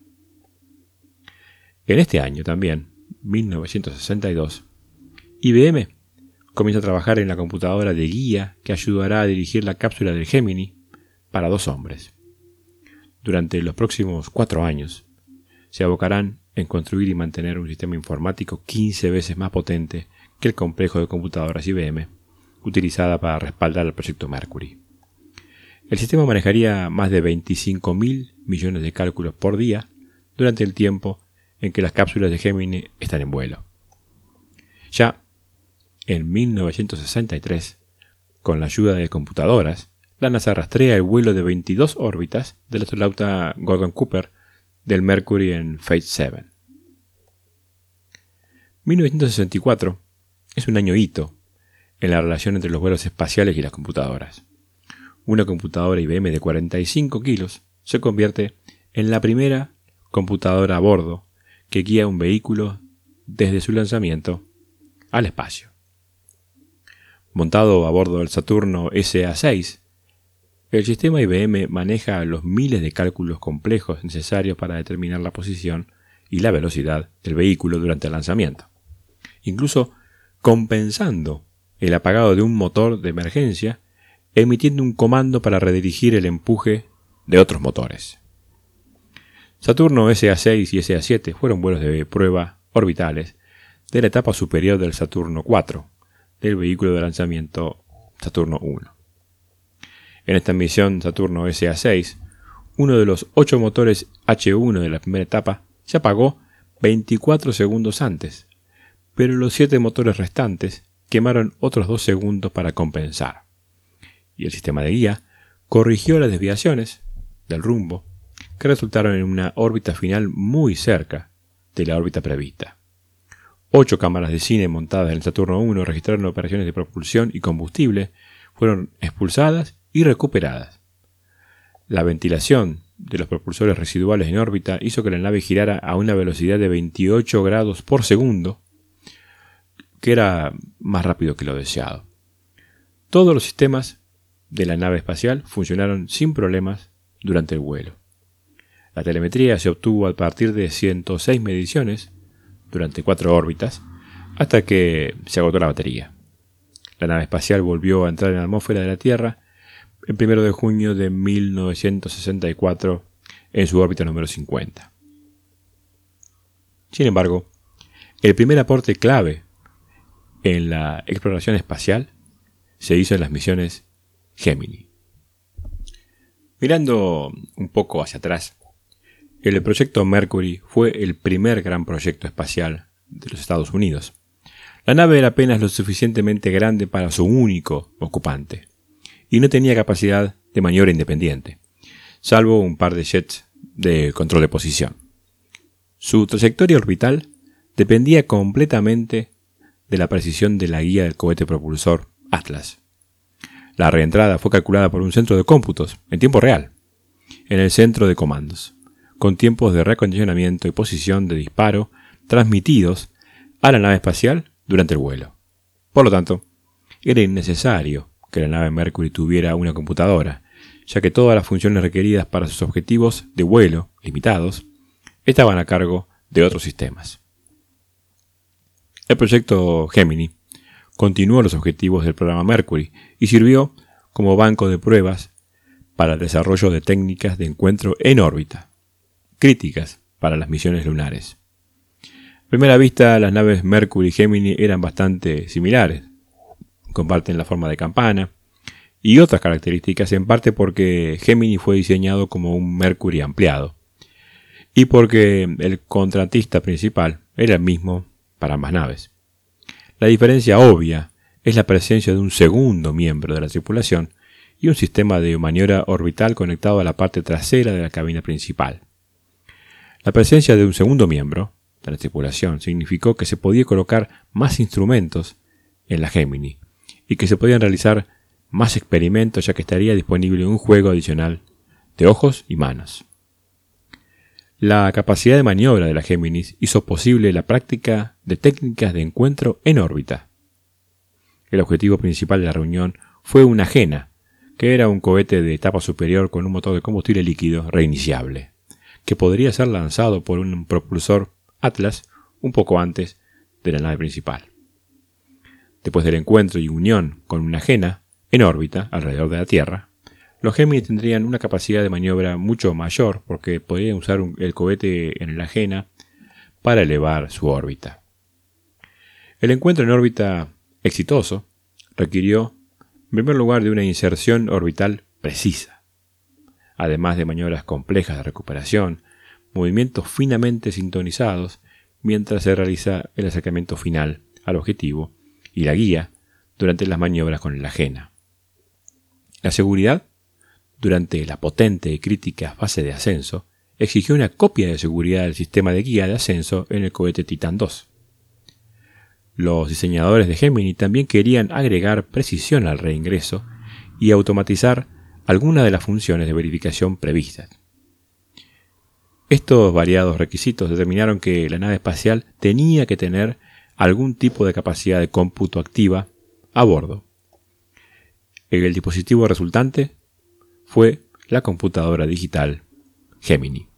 En este año también, mil novecientos sesenta y dos, I B M comienza a trabajar en la computadora de guía que ayudará a dirigir la cápsula del Gemini para dos hombres. Durante los próximos cuatro años, se abocarán en construir y mantener un sistema informático quince veces más potente que el complejo de computadoras I B M utilizada para respaldar el proyecto Mercury. El sistema manejaría más de veinticinco mil millones de cálculos por día durante el tiempo en que las cápsulas de Gemini están en vuelo. Ya en mil novecientos sesenta y tres, con la ayuda de computadoras, la NASA rastrea el vuelo de veintidós órbitas del astronauta Gordon Cooper del Mercury en Phase siete. mil novecientos sesenta y cuatro es un año hito en la relación entre los vuelos espaciales y las computadoras. Una computadora I B M de cuarenta y cinco kilos se convierte en la primera computadora a bordo que guía un vehículo desde su lanzamiento al espacio. Montado a bordo del Saturno S A seis, el sistema I B M maneja los miles de cálculos complejos necesarios para determinar la posición y la velocidad del vehículo durante el lanzamiento, incluso compensando el apagado de un motor de emergencia, emitiendo un comando para redirigir el empuje de otros motores. Saturno S A seis y S A siete fueron vuelos de prueba orbitales de la etapa superior del Saturno cuatro, del vehículo de lanzamiento Saturno uno. En esta misión Saturno S A seis, uno de los ocho motores H uno de la primera etapa se apagó veinticuatro segundos antes, pero los siete motores restantes quemaron otros dos segundos para compensar, y el sistema de guía corrigió las desviaciones del rumbo que resultaron en una órbita final muy cerca de la órbita prevista. Ocho cámaras de cine montadas en el Saturno uno registraron operaciones de propulsión y combustible, fueron expulsadas y recuperadas. La ventilación de los propulsores residuales en órbita hizo que la nave girara a una velocidad de veintiocho grados por segundo, que era más rápido que lo deseado. Todos los sistemas de la nave espacial funcionaron sin problemas durante el vuelo. La telemetría se obtuvo a partir de ciento seis mediciones durante cuatro órbitas, hasta que se agotó la batería. La nave espacial volvió a entrar en la atmósfera de la Tierra el primero de junio de mil novecientos sesenta y cuatro en su órbita número cincuenta. Sin embargo, el primer aporte clave en la exploración espacial se hizo en las misiones Gemini. Mirando un poco hacia atrás, el proyecto Mercury fue el primer gran proyecto espacial de los Estados Unidos. La nave era apenas lo suficientemente grande para su único ocupante y no tenía capacidad de maniobra independiente, salvo un par de jets de control de posición. Su trayectoria orbital dependía completamente de la precisión de la guía del cohete propulsor Atlas. La reentrada fue calculada por un centro de cómputos en tiempo real, en el centro de comandos, con tiempos de reacondicionamiento y posición de disparo transmitidos a la nave espacial durante el vuelo. Por lo tanto, era innecesario que la nave Mercury tuviera una computadora, ya que todas las funciones requeridas para sus objetivos de vuelo, limitados, estaban a cargo de otros sistemas. El proyecto Gemini continuó los objetivos del programa Mercury y sirvió como banco de pruebas para el desarrollo de técnicas de encuentro en órbita, críticas para las misiones lunares. A primera vista, las naves Mercury y Gemini eran bastante similares. Comparten la forma de campana y otras características, en parte porque Gemini fue diseñado como un Mercury ampliado y porque el contratista principal era el mismo para ambas naves. La diferencia obvia es la presencia de un segundo miembro de la tripulación y un sistema de maniobra orbital conectado a la parte trasera de la cabina principal. La presencia de un segundo miembro de la tripulación significó que se podía colocar más instrumentos en la Gemini y que se podían realizar más experimentos, ya que estaría disponible un juego adicional de ojos y manos. La capacidad de maniobra de la Gemini hizo posible la práctica de técnicas de encuentro en órbita. El objetivo principal de la reunión fue una Agena, que era un cohete de etapa superior con un motor de combustible líquido reiniciable, que podría ser lanzado por un propulsor Atlas un poco antes de la nave principal. Después del encuentro y unión con una Agena en órbita alrededor de la Tierra, los Gemini tendrían una capacidad de maniobra mucho mayor porque podrían usar un, el cohete en la Agena para elevar su órbita. El encuentro en órbita exitoso requirió, en primer lugar, de una inserción orbital precisa, además de maniobras complejas de recuperación, movimientos finamente sintonizados mientras se realiza el acercamiento final al objetivo y la guía durante las maniobras con la ajena. La seguridad, durante la potente y crítica fase de ascenso, exigió una copia de seguridad del sistema de guía de ascenso en el cohete Titan dos. Los diseñadores de Gemini también querían agregar precisión al reingreso y automatizar algunas de las funciones de verificación previstas. Estos variados requisitos determinaron que la nave espacial tenía que tener algún tipo de capacidad de cómputo activa a bordo. El dispositivo resultante fue la computadora digital Gemini.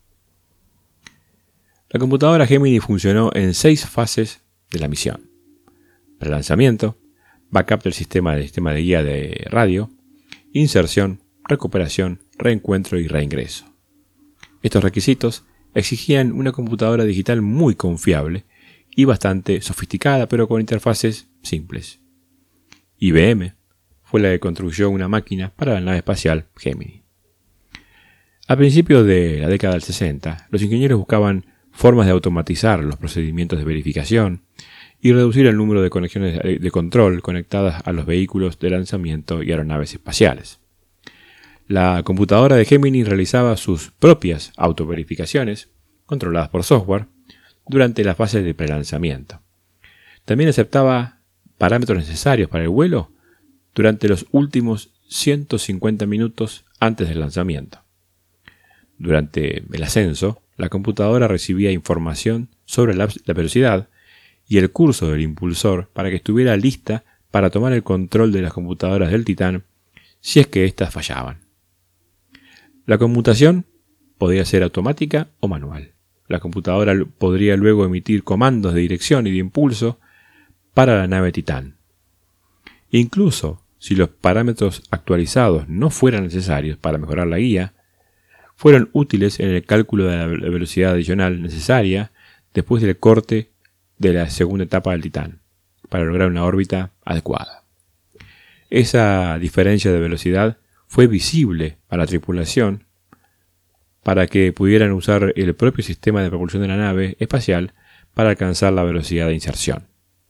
La computadora Gemini funcionó en seis fases de la misión: prelanzamiento, backup del sistema de, sistema de guía de radio, inserción, recuperación, reencuentro y reingreso. Estos requisitos exigían una computadora digital muy confiable y bastante sofisticada, pero con interfaces simples. I B M fue la que construyó una máquina para la nave espacial Gemini. A principios de la década del sesenta, los ingenieros buscaban formas de automatizar los procedimientos de verificación y reducir el número de conexiones de control conectadas a los vehículos de lanzamiento y aeronaves espaciales. La computadora de Gemini realizaba sus propias autoverificaciones, controladas por software, durante la fase de prelanzamiento. También aceptaba parámetros necesarios para el vuelo durante los últimos ciento cincuenta minutos antes del lanzamiento. Durante el ascenso, la computadora recibía información sobre la, la velocidad y el curso del impulsor para que estuviera lista para tomar el control de las computadoras del Titán si es que éstas fallaban. La conmutación podía ser automática o manual. La computadora podría luego emitir comandos de dirección y de impulso para la nave Titán. Incluso si los parámetros actualizados no fueran necesarios para mejorar la guía, fueron útiles en el cálculo de la velocidad adicional necesaria después del corte de la segunda etapa del Titán, para lograr una órbita adecuada. Esa diferencia de velocidad fue visible a la tripulación para que pudieran usar el propio sistema de propulsión de la nave espacial para alcanzar la velocidad de inserción.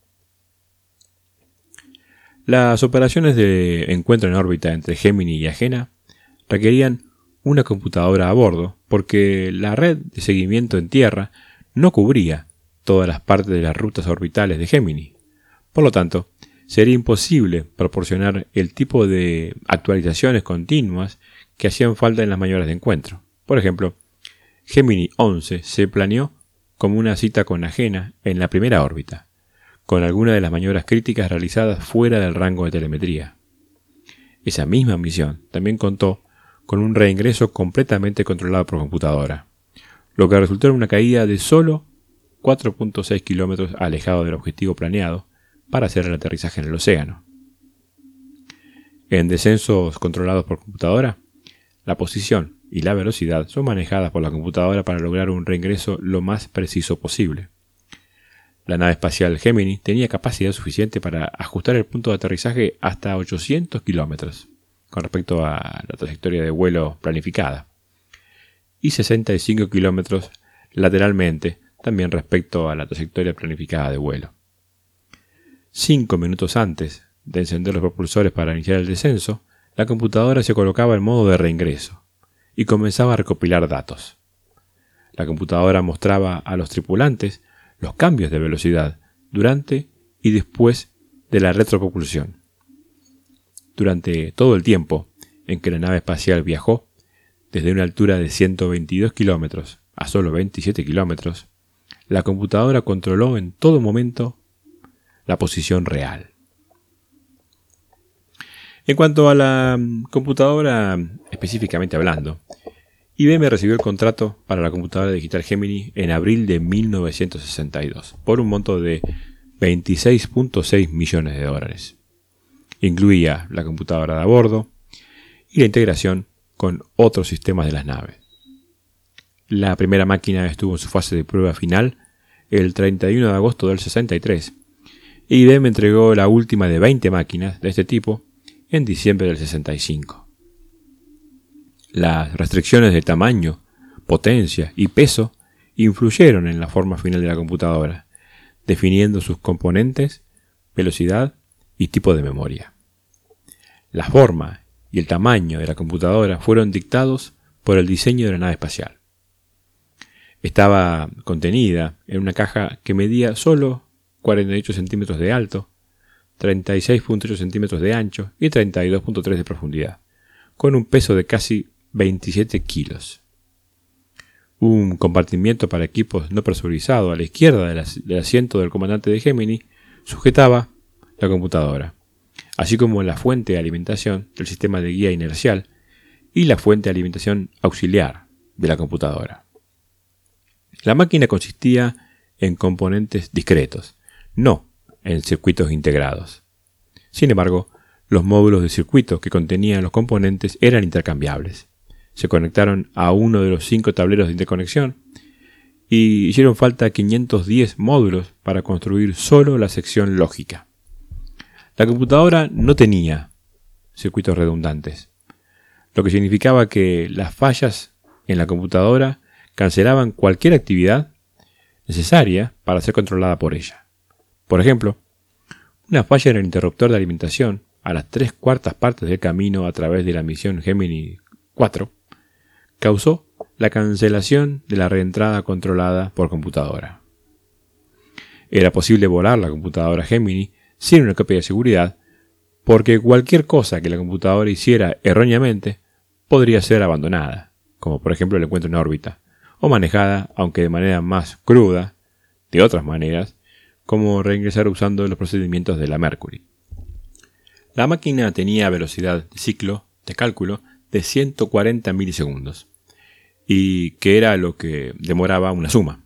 Las operaciones de encuentro en órbita entre Gemini y Agena requerían una computadora a bordo porque la red de seguimiento en tierra no cubría todas las partes de las rutas orbitales de Gemini. Por lo tanto, sería imposible proporcionar el tipo de actualizaciones continuas que hacían falta en las maniobras de encuentro. Por ejemplo, Gemini once se planeó como una cita con Agena en la primera órbita, con algunas de las maniobras críticas realizadas fuera del rango de telemetría. Esa misma misión también contó con un reingreso completamente controlado por computadora, lo que resultó en una caída de solo cuatro punto seis kilómetros alejado del objetivo planeado para hacer el aterrizaje en el océano. En descensos controlados por computadora, la posición y la velocidad son manejadas por la computadora para lograr un reingreso lo más preciso posible. La nave espacial Gemini tenía capacidad suficiente para ajustar el punto de aterrizaje hasta ochocientos kilómetros con respecto a la trayectoria de vuelo planificada, y sesenta y cinco kilómetros lateralmente también respecto a la trayectoria planificada de vuelo. Cinco minutos antes de encender los propulsores para iniciar el descenso, la computadora se colocaba en modo de reingreso y comenzaba a recopilar datos. La computadora mostraba a los tripulantes los cambios de velocidad durante y después de la retropropulsión. Durante todo el tiempo en que la nave espacial viajó, desde una altura de ciento veintidós kilómetros a solo veintisiete kilómetros, la computadora controló en todo momento la posición real. En cuanto a la computadora específicamente hablando, I B M recibió el contrato para la computadora digital Gemini en abril de mil novecientos sesenta y dos por un monto de veintiséis punto seis millones de dólares. Incluía la computadora de a bordo y la integración con otros sistemas de las naves. La primera máquina estuvo en su fase de prueba final el treinta y uno de agosto del sesenta y tres, e I B M entregó la última de veinte máquinas de este tipo en diciembre del sesenta y cinco. Las restricciones de tamaño, potencia y peso influyeron en la forma final de la computadora, definiendo sus componentes, velocidad y tipo de memoria. La forma y el tamaño de la computadora fueron dictados por el diseño de la nave espacial. Estaba contenida en una caja que medía solo cuarenta y ocho centímetros de alto, treinta y seis punto ocho centímetros de ancho y treinta y dos punto tres de profundidad, con un peso de casi veintisiete kilos. Un compartimiento para equipos no presurizado a la izquierda del asiento del comandante de Gemini sujetaba la computadora, así como la fuente de alimentación del sistema de guía inercial y la fuente de alimentación auxiliar de la computadora. La máquina consistía en componentes discretos, no en circuitos integrados. Sin embargo, los módulos de circuito que contenían los componentes eran intercambiables. Se conectaron a uno de los cinco tableros de interconexión y hicieron falta quinientos diez módulos para construir solo la sección lógica. La computadora no tenía circuitos redundantes, lo que significaba que las fallas en la computadora cancelaban cualquier actividad necesaria para ser controlada por ella. Por ejemplo, una falla en el interruptor de alimentación a las tres cuartas partes del camino a través de la misión Gemini cuatro causó la cancelación de la reentrada controlada por computadora. Era posible volar la computadora Gemini sin una copia de seguridad, porque cualquier cosa que la computadora hiciera erróneamente podría ser abandonada, como por ejemplo el encuentro en órbita, o manejada, aunque de manera más cruda, de otras maneras, como reingresar usando los procedimientos de la Mercury. La máquina tenía velocidad de ciclo de cálculo de ciento cuarenta milisegundos, y que era lo que demoraba una suma.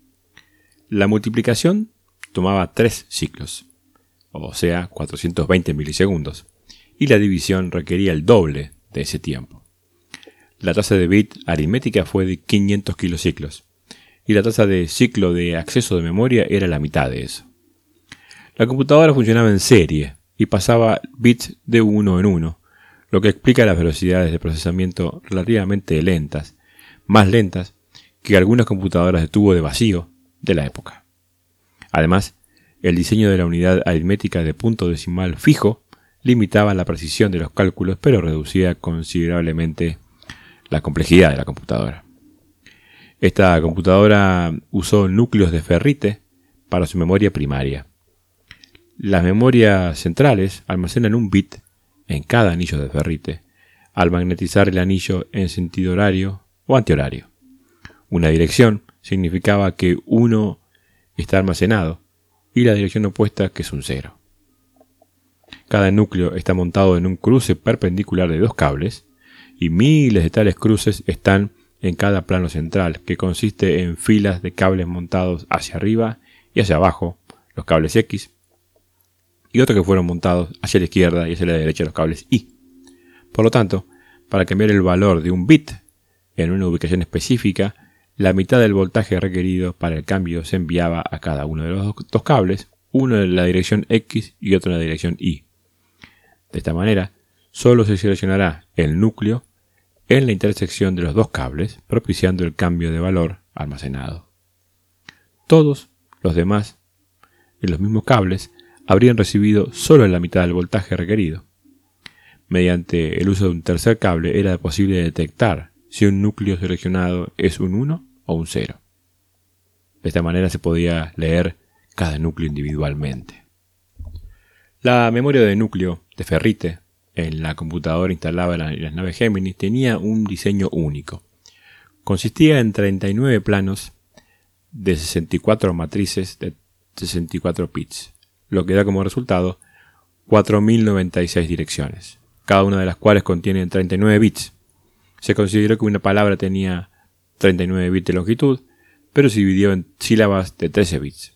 La multiplicación tomaba tres ciclos, o sea, cuatrocientos veinte milisegundos, y la división requería el doble de ese tiempo. La tasa de bit aritmética fue de quinientos kilociclos, y la tasa de ciclo de acceso de memoria era la mitad de eso. La computadora funcionaba en serie y pasaba bits de uno en uno, lo que explica las velocidades de procesamiento relativamente lentas, más lentas que algunas computadoras de tubo de vacío de la época. Además, el diseño de la unidad aritmética de punto decimal fijo limitaba la precisión de los cálculos, pero reducía considerablemente la complejidad de la computadora. Esta computadora usó núcleos de ferrite para su memoria primaria. Las memorias centrales almacenan un bit en cada anillo de ferrite, al magnetizar el anillo en sentido horario o antihorario. Una dirección significaba que uno está almacenado y la dirección opuesta que es un cero. Cada núcleo está montado en un cruce perpendicular de dos cables y miles de tales cruces están en cada plano central, que consiste en filas de cables montados hacia arriba y hacia abajo, los cables X, y otros que fueron montados hacia la izquierda y hacia la derecha, los cables Y. Por lo tanto, para cambiar el valor de un bit en una ubicación específica, la mitad del voltaje requerido para el cambio se enviaba a cada uno de los dos cables, uno en la dirección X y otro en la dirección Y. De esta manera, solo se seleccionará el núcleo en la intersección de los dos cables, propiciando el cambio de valor almacenado. Todos los demás, en los mismos cables, habrían recibido solo la mitad del voltaje requerido. Mediante el uso de un tercer cable era posible detectar si un núcleo seleccionado es un uno o un cero. De esta manera se podía leer cada núcleo individualmente. La memoria de núcleo de ferrite en la computadora instalada en las naves Gemini tenía un diseño único. Consistía en treinta y nueve planos de sesenta y cuatro matrices de sesenta y cuatro bits, lo que da como resultado cuatro mil noventa y seis direcciones, cada una de las cuales contiene treinta y nueve bits. Se consideró que una palabra tenía treinta y nueve bits de longitud, pero se dividió en sílabas de trece bits.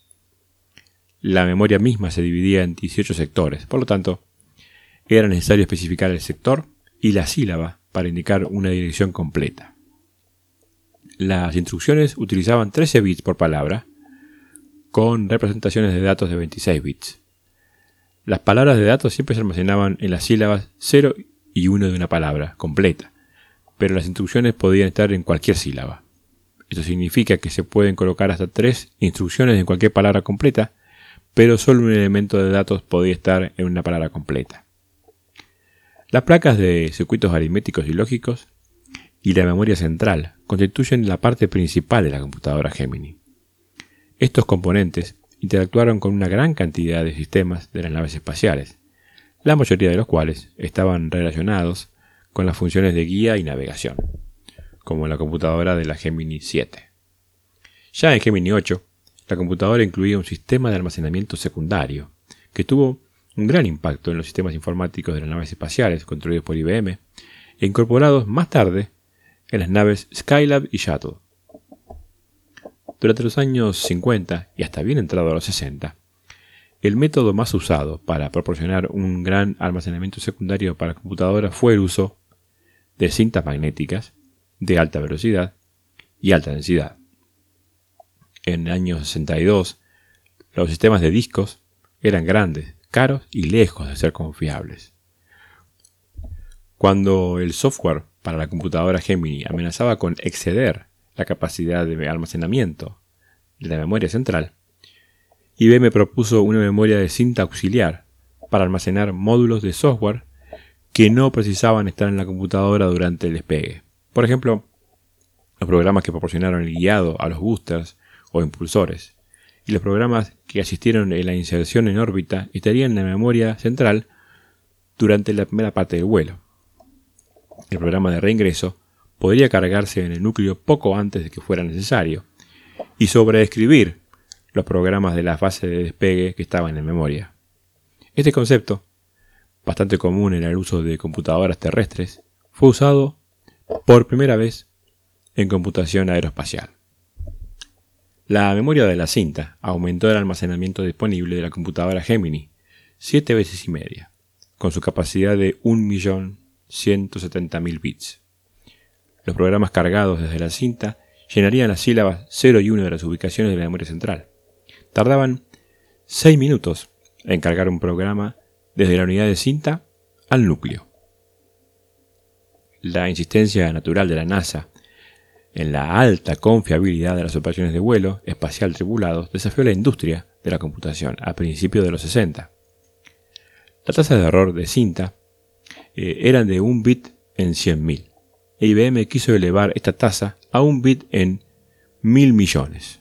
La memoria misma se dividía en dieciocho sectores, por lo tanto, era necesario especificar el sector y la sílaba para indicar una dirección completa. Las instrucciones utilizaban trece bits por palabra, con representaciones de datos de veintiséis bits. Las palabras de datos siempre se almacenaban en las sílabas cero y uno de una palabra completa, pero las instrucciones podían estar en cualquier sílaba. Esto significa que se pueden colocar hasta tres instrucciones en cualquier palabra completa, pero solo un elemento de datos podía estar en una palabra completa. Las placas de circuitos aritméticos y lógicos y la memoria central constituyen la parte principal de la computadora Gemini. Estos componentes interactuaron con una gran cantidad de sistemas de las naves espaciales, la mayoría de los cuales estaban relacionados con las funciones de guía y navegación, como la computadora de la Gemini siete. Ya en Gemini ocho, la computadora incluía un sistema de almacenamiento secundario, que tuvo un gran impacto en los sistemas informáticos de las naves espaciales construidos por I B M e incorporados más tarde en las naves Skylab y Shuttle. Durante los años cincuenta y hasta bien entrado a los sesenta, el método más usado para proporcionar un gran almacenamiento secundario para computadoras fue el uso de cintas magnéticas de alta velocidad y alta densidad. En el año sesenta y dos, los sistemas de discos eran grandes, caros y lejos de ser confiables. Cuando el software para la computadora Gemini amenazaba con exceder la capacidad de almacenamiento de la memoria central, I B M propuso una memoria de cinta auxiliar para almacenar módulos de software que no precisaban estar en la computadora durante el despegue. Por ejemplo, los programas que proporcionaron el guiado a los boosters o impulsores, y los programas que asistieron en la inserción en órbita estarían en la memoria central durante la primera parte del vuelo. El programa de reingreso podría cargarse en el núcleo poco antes de que fuera necesario y sobreescribir los programas de la fase de despegue que estaban en memoria. Este concepto, bastante común en el uso de computadoras terrestres, fue usado por primera vez en computación aeroespacial. La memoria de la cinta aumentó el almacenamiento disponible de la computadora Gemini siete veces y media, con su capacidad de un millón ciento setenta mil bits. Los programas cargados desde la cinta llenarían las sílabas cero y uno de las ubicaciones de la memoria central. Tardaban seis minutos en cargar un programa desde la unidad de cinta al núcleo. La insistencia natural de la NASA en la alta confiabilidad de las operaciones de vuelo espacial tripulados desafió la industria de la computación a principios de los sesenta. La tasa de error de cinta eh, eran de un bit en cien mil. E I B M quiso elevar esta tasa a un bit en mil millones.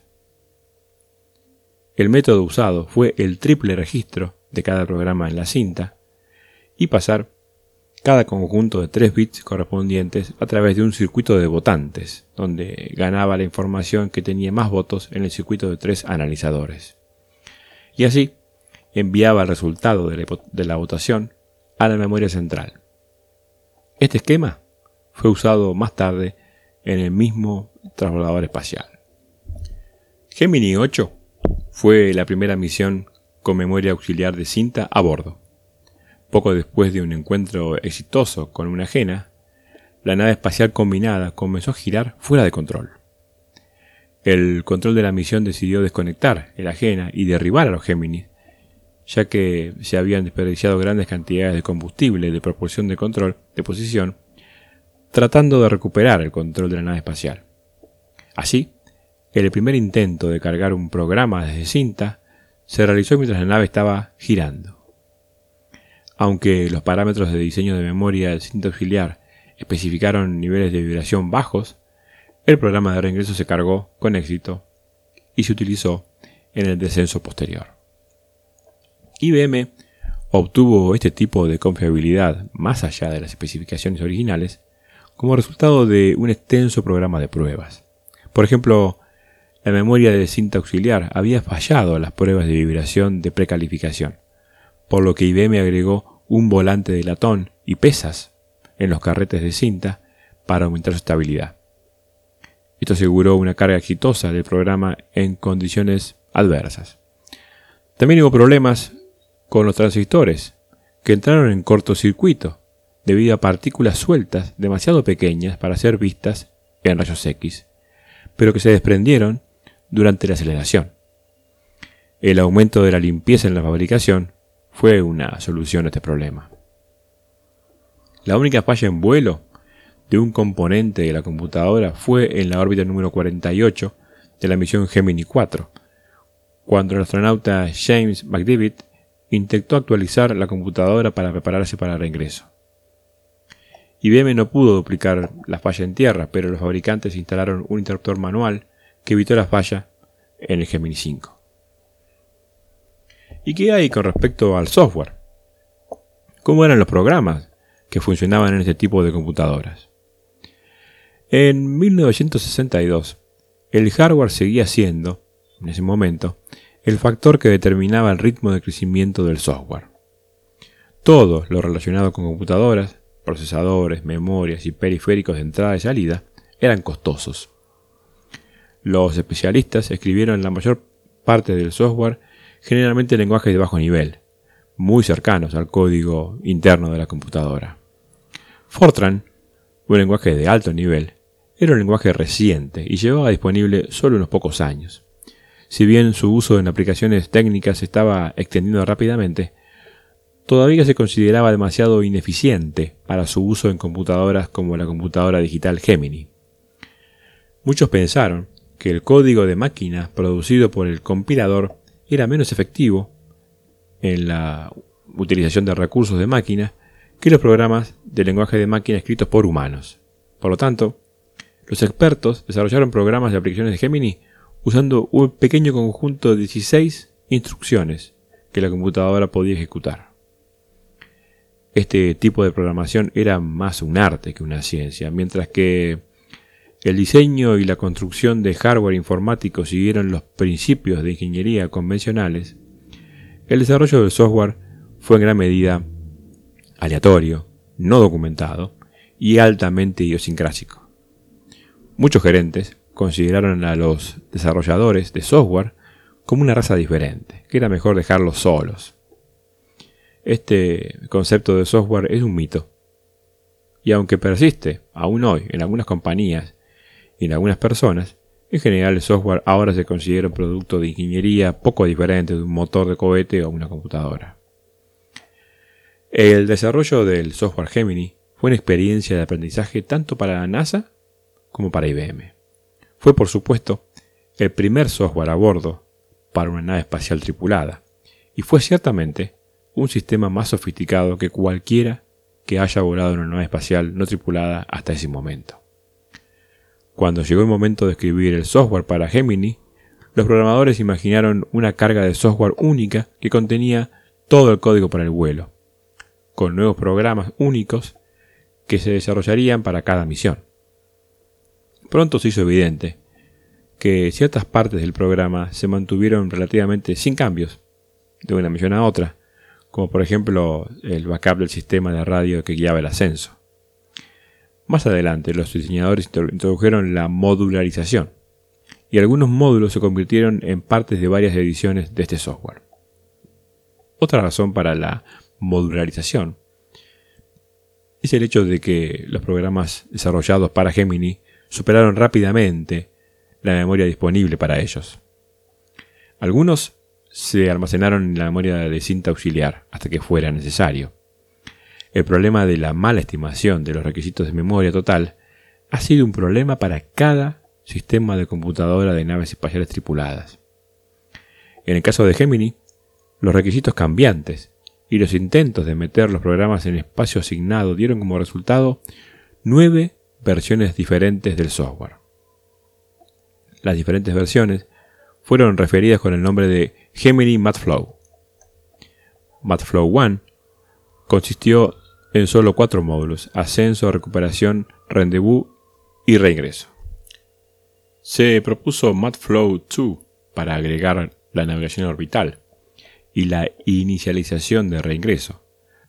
El método usado fue el triple registro de cada programa en la cinta y pasar cada conjunto de tres bits correspondientes a través de un circuito de votantes, donde ganaba la información que tenía más votos en el circuito de tres analizadores. Y así enviaba el resultado de la, de la votación a la memoria central. Este esquema fue usado más tarde en el mismo transbordador espacial. Gemini ocho fue la primera misión con memoria auxiliar de cinta a bordo. Poco después de un encuentro exitoso con una ajena, la nave espacial combinada comenzó a girar fuera de control. El control de la misión decidió desconectar el ajena y derribar a los Gemini, ya que se habían desperdiciado grandes cantidades de combustible de propulsión de control de posición, tratando de recuperar el control de la nave espacial. Así, el primer intento de cargar un programa desde cinta se realizó mientras la nave estaba girando. Aunque los parámetros de diseño de memoria de cinta auxiliar especificaron niveles de vibración bajos, el programa de reingreso se cargó con éxito y se utilizó en el descenso posterior. I B M obtuvo este tipo de confiabilidad más allá de las especificaciones originales como resultado de un extenso programa de pruebas. Por ejemplo, la memoria de cinta auxiliar había fallado a las pruebas de vibración de precalificación, por lo que I B M agregó un volante de latón y pesas en los carretes de cinta para aumentar su estabilidad. Esto aseguró una carga exitosa del programa en condiciones adversas. También hubo problemas con los transistores, que entraron en cortocircuito debido a partículas sueltas demasiado pequeñas para ser vistas en rayos X, pero que se desprendieron durante la aceleración. El aumento de la limpieza en la fabricación fue una solución a este problema. La única falla en vuelo de un componente de la computadora fue en la órbita número cuarenta y ocho de la misión Gemini cuatro, cuando el astronauta James McDivitt intentó actualizar la computadora para prepararse para el reingreso. I B M no pudo duplicar la falla en tierra, pero los fabricantes instalaron un interruptor manual que evitó la falla en el Gemini cinco. ¿Y qué hay con respecto al software? ¿Cómo eran los programas que funcionaban en este tipo de computadoras? En mil novecientos sesenta y dos, el hardware seguía siendo, en ese momento, el factor que determinaba el ritmo de crecimiento del software. Todo lo relacionado con computadoras, procesadores, memorias y periféricos de entrada y salida eran costosos. Los especialistas escribieron la mayor parte del software generalmente en lenguajes de bajo nivel, muy cercanos al código interno de la computadora. Fortran, un lenguaje de alto nivel, era un lenguaje reciente y llevaba disponible solo unos pocos años. Si bien su uso en aplicaciones técnicas se estaba extendiendo rápidamente, todavía se consideraba demasiado ineficiente para su uso en computadoras como la computadora digital Gemini. Muchos pensaron que el código de máquina producido por el compilador era menos efectivo en la utilización de recursos de máquina que los programas de lenguaje de máquina escritos por humanos. Por lo tanto, los expertos desarrollaron programas de aplicaciones de Gemini usando un pequeño conjunto de dieciséis instrucciones que la computadora podía ejecutar. Este tipo de programación era más un arte que una ciencia, mientras que el diseño y la construcción de hardware informático siguieron los principios de ingeniería convencionales. El desarrollo del software fue en gran medida aleatorio, no documentado y altamente idiosincrásico. Muchos gerentes consideraron a los desarrolladores de software como una raza diferente, que era mejor dejarlos solos. Este concepto de software es un mito, y aunque persiste aún hoy en algunas compañías y en algunas personas, en general el software ahora se considera un producto de ingeniería poco diferente de un motor de cohete o una computadora. El desarrollo del software Gemini fue una experiencia de aprendizaje tanto para la NASA como para I B M. Fue, por supuesto, el primer software a bordo para una nave espacial tripulada, y fue ciertamente un sistema más sofisticado que cualquiera que haya volado en una nave espacial no tripulada hasta ese momento. Cuando llegó el momento de escribir el software para Gemini, los programadores imaginaron una carga de software única que contenía todo el código para el vuelo, con nuevos programas únicos que se desarrollarían para cada misión. Pronto se hizo evidente que ciertas partes del programa se mantuvieron relativamente sin cambios de una misión a otra, como por ejemplo el backup del sistema de radio que guiaba el ascenso. Más adelante los diseñadores introdujeron la modularización, y algunos módulos se convirtieron en partes de varias ediciones de este software. Otra razón para la modularización es el hecho de que los programas desarrollados para Gemini superaron rápidamente la memoria disponible para ellos. Algunos se almacenaron en la memoria de cinta auxiliar hasta que fuera necesario. El problema de la mala estimación de los requisitos de memoria total ha sido un problema para cada sistema de computadora de naves espaciales tripuladas. En el caso de Gemini, los requisitos cambiantes y los intentos de meter los programas en espacio asignado dieron como resultado nueve versiones diferentes del software. Las diferentes versiones fueron referidas con el nombre de Gemini Matflow. Matflow uno consistió en solo cuatro módulos: ascenso, recuperación, rendezvous y reingreso. Se propuso Matflow dos para agregar la navegación orbital y la inicialización de reingreso,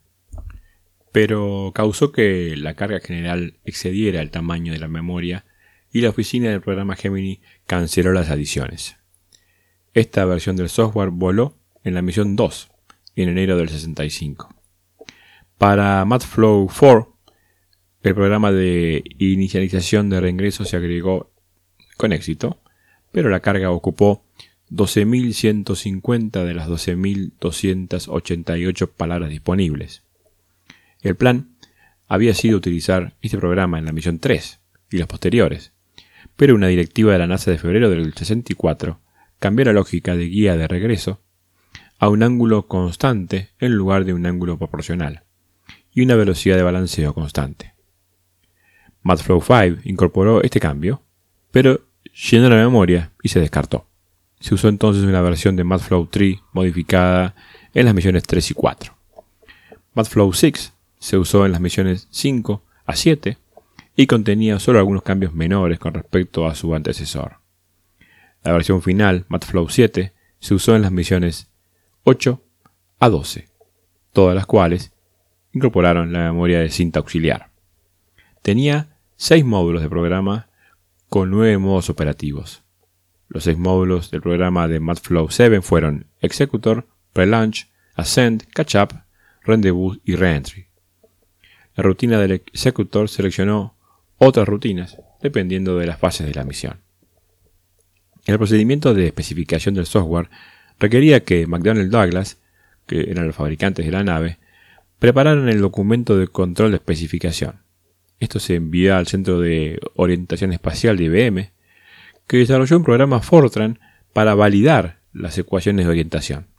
pero causó que la carga general excediera el tamaño de la memoria y la oficina del programa Gemini canceló las adiciones. Esta versión del software voló en la misión dos en enero del sesenta y cinco. Para Matflow cuatro, el programa de inicialización de reingreso se agregó con éxito, pero la carga ocupó doce mil ciento cincuenta de las doce mil doscientas ochenta y ocho palabras disponibles. El plan había sido utilizar este programa en la misión tres y las posteriores, pero una directiva de la NASA de febrero del sesenta y cuatro cambió la lógica de guía de regreso a un ángulo constante en lugar de un ángulo proporcional y una velocidad de balanceo constante. MathFlow cinco incorporó este cambio, pero llenó la memoria y se descartó. Se usó entonces una versión de MathFlow tres modificada en las misiones tres y cuatro. MathFlow seis se usó en las misiones cinco a siete y contenía solo algunos cambios menores con respecto a su antecesor. La versión final, MathFlow siete, se usó en las misiones ocho a doce, todas las cuales incorporaron la memoria de cinta auxiliar. Tenía seis módulos de programa con nueve modos operativos. Los seis módulos del programa de MathFlow siete fueron Executor, Pre-Launch, Ascent, Catch-Up, Rendezvous y Reentry. La rutina del Executor seleccionó otras rutinas dependiendo de las fases de la misión. El procedimiento de especificación del software requería que McDonnell Douglas, que eran los fabricantes de la nave, prepararan el documento de control de especificación. Esto se envió al Centro de Orientación Espacial de I B M, que desarrolló un programa Fortran para validar las ecuaciones de orientación.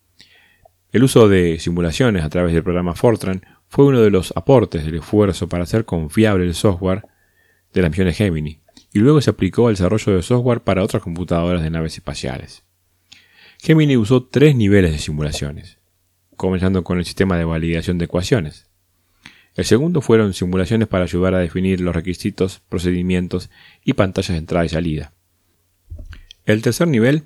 El uso de simulaciones a través del programa Fortran fue uno de los aportes del esfuerzo para hacer confiable el software de las misiones Gemini, y luego se aplicó al desarrollo de software para otras computadoras de naves espaciales. Gemini usó tres niveles de simulaciones, comenzando con el sistema de validación de ecuaciones. El segundo fueron simulaciones para ayudar a definir los requisitos, procedimientos y pantallas de entrada y salida. El tercer nivel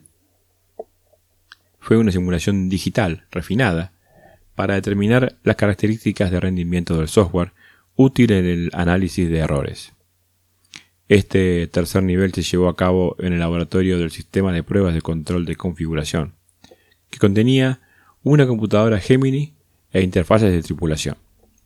fue una simulación digital refinada para determinar las características de rendimiento del software útil en el análisis de errores. Este tercer nivel se llevó a cabo en el laboratorio del sistema de pruebas de control de configuración, que contenía una computadora Gemini e interfaces de tripulación.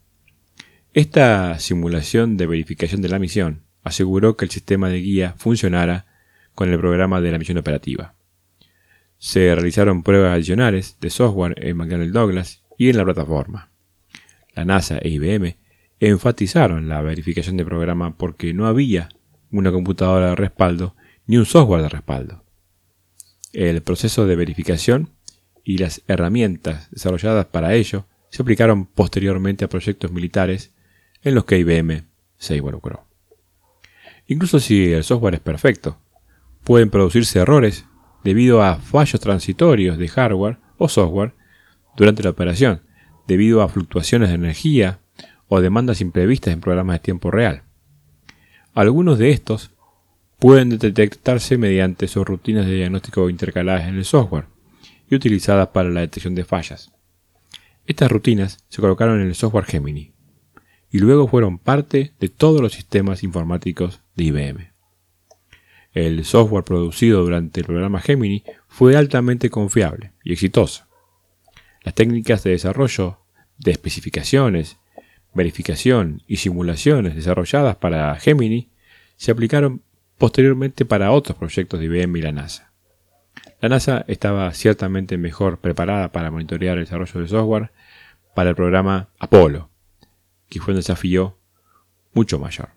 Esta simulación de verificación de la misión aseguró que el sistema de guía funcionara con el programa de la misión operativa. Se realizaron pruebas adicionales de software en McDonnell Douglas y en la plataforma. La NASA e I B M enfatizaron la verificación de programa porque no había una computadora de respaldo ni un software de respaldo. El proceso de verificación y las herramientas desarrolladas para ello se aplicaron posteriormente a proyectos militares en los que I B M se involucró. Incluso si el software es perfecto, pueden producirse errores debido a fallos transitorios de hardware o software durante la operación, debido a fluctuaciones de energía o demandas imprevistas en programas de tiempo real. Algunos de estos pueden detectarse mediante sus rutinas de diagnóstico intercaladas en el software y utilizadas para la detección de fallas. Estas rutinas se colocaron en el software Gemini y luego fueron parte de todos los sistemas informáticos de I B M. El software producido durante el programa Gemini fue altamente confiable y exitoso. Las técnicas de desarrollo de especificaciones, verificación y simulaciones desarrolladas para Gemini se aplicaron posteriormente para otros proyectos de I B M y la NASA. La NASA estaba ciertamente mejor preparada para monitorear el desarrollo de software para el programa Apolo, que fue un desafío mucho mayor.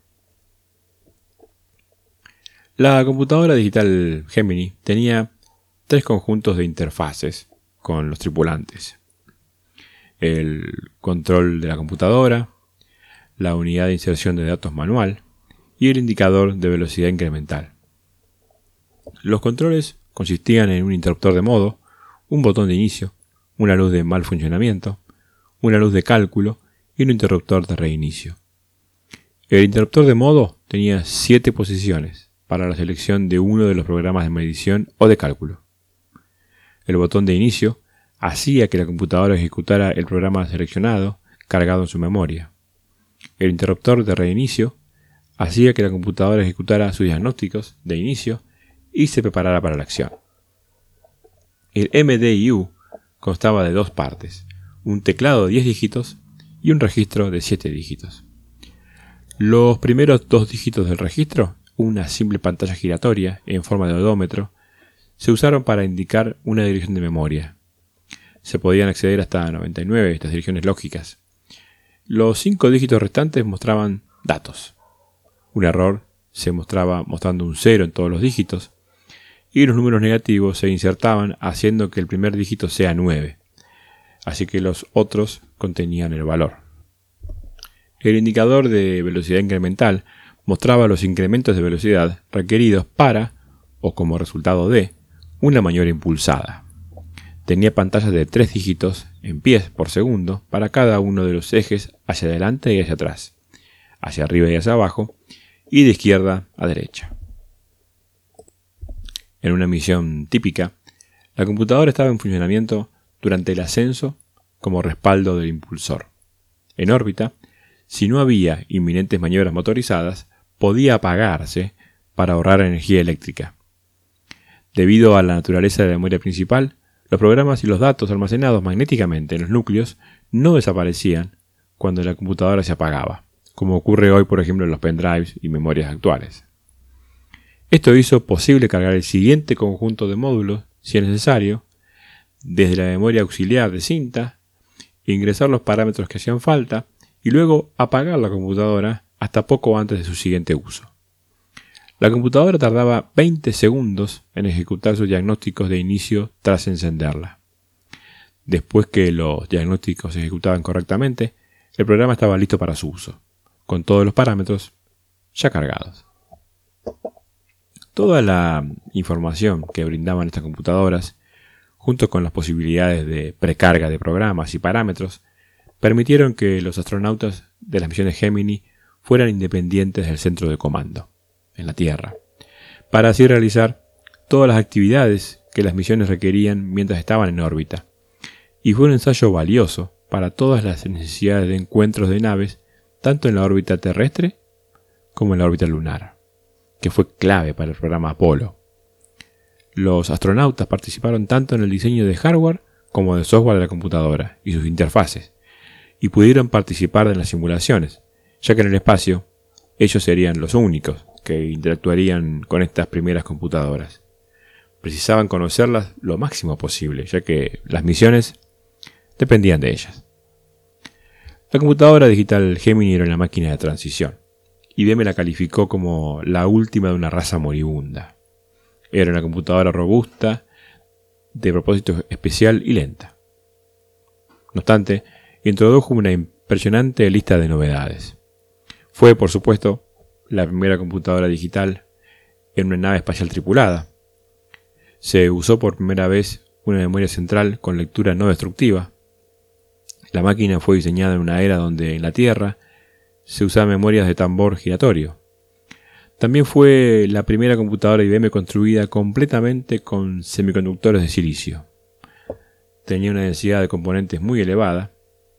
La computadora digital Gemini tenía tres conjuntos de interfaces con los tripulantes: el control de la computadora, la unidad de inserción de datos manual y el indicador de velocidad incremental. Los controles consistían en un interruptor de modo, un botón de inicio, una luz de mal funcionamiento, una luz de cálculo y un interruptor de reinicio. El interruptor de modo tenía siete posiciones para la selección de uno de los programas de medición o de cálculo. El botón de inicio hacía que la computadora ejecutara el programa seleccionado cargado en su memoria. El interruptor de reinicio hacía que la computadora ejecutara sus diagnósticos de inicio y se preparara para la acción. El M D I U constaba de dos partes, un teclado de diez dígitos y un registro de siete dígitos. Los primeros dos dígitos del registro una simple pantalla giratoria en forma de odómetro, se usaron para indicar una dirección de memoria. Se podían acceder hasta noventa y nueve de estas direcciones lógicas. Los cinco dígitos restantes mostraban datos. Un error se mostraba mostrando un cero en todos los dígitos, y los números negativos se insertaban haciendo que el primer dígito sea nueve, así que los otros contenían el valor. El indicador de velocidad incremental mostraba los incrementos de velocidad requeridos para, o como resultado de, una maniobra impulsada. Tenía pantallas de tres dígitos en pies por segundo para cada uno de los ejes hacia adelante y hacia atrás, hacia arriba y hacia abajo, y de izquierda a derecha. En una misión típica, la computadora estaba en funcionamiento durante el ascenso como respaldo del impulsor. En órbita, si no había inminentes maniobras motorizadas, podía apagarse para ahorrar energía eléctrica. Debido a la naturaleza de la memoria principal, los programas y los datos almacenados magnéticamente en los núcleos no desaparecían cuando la computadora se apagaba, como ocurre hoy por ejemplo en los pendrives y memorias actuales. Esto hizo posible cargar el siguiente conjunto de módulos, si es necesario, desde la memoria auxiliar de cinta, ingresar los parámetros que hacían falta y luego apagar la computadora hasta poco antes de su siguiente uso. La computadora tardaba veinte segundos en ejecutar sus diagnósticos de inicio tras encenderla. Después que los diagnósticos se ejecutaban correctamente, el programa estaba listo para su uso, con todos los parámetros ya cargados. Toda la información que brindaban estas computadoras, junto con las posibilidades de precarga de programas y parámetros, permitieron que los astronautas de las misiones Gemini fueran independientes del centro de comando, en la Tierra, para así realizar todas las actividades que las misiones requerían mientras estaban en órbita, y fue un ensayo valioso para todas las necesidades de encuentros de naves, tanto en la órbita terrestre como en la órbita lunar, que fue clave para el programa Apolo. Los astronautas participaron tanto en el diseño de hardware como de software de la computadora y sus interfaces, y pudieron participar en las simulaciones, ya que en el espacio ellos serían los únicos que interactuarían con estas primeras computadoras. Precisaban conocerlas lo máximo posible, ya que las misiones dependían de ellas. La computadora digital Gemini era una máquina de transición. I B M la calificó como la última de una raza moribunda. Era una computadora robusta, de propósito especial y lenta. No obstante, introdujo una impresionante lista de novedades. Fue, por supuesto, la primera computadora digital en una nave espacial tripulada. Se usó por primera vez una memoria central con lectura no destructiva. La máquina fue diseñada en una era donde en la Tierra se usaban memorias de tambor giratorio. También fue la primera computadora I B M construida completamente con semiconductores de silicio. Tenía una densidad de componentes muy elevada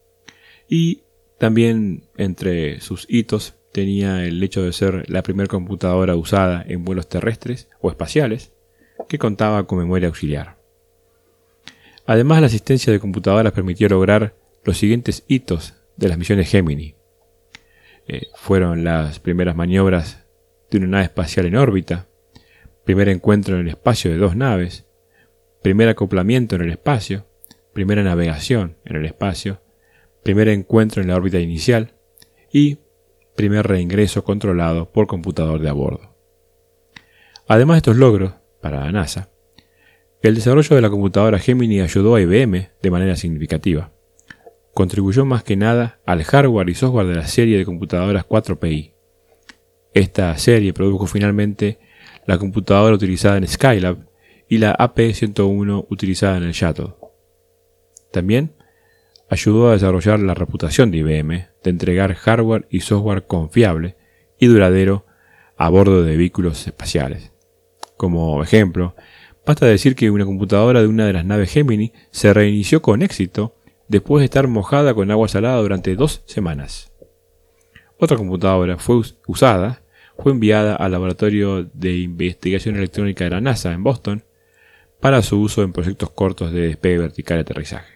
y también entre sus hitos tenía el hecho de ser la primera computadora usada en vuelos terrestres o espaciales que contaba con memoria auxiliar. Además, la asistencia de computadoras permitió lograr los siguientes hitos de las misiones Gemini. Eh, fueron las primeras maniobras de una nave espacial en órbita, primer encuentro en el espacio de dos naves, primer acoplamiento en el espacio, primera navegación en el espacio, primer encuentro en la órbita inicial y primer reingreso controlado por computador de a bordo. Además de estos logros para la NASA, el desarrollo de la computadora Gemini ayudó a I B M de manera significativa. Contribuyó más que nada al hardware y software de la serie de computadoras cuatro P I. Esta serie produjo finalmente la computadora utilizada en Skylab y la A P ciento uno utilizada en el Shuttle. También ayudó a desarrollar la reputación de I B M de entregar hardware y software confiable y duradero a bordo de vehículos espaciales. Como ejemplo, basta decir que una computadora de una de las naves Gemini se reinició con éxito después de estar mojada con agua salada durante dos semanas. Otra computadora fue usada, fue enviada al Laboratorio de Investigación Electrónica de la NASA en Boston para su uso en proyectos cortos de despegue vertical y aterrizaje.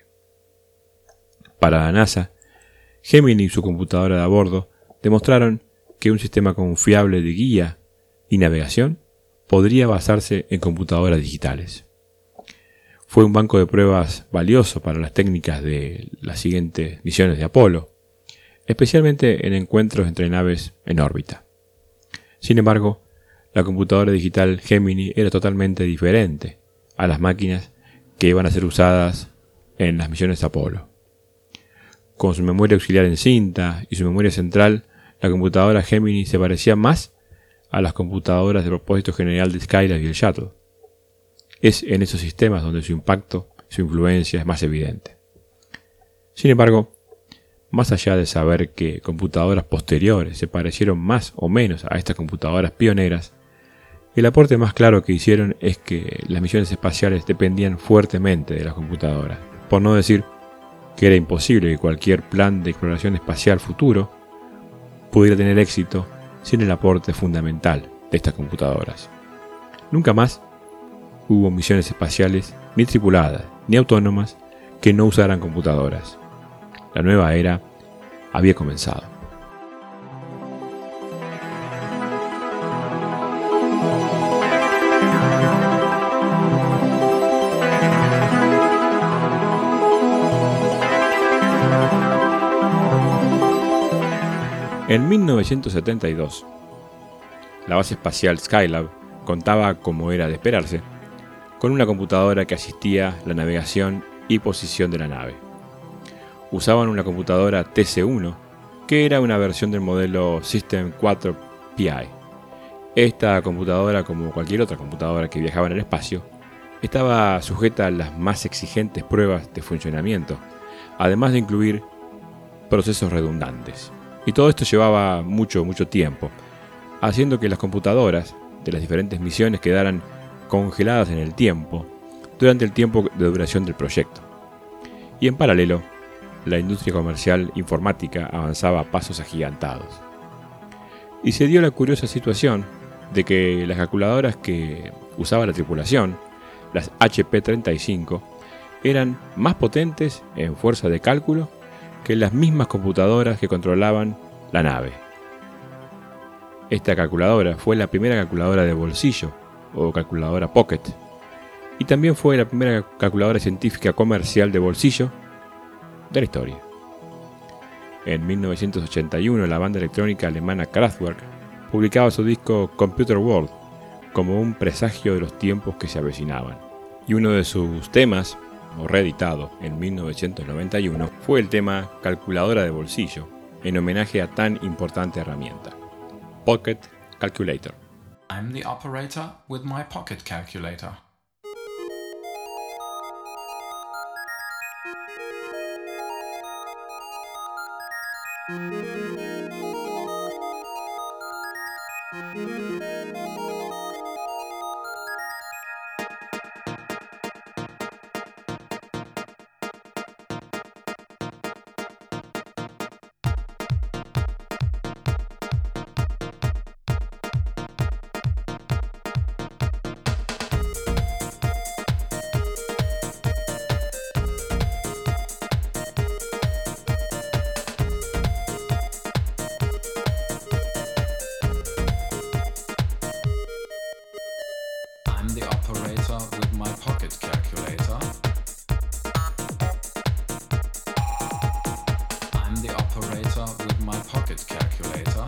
Para la NASA, Gemini y su computadora de a bordo demostraron que un sistema confiable de guía y navegación podría basarse en computadoras digitales. Fue un banco de pruebas valioso para las técnicas de las siguientes misiones de Apolo, especialmente en encuentros entre naves en órbita. Sin embargo, la computadora digital Gemini era totalmente diferente a las máquinas que iban a ser usadas en las misiones Apolo. Con su memoria auxiliar en cinta y su memoria central, la computadora Gemini se parecía más a las computadoras de propósito general de Skylab y el Shuttle. Es en esos sistemas donde su impacto, su influencia es más evidente. Sin embargo, más allá de saber que computadoras posteriores se parecieron más o menos a estas computadoras pioneras, el aporte más claro que hicieron es que las misiones espaciales dependían fuertemente de las computadoras, por no decir que era imposible que cualquier plan de exploración espacial futuro pudiera tener éxito sin el aporte fundamental de estas computadoras. Nunca más hubo misiones espaciales ni tripuladas ni autónomas que no usaran computadoras. La nueva era había comenzado. En mil novecientos setenta y dos, la base espacial Skylab contaba, como era de esperarse, con una computadora que asistía la navegación y posición de la nave. Usaban una computadora T C uno, que era una versión del modelo System cuatro P I. Esta computadora, como cualquier otra computadora que viajaba en el espacio, estaba sujeta a las más exigentes pruebas de funcionamiento, además de incluir procesos redundantes. Y todo esto llevaba mucho, mucho tiempo, haciendo que las computadoras de las diferentes misiones quedaran congeladas en el tiempo durante el tiempo de duración del proyecto. Y en paralelo, la industria comercial informática avanzaba a pasos agigantados. Y se dio la curiosa situación de que las calculadoras que usaba la tripulación, las H P treinta y cinco, eran más potentes en fuerza de cálculo que las mismas computadoras que controlaban la nave. Esta calculadora fue la primera calculadora de bolsillo, o calculadora Pocket, y también fue la primera calculadora científica comercial de bolsillo de la historia. En mil novecientos ochenta y uno, la banda electrónica alemana Kraftwerk publicaba su disco Computer World como un presagio de los tiempos que se avecinaban, y uno de sus temas, o reeditado en mil novecientos noventa y uno, fue el tema Calculadora de bolsillo, en homenaje a tan importante herramienta, Pocket Calculator. I'm the operator with my pocket calculator. I'm the operator with my pocket calculator. I'm the operator with my pocket calculator.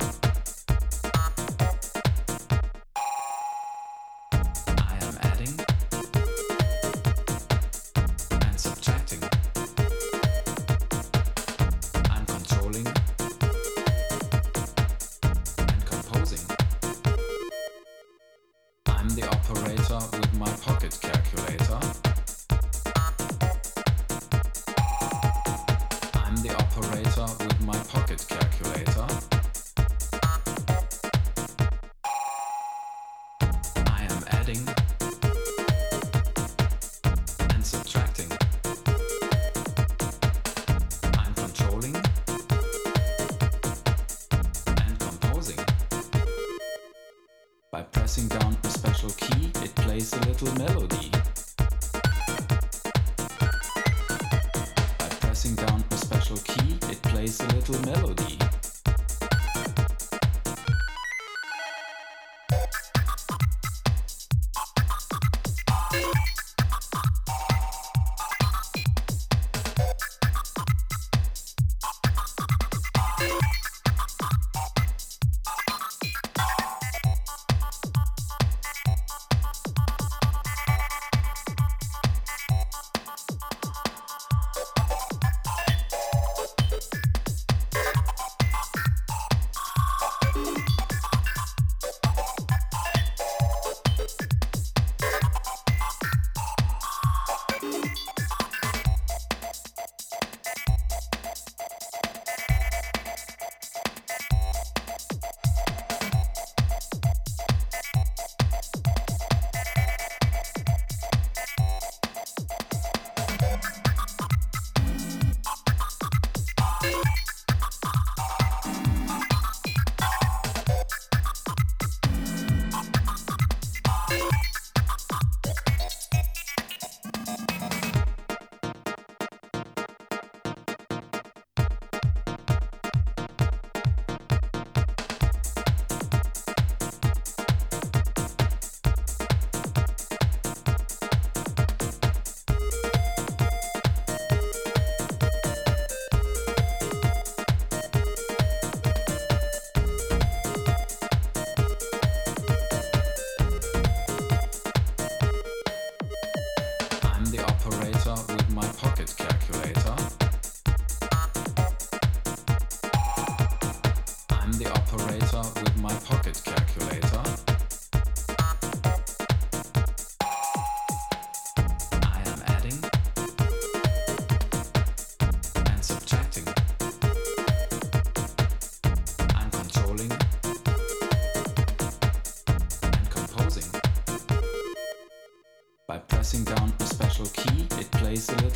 I am adding and subtracting. I'm controlling and composing. I'm the operator with my pocket calculator. I'm the operator with my pocket calculator. I am adding and subtracting. I'm controlling and composing. By pressing down a special key, it plays a little melody. By pressing down a special key, it plays a little melody.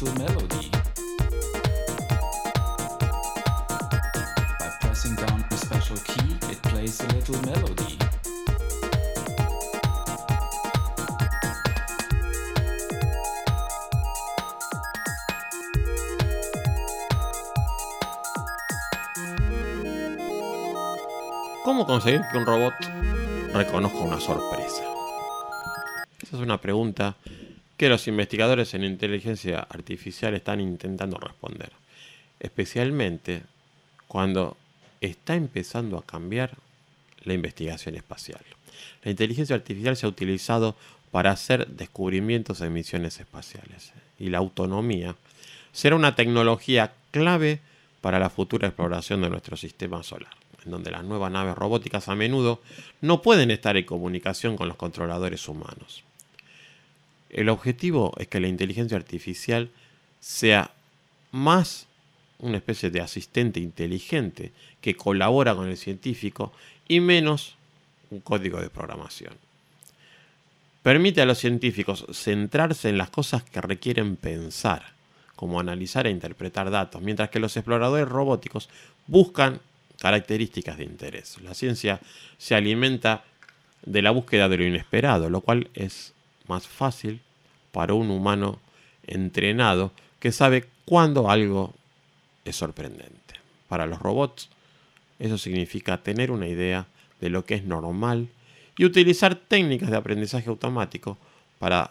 little melody. By pressing down a special key, it plays a little melody. ¿Cómo conseguir que un robot reconozca una sorpresa? Esa es una pregunta que los investigadores en inteligencia artificial están intentando responder, especialmente cuando está empezando a cambiar la investigación espacial. La inteligencia artificial se ha utilizado para hacer descubrimientos en misiones espaciales, y la autonomía será una tecnología clave para la futura exploración de nuestro sistema solar, en donde las nuevas naves robóticas a menudo no pueden estar en comunicación con los controladores humanos. El objetivo es que la inteligencia artificial sea más una especie de asistente inteligente que colabora con el científico y menos un código de programación. Permite a los científicos centrarse en las cosas que requieren pensar, como analizar e interpretar datos, mientras que los exploradores robóticos buscan características de interés. La ciencia se alimenta de la búsqueda de lo inesperado, lo cual es más fácil para un humano entrenado que sabe cuándo algo es sorprendente. Para los robots, eso significa tener una idea de lo que es normal y utilizar técnicas de aprendizaje automático para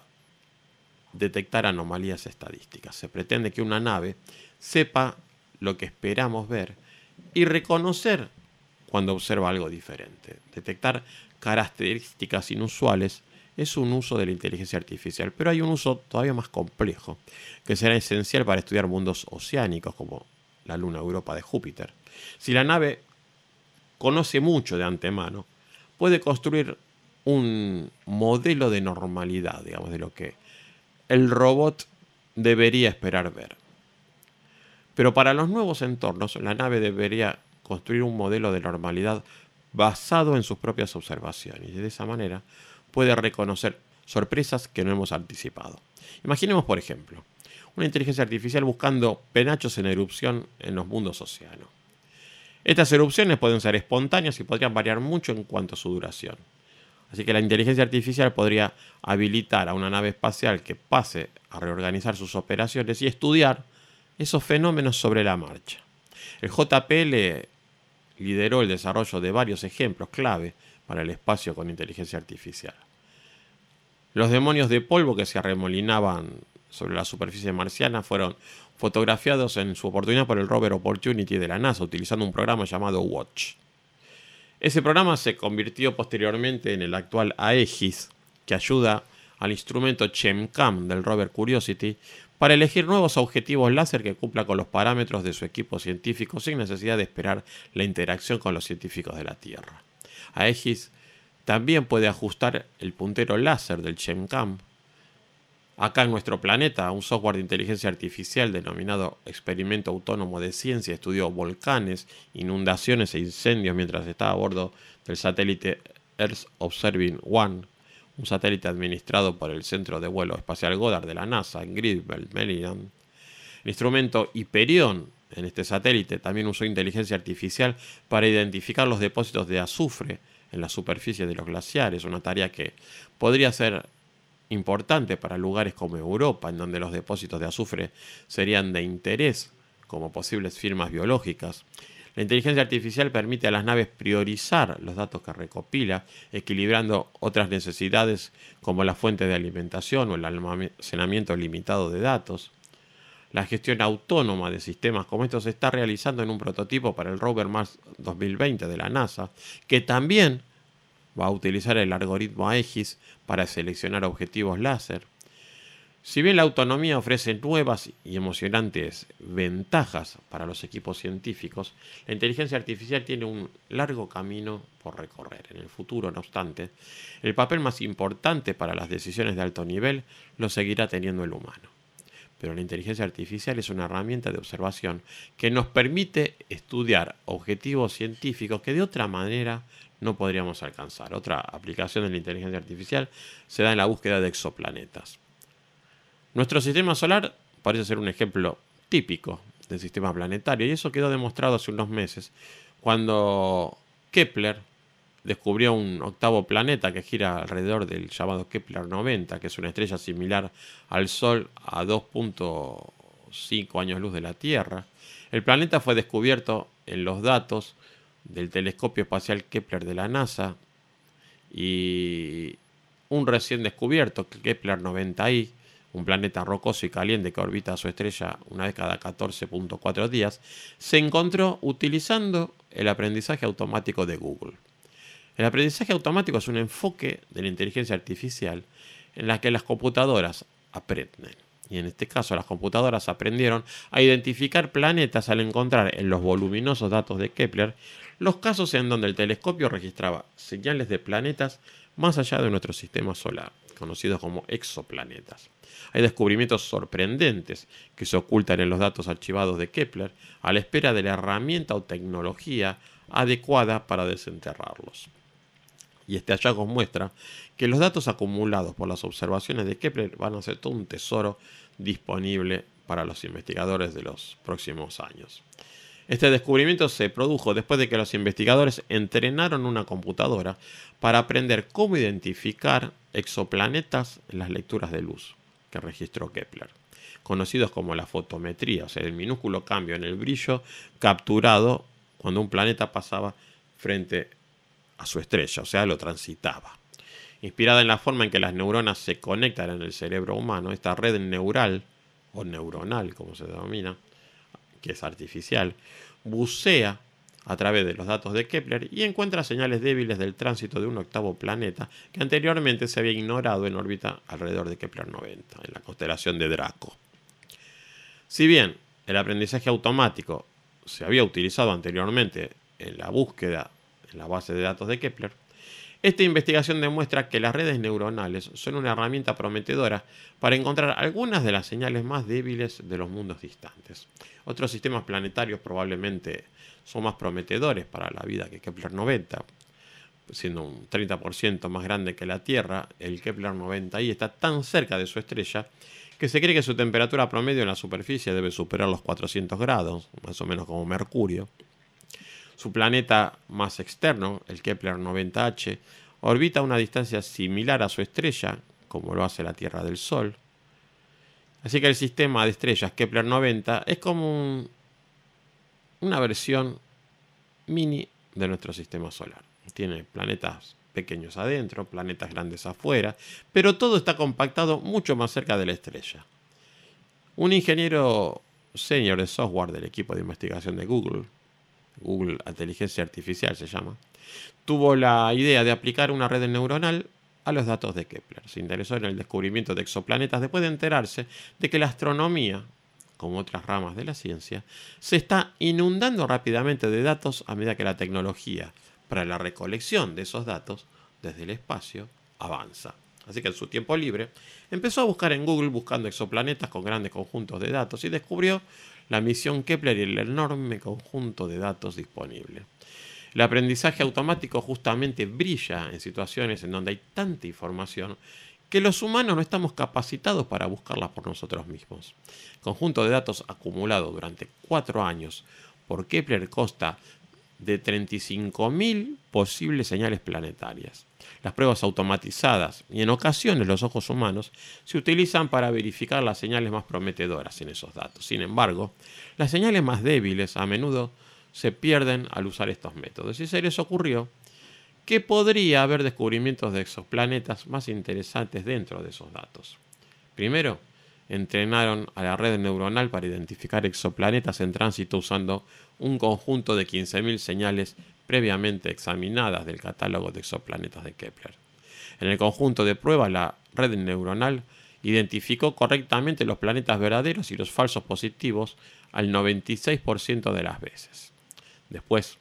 detectar anomalías estadísticas. Se pretende que una nave sepa lo que esperamos ver y reconocer cuando observa algo diferente. Detectar características inusuales es un uso de la inteligencia artificial, pero hay un uso todavía más complejo, que será esencial para estudiar mundos oceánicos como la luna Europa de Júpiter. Si la nave conoce mucho de antemano, puede construir un modelo de normalidad, digamos, de lo que el robot debería esperar ver. Pero para los nuevos entornos, la nave debería construir un modelo de normalidad basado en sus propias observaciones, y de esa manera puede reconocer sorpresas que no hemos anticipado. Imaginemos, por ejemplo, una inteligencia artificial buscando penachos en erupción en los mundos océanos. Estas erupciones pueden ser espontáneas y podrían variar mucho en cuanto a su duración. Así que la inteligencia artificial podría habilitar a una nave espacial que pase a reorganizar sus operaciones y estudiar esos fenómenos sobre la marcha. El J P L lideró el desarrollo de varios ejemplos clave para el espacio con inteligencia artificial. Los demonios de polvo que se arremolinaban sobre la superficie marciana fueron fotografiados en su oportunidad por el rover Opportunity de la NASA, utilizando un programa llamado Watch. Ese programa se convirtió posteriormente en el actual Aegis, que ayuda al instrumento ChemCam del rover Curiosity para elegir nuevos objetivos láser que cumplan con los parámetros de su equipo científico sin necesidad de esperar la interacción con los científicos de la Tierra. Aegis también puede ajustar el puntero láser del ChemCam. Acá en nuestro planeta, un software de inteligencia artificial denominado Experimento Autónomo de Ciencia estudió volcanes, inundaciones e incendios mientras estaba a bordo del satélite Earth Observing One, un satélite administrado por el Centro de Vuelo Espacial Goddard de la NASA en Greenville, Maryland. El instrumento Hyperion en este satélite también usó inteligencia artificial para identificar los depósitos de azufre en la superficie de los glaciares, una tarea que podría ser importante para lugares como Europa, en donde los depósitos de azufre serían de interés como posibles firmas biológicas. La inteligencia artificial permite a las naves priorizar los datos que recopila, equilibrando otras necesidades como la fuente de alimentación o el almacenamiento limitado de datos. La gestión autónoma de sistemas como estos se está realizando en un prototipo para el rover Mars dos mil veinte de la NASA, que también va a utilizar el algoritmo Aegis para seleccionar objetivos láser. Si bien la autonomía ofrece nuevas y emocionantes ventajas para los equipos científicos, la inteligencia artificial tiene un largo camino por recorrer. En el futuro, no obstante, el papel más importante para las decisiones de alto nivel lo seguirá teniendo el humano. Pero la inteligencia artificial es una herramienta de observación que nos permite estudiar objetivos científicos que de otra manera no podríamos alcanzar. Otra aplicación de la inteligencia artificial se da en la búsqueda de exoplanetas. Nuestro sistema solar parece ser un ejemplo típico del sistema planetario, y eso quedó demostrado hace unos meses, cuando Kepler descubrió un octavo planeta que gira alrededor del llamado Kepler noventa, que es una estrella similar al Sol a dos punto cinco años luz de la Tierra. El planeta fue descubierto en los datos del telescopio espacial Kepler de la NASA y un recién descubierto Kepler noventa i, un planeta rocoso y caliente que orbita a su estrella una vez cada catorce punto cuatro días, se encontró utilizando el aprendizaje automático de Google. El aprendizaje automático es un enfoque de la inteligencia artificial en la que las computadoras aprenden. Y en este caso las computadoras aprendieron a identificar planetas al encontrar en los voluminosos datos de Kepler los casos en donde el telescopio registraba señales de planetas más allá de nuestro sistema solar, conocidos como exoplanetas. Hay descubrimientos sorprendentes que se ocultan en los datos archivados de Kepler a la espera de la herramienta o tecnología adecuada para desenterrarlos. Y este hallazgo muestra que los datos acumulados por las observaciones de Kepler van a ser todo un tesoro disponible para los investigadores de los próximos años. Este descubrimiento se produjo después de que los investigadores entrenaron una computadora para aprender cómo identificar exoplanetas en las lecturas de luz que registró Kepler, conocidos como la fotometría, o sea, el minúsculo cambio en el brillo capturado cuando un planeta pasaba frente a su estrella, o sea, lo transitaba. Inspirada en la forma en que las neuronas se conectan en el cerebro humano, esta red neural, o neuronal como se denomina, que es artificial, bucea a través de los datos de Kepler y encuentra señales débiles del tránsito de un octavo planeta que anteriormente se había ignorado en órbita alrededor de Kepler noventa, en la constelación de Draco. Si bien el aprendizaje automático se había utilizado anteriormente en la búsqueda en la base de datos de Kepler, esta investigación demuestra que las redes neuronales son una herramienta prometedora para encontrar algunas de las señales más débiles de los mundos distantes. Otros sistemas planetarios probablemente son más prometedores para la vida que Kepler noventa. Siendo un treinta por ciento más grande que la Tierra, el Kepler noventa i está tan cerca de su estrella que se cree que su temperatura promedio en la superficie debe superar los cuatrocientos grados, más o menos como Mercurio. Su planeta más externo, el Kepler noventa hache, orbita a una distancia similar a su estrella, como lo hace la Tierra del Sol. Así que el sistema de estrellas Kepler noventa es como un, una versión mini de nuestro sistema solar. Tiene planetas pequeños adentro, planetas grandes afuera, pero todo está compactado mucho más cerca de la estrella. Un ingeniero senior de software del equipo de investigación de Google, Google Inteligencia Artificial se llama, tuvo la idea de aplicar una red neuronal a los datos de Kepler. Se interesó en el descubrimiento de exoplanetas después de enterarse de que la astronomía, como otras ramas de la ciencia, se está inundando rápidamente de datos a medida que la tecnología para la recolección de esos datos desde el espacio avanza. Así que en su tiempo libre empezó a buscar en Google buscando exoplanetas con grandes conjuntos de datos y descubrió la misión Kepler y el enorme conjunto de datos disponible. El aprendizaje automático justamente brilla en situaciones en donde hay tanta información que los humanos no estamos capacitados para buscarla por nosotros mismos. El conjunto de datos acumulado durante cuatro años por Kepler consta de treinta y cinco mil posibles señales planetarias. Las pruebas automatizadas y en ocasiones los ojos humanos se utilizan para verificar las señales más prometedoras en esos datos. Sin embargo, las señales más débiles a menudo se pierden al usar estos métodos. Y se les ocurrió que podría haber descubrimientos de exoplanetas más interesantes dentro de esos datos. Primero, entrenaron a la red neuronal para identificar exoplanetas en tránsito usando un conjunto de quince mil señales previamente examinadas del catálogo de exoplanetas de Kepler. En el conjunto de pruebas, la red neuronal identificó correctamente los planetas verdaderos y los falsos positivos al noventa y seis por ciento de las veces. Después,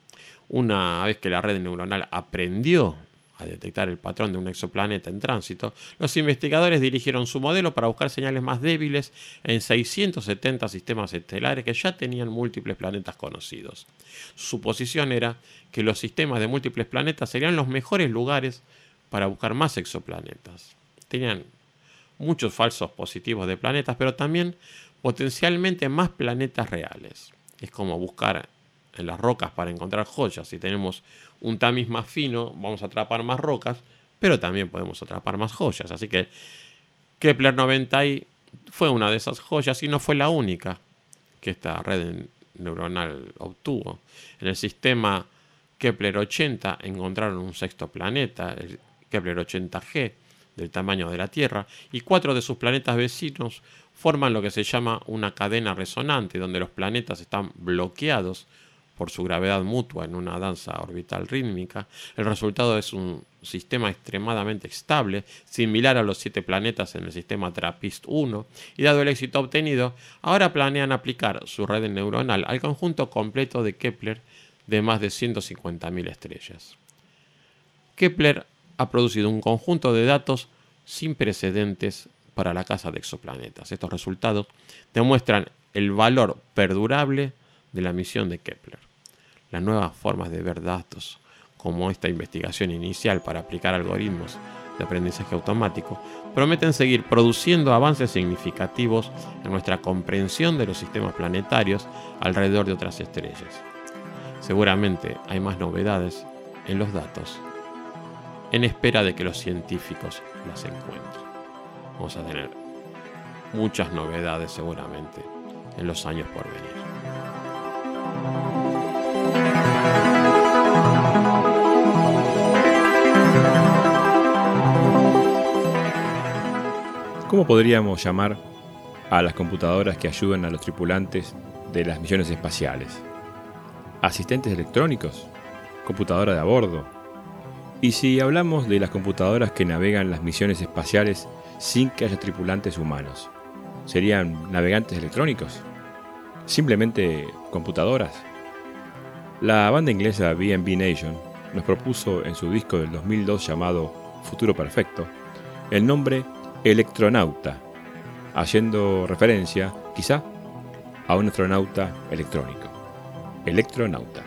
una vez que la red neuronal aprendió a detectar el patrón de un exoplaneta en tránsito, los investigadores dirigieron su modelo para buscar señales más débiles en seiscientos setenta sistemas estelares que ya tenían múltiples planetas conocidos. Su suposición era que los sistemas de múltiples planetas serían los mejores lugares para buscar más exoplanetas. Tenían muchos falsos positivos de planetas, pero también potencialmente más planetas reales. Es como buscar en las rocas para encontrar joyas. Si tenemos un tamiz más fino, vamos a atrapar más rocas, pero también podemos atrapar más joyas. Así que Kepler noventa i fue una de esas joyas y no fue la única que esta red neuronal obtuvo. En el sistema Kepler ochenta encontraron un sexto planeta, el Kepler ochenta G, del tamaño de la Tierra, y cuatro de sus planetas vecinos forman lo que se llama una cadena resonante, donde los planetas están bloqueados por su gravedad mutua en una danza orbital rítmica. El resultado es un sistema extremadamente estable, similar a los siete planetas en el sistema TRAPPIST uno, y dado el éxito obtenido, ahora planean aplicar su red neuronal al conjunto completo de Kepler de más de ciento cincuenta mil estrellas. Kepler ha producido un conjunto de datos sin precedentes para la caza de exoplanetas. Estos resultados demuestran el valor perdurable de la misión de Kepler. Las nuevas formas de ver datos, como esta investigación inicial para aplicar algoritmos de aprendizaje automático, prometen seguir produciendo avances significativos en nuestra comprensión de los sistemas planetarios alrededor de otras estrellas. Seguramente hay más novedades en los datos, en espera de que los científicos las encuentren. Vamos a tener muchas novedades seguramente en los años por venir. ¿Cómo podríamos llamar a las computadoras que ayudan a los tripulantes de las misiones espaciales? ¿Asistentes electrónicos? ¿Computadora de a bordo? ¿Y si hablamos de las computadoras que navegan las misiones espaciales sin que haya tripulantes humanos? ¿Serían navegantes electrónicos? ¿Simplemente computadoras? La banda inglesa B and B Nation nos propuso en su disco del dos mil dos llamado Futuro Perfecto el nombre Electronauta, haciendo referencia, quizá, a un astronauta electrónico. Electronauta.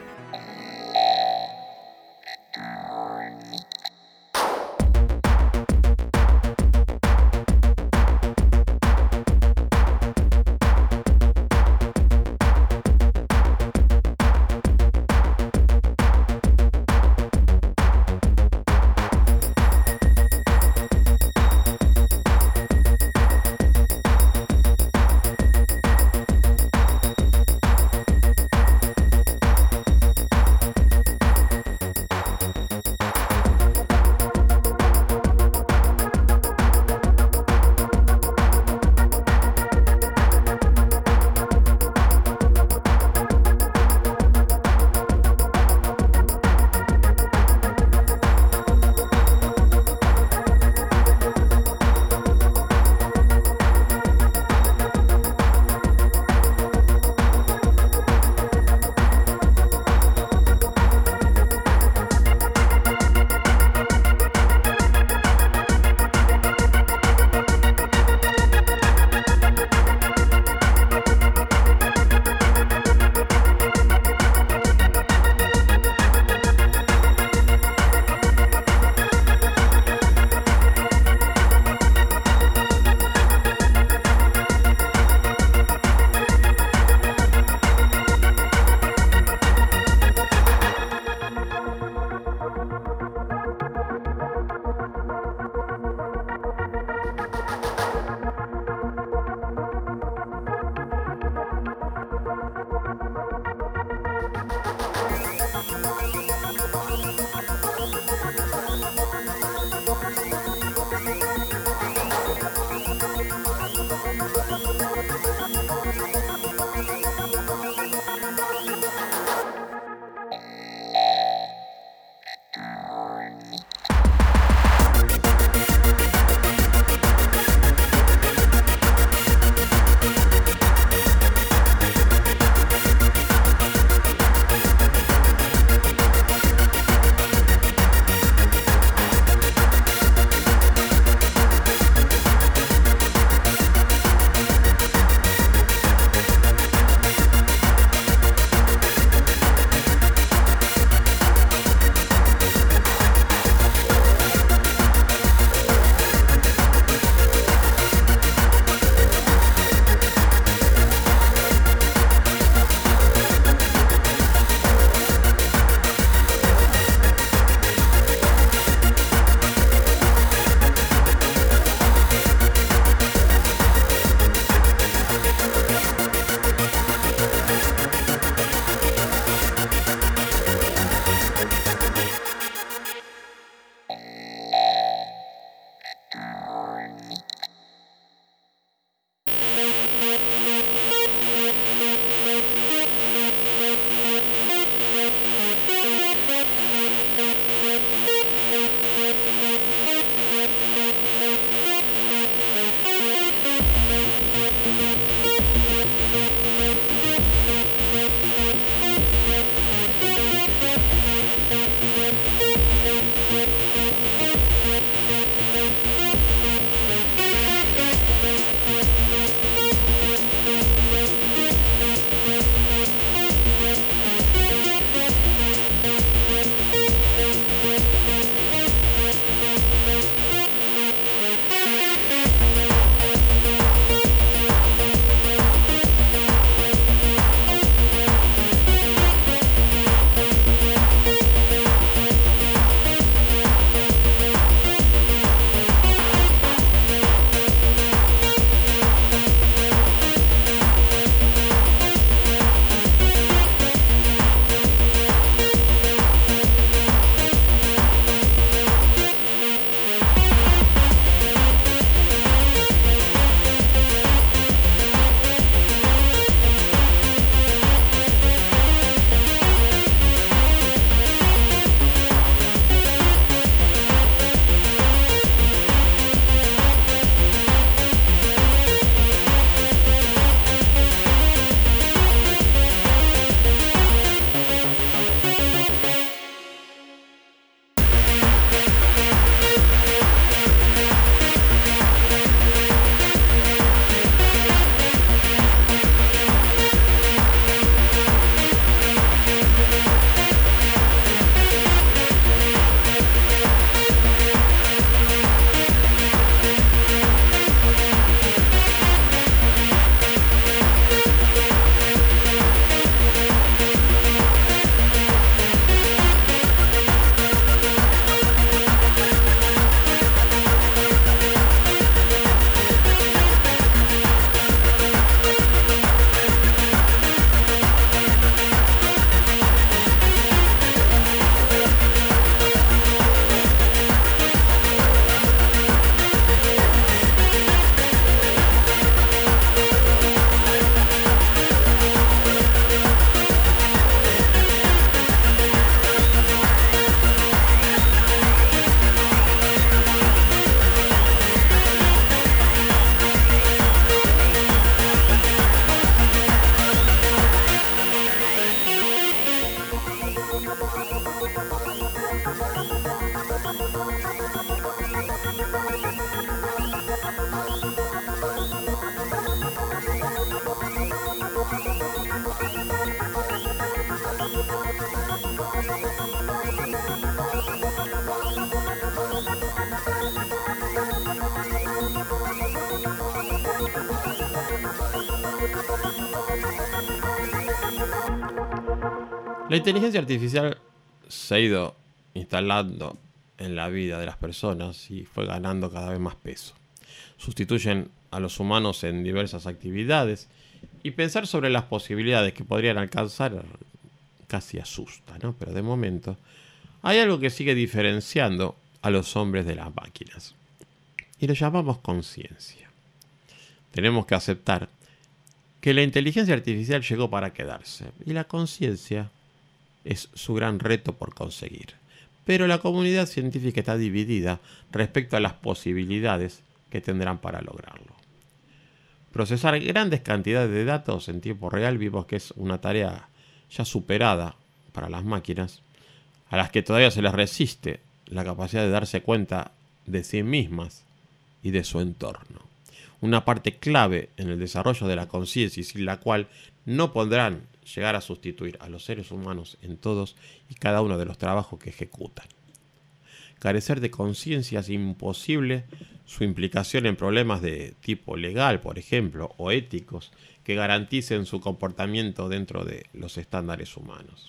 La inteligencia artificial se ha ido instalando en la vida de las personas y fue ganando cada vez más peso. Sustituyen a los humanos en diversas actividades y pensar sobre las posibilidades que podrían alcanzar casi asusta, ¿no? Pero de momento hay algo que sigue diferenciando a los hombres de las máquinas y lo llamamos conciencia. Tenemos que aceptar que la inteligencia artificial llegó para quedarse y la conciencia es su gran reto por conseguir. Pero la comunidad científica está dividida respecto a las posibilidades que tendrán para lograrlo. Procesar grandes cantidades de datos en tiempo real vimos que es una tarea ya superada para las máquinas, a las que todavía se les resiste la capacidad de darse cuenta de sí mismas y de su entorno. Una parte clave en el desarrollo de la conciencia y sin la cual no podrán llegar a sustituir a los seres humanos en todos y cada uno de los trabajos que ejecutan. Carecer de conciencia es imposible su implicación en problemas de tipo legal, por ejemplo, o éticos, que garanticen su comportamiento dentro de los estándares humanos.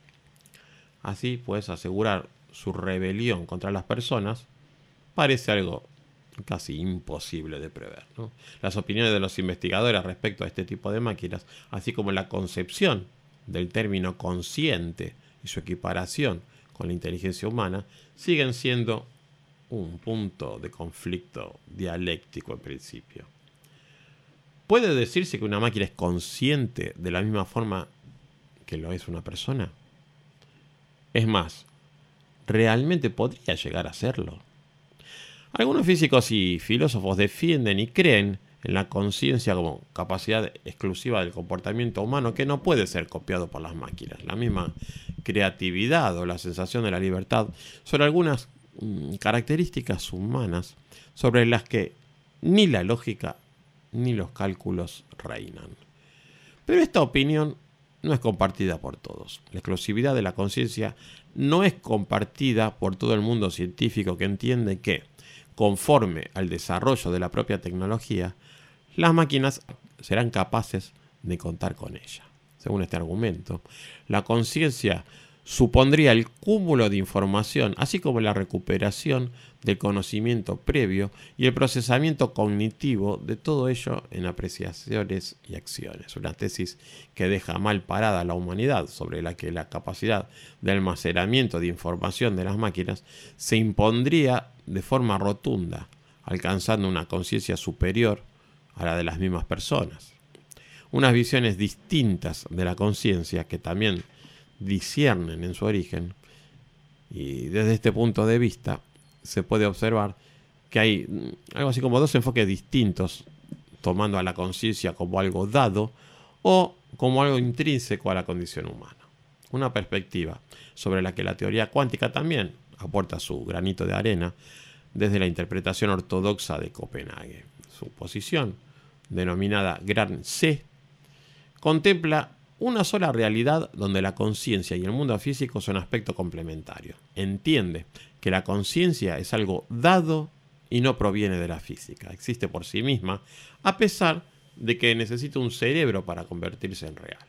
Así, pues, asegurar su rebelión contra las personas parece algo casi imposible de prever, ¿no? Las opiniones de los investigadores respecto a este tipo de máquinas, así como la concepción del término consciente y su equiparación con la inteligencia humana, siguen siendo un punto de conflicto dialéctico en principio. ¿Puede decirse que una máquina es consciente de la misma forma que lo es una persona? Es más, ¿realmente podría llegar a serlo? Algunos físicos y filósofos defienden y creen en la conciencia como capacidad exclusiva del comportamiento humano que no puede ser copiado por las máquinas. La misma creatividad o la sensación de la libertad son algunas mm, características humanas sobre las que ni la lógica ni los cálculos reinan. Pero esta opinión no es compartida por todos. La exclusividad de la conciencia no es compartida por todo el mundo científico, que entiende que, conforme al desarrollo de la propia tecnología, las máquinas serán capaces de contar con ella. Según este argumento, la conciencia supondría el cúmulo de información, así como la recuperación del conocimiento previo y el procesamiento cognitivo de todo ello en apreciaciones y acciones. Una tesis que deja mal parada a la humanidad, sobre la que la capacidad de almacenamiento de información de las máquinas se impondría de forma rotunda, alcanzando una conciencia superior a la de las mismas personas. Unas visiones distintas de la conciencia que también disciernen en su origen, y desde este punto de vista se puede observar que hay algo así como dos enfoques distintos, tomando a la conciencia como algo dado o como algo intrínseco a la condición humana. Una perspectiva sobre la que la teoría cuántica también aporta su granito de arena desde la interpretación ortodoxa de Copenhague. Su posición, denominada Gran C, contempla una sola realidad donde la conciencia y el mundo físico son aspectos complementarios. Entiende que la conciencia es algo dado y no proviene de la física. Existe por sí misma, a pesar de que necesita un cerebro para convertirse en real.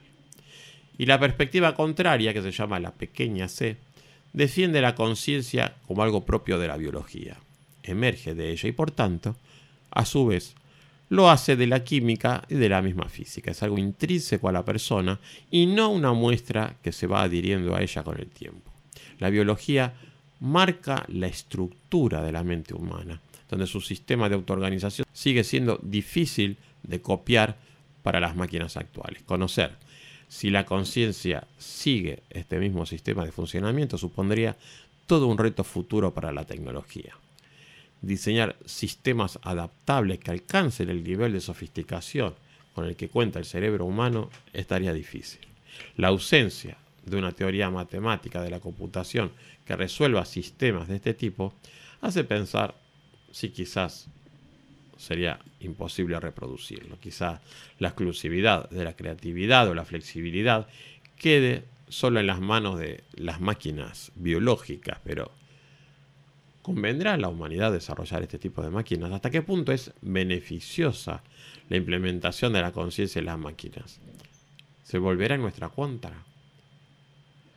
Y la perspectiva contraria, que se llama la pequeña c, defiende la conciencia como algo propio de la biología. Emerge de ella y, por tanto, a su vez, lo hace de la química y de la misma física. Es algo intrínseco a la persona y no una muestra que se va adhiriendo a ella con el tiempo. La biología marca la estructura de la mente humana, donde su sistema de autoorganización sigue siendo difícil de copiar para las máquinas actuales. Conocer si la conciencia sigue este mismo sistema de funcionamiento supondría todo un reto futuro para la tecnología. Diseñar sistemas adaptables que alcancen el nivel de sofisticación con el que cuenta el cerebro humano estaría difícil. La ausencia de una teoría matemática de la computación que resuelva sistemas de este tipo hace pensar si quizás sería imposible reproducirlo. Quizás la exclusividad de la creatividad o la flexibilidad quede solo en las manos de las máquinas biológicas, pero ¿convendrá a la humanidad desarrollar este tipo de máquinas? ¿Hasta qué punto es beneficiosa la implementación de la conciencia en las máquinas? ¿Se volverá en nuestra contra?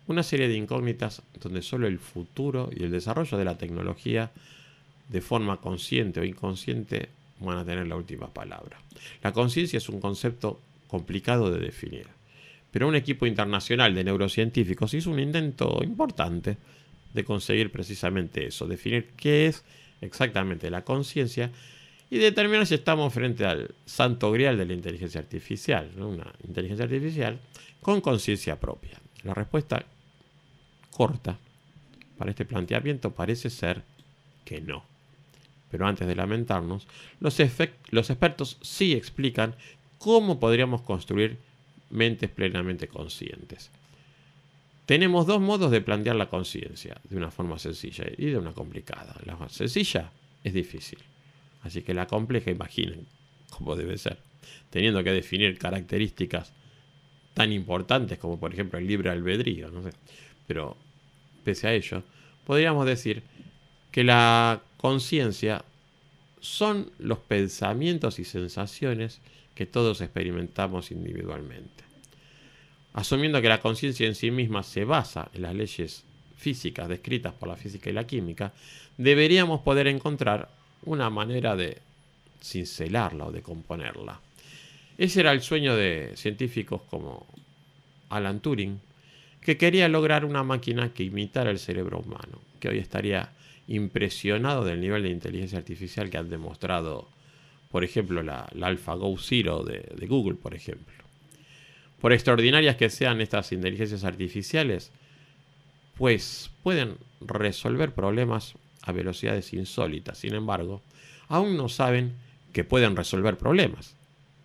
Una serie de incógnitas donde solo el futuro y el desarrollo de la tecnología, de forma consciente o inconsciente, van a tener la última palabra. La conciencia es un concepto complicado de definir, pero un equipo internacional de neurocientíficos hizo un intento importante de conseguir precisamente eso, definir qué es exactamente la conciencia y determinar si estamos frente al santo grial de la inteligencia artificial, ¿no? Una inteligencia artificial con conciencia propia. La respuesta corta para este planteamiento parece ser que no. Pero antes de lamentarnos, los, los expertos sí explican cómo podríamos construir mentes plenamente conscientes. Tenemos dos modos de plantear la conciencia, de una forma sencilla y de una complicada. La sencilla es difícil, así que la compleja, imaginen cómo debe ser, teniendo que definir características tan importantes como por ejemplo el libre albedrío, no sé. Pero pese a ello, podríamos decir que la conciencia son los pensamientos y sensaciones que todos experimentamos individualmente. Asumiendo que la conciencia en sí misma se basa en las leyes físicas descritas por la física y la química, deberíamos poder encontrar una manera de cincelarla o de componerla. Ese era el sueño de científicos como Alan Turing, que quería lograr una máquina que imitara el cerebro humano, que hoy estaría impresionado del nivel de inteligencia artificial que han demostrado, por ejemplo, la, la AlphaGo Zero de, de Google, por ejemplo. Por extraordinarias que sean estas inteligencias artificiales, pues pueden resolver problemas a velocidades insólitas. Sin embargo, aún no saben que pueden resolver problemas.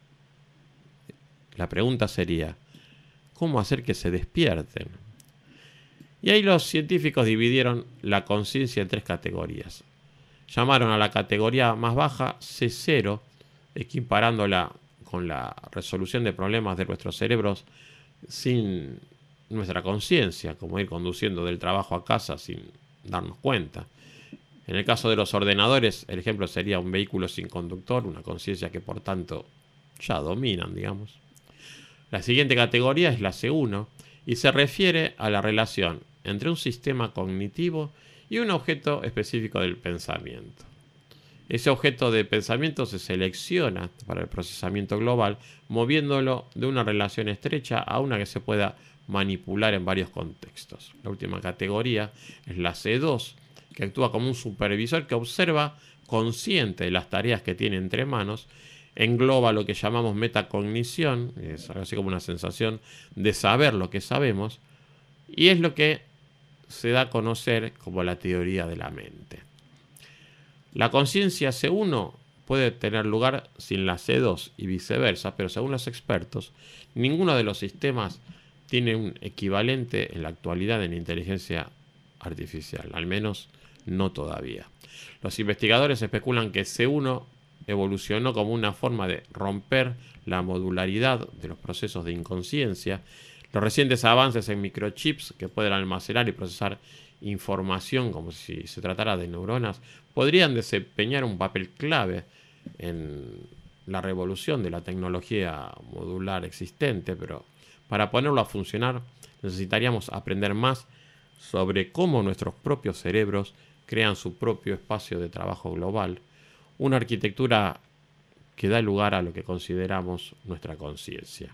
La pregunta sería, ¿cómo hacer que se despierten? Y ahí los científicos dividieron la conciencia en tres categorías. Llamaron a la categoría más baja C cero, equiparándola con la resolución de problemas de nuestros cerebros sin nuestra conciencia, como ir conduciendo del trabajo a casa sin darnos cuenta. En el caso de los ordenadores, el ejemplo sería un vehículo sin conductor, una conciencia que por tanto ya dominan, digamos. La siguiente categoría es la C uno y se refiere a la relación entre un sistema cognitivo y un objeto específico del pensamiento. Ese objeto de pensamiento se selecciona para el procesamiento global, moviéndolo de una relación estrecha a una que se pueda manipular en varios contextos. La última categoría es la C dos, que actúa como un supervisor que observa consciente de las tareas que tiene entre manos, engloba lo que llamamos metacognición, es algo así como una sensación de saber lo que sabemos, y es lo que se da a conocer como la teoría de la mente. La conciencia C uno puede tener lugar sin la C dos y viceversa, pero según los expertos, ninguno de los sistemas tiene un equivalente en la actualidad en inteligencia artificial, al menos no todavía. Los investigadores especulan que C uno evolucionó como una forma de romper la modularidad de los procesos de inconsciencia. Los recientes avances en microchips que pueden almacenar y procesar información como si se tratara de neuronas podrían desempeñar un papel clave en la revolución de la tecnología modular existente, pero para ponerlo a funcionar necesitaríamos aprender más sobre cómo nuestros propios cerebros crean su propio espacio de trabajo global, una arquitectura que da lugar a lo que consideramos nuestra conciencia.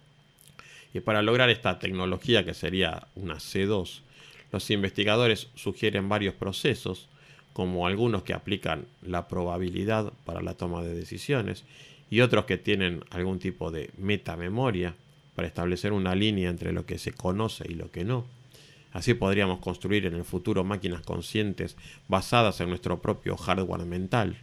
Y para lograr esta tecnología, que sería una C dos, los investigadores sugieren varios procesos, como algunos que aplican la probabilidad para la toma de decisiones y otros que tienen algún tipo de metamemoria para establecer una línea entre lo que se conoce y lo que no. Así podríamos construir en el futuro máquinas conscientes basadas en nuestro propio hardware mental.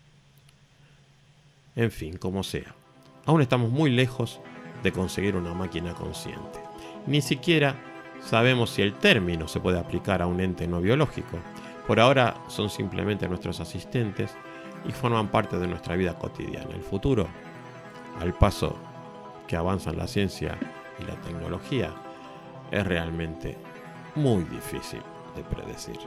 En fin, como sea, aún estamos muy lejos de conseguir una máquina consciente. Ni siquiera sabemos si el término se puede aplicar a un ente no biológico. Por ahora son simplemente nuestros asistentes y forman parte de nuestra vida cotidiana. El futuro, al paso que avanzan la ciencia y la tecnología, es realmente muy difícil de predecir.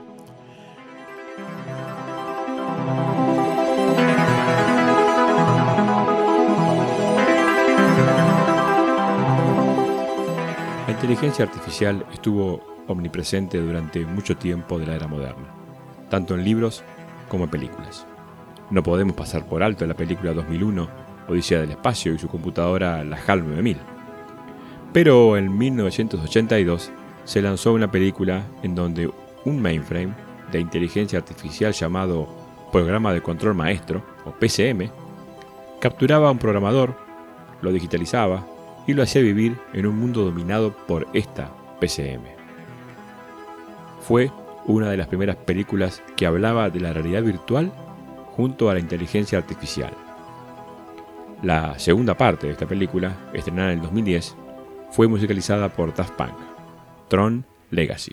La inteligencia artificial estuvo omnipresente durante mucho tiempo de la era moderna, tanto en libros como en películas. No podemos pasar por alto la película dos mil uno, Odisea del Espacio, y su computadora, la HAL nueve mil. Pero en mil novecientos ochenta y dos se lanzó una película en donde un mainframe de inteligencia artificial llamado Programa de Control Maestro, o P C M, capturaba a un programador, lo digitalizaba y lo hacía vivir en un mundo dominado por esta P C M. Fue una de las primeras películas que hablaba de la realidad virtual junto a la inteligencia artificial. La segunda parte de esta película, estrenada en el dos mil diez, fue musicalizada por Daft Punk, Tron Legacy.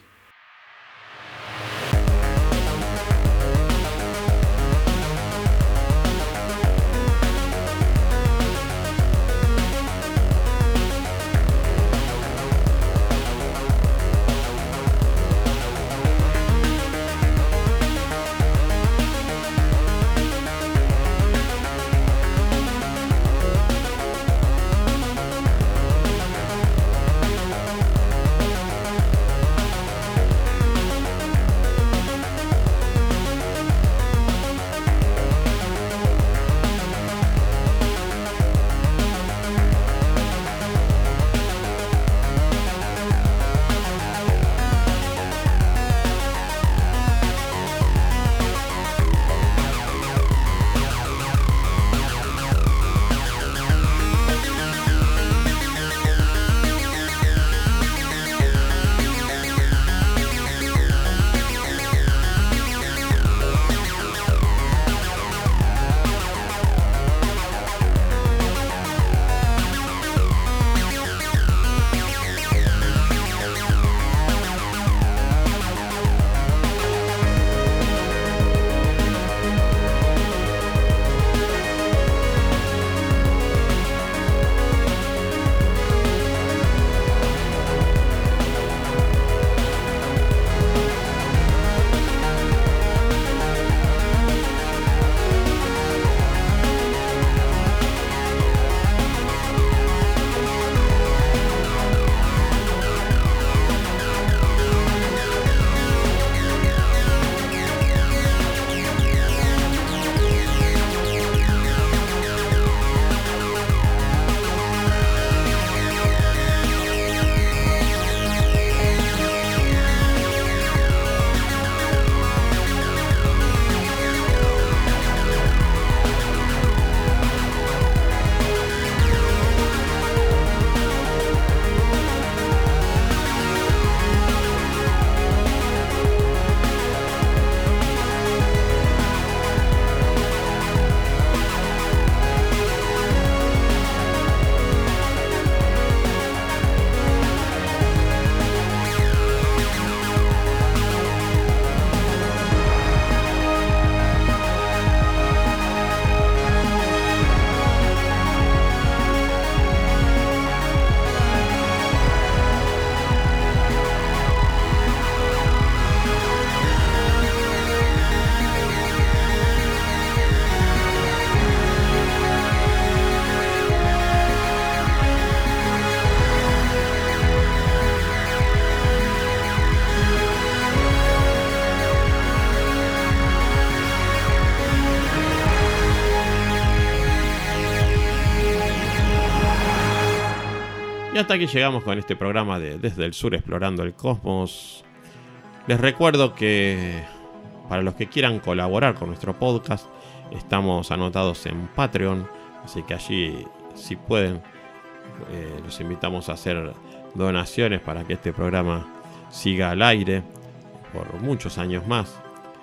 Y hasta aquí llegamos con este programa de Desde el Sur Explorando el Cosmos. Les recuerdo que para los que quieran colaborar con nuestro podcast, estamos anotados en Patreon, así que allí, si pueden, eh, los invitamos a hacer donaciones para que este programa siga al aire por muchos años más.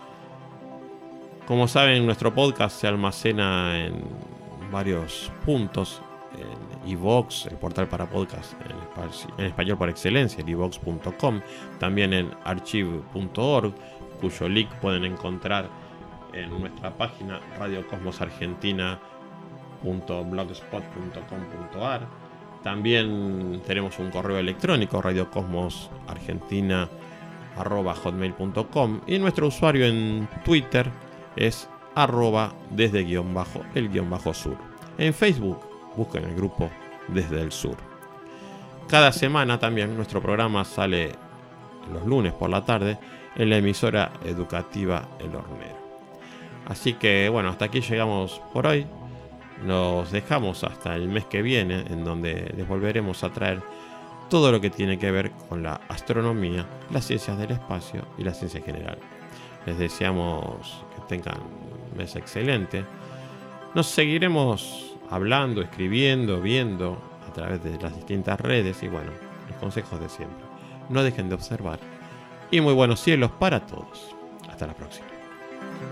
Como saben, nuestro podcast se almacena en varios puntos: en iVoox, el portal para podcast en, en español por excelencia, en iVoox punto com, también en archive punto org, cuyo link pueden encontrar en nuestra página radio cosmos argentina punto blogspot punto com punto a r. También tenemos un correo electrónico, radio cosmos argentina arroba hotmail punto com, y nuestro usuario en Twitter es arroba desde guión bajo el guión bajo sur. En Facebook busquen el grupo Desde el Sur. cada semana también nuestro programa sale los lunes por la tarde en la emisora educativa El Hornero. Así que bueno, hasta aquí llegamos por hoy. Nos dejamos hasta el mes que viene, en donde les volveremos a traer todo lo que tiene que ver con la astronomía, las ciencias del espacio y la ciencia general. Les deseamos que tengan un mes excelente. Nos seguiremos hablando, escribiendo, viendo a través de las distintas redes y bueno, los consejos de siempre. No dejen de observar y muy buenos cielos para todos. Hasta la próxima.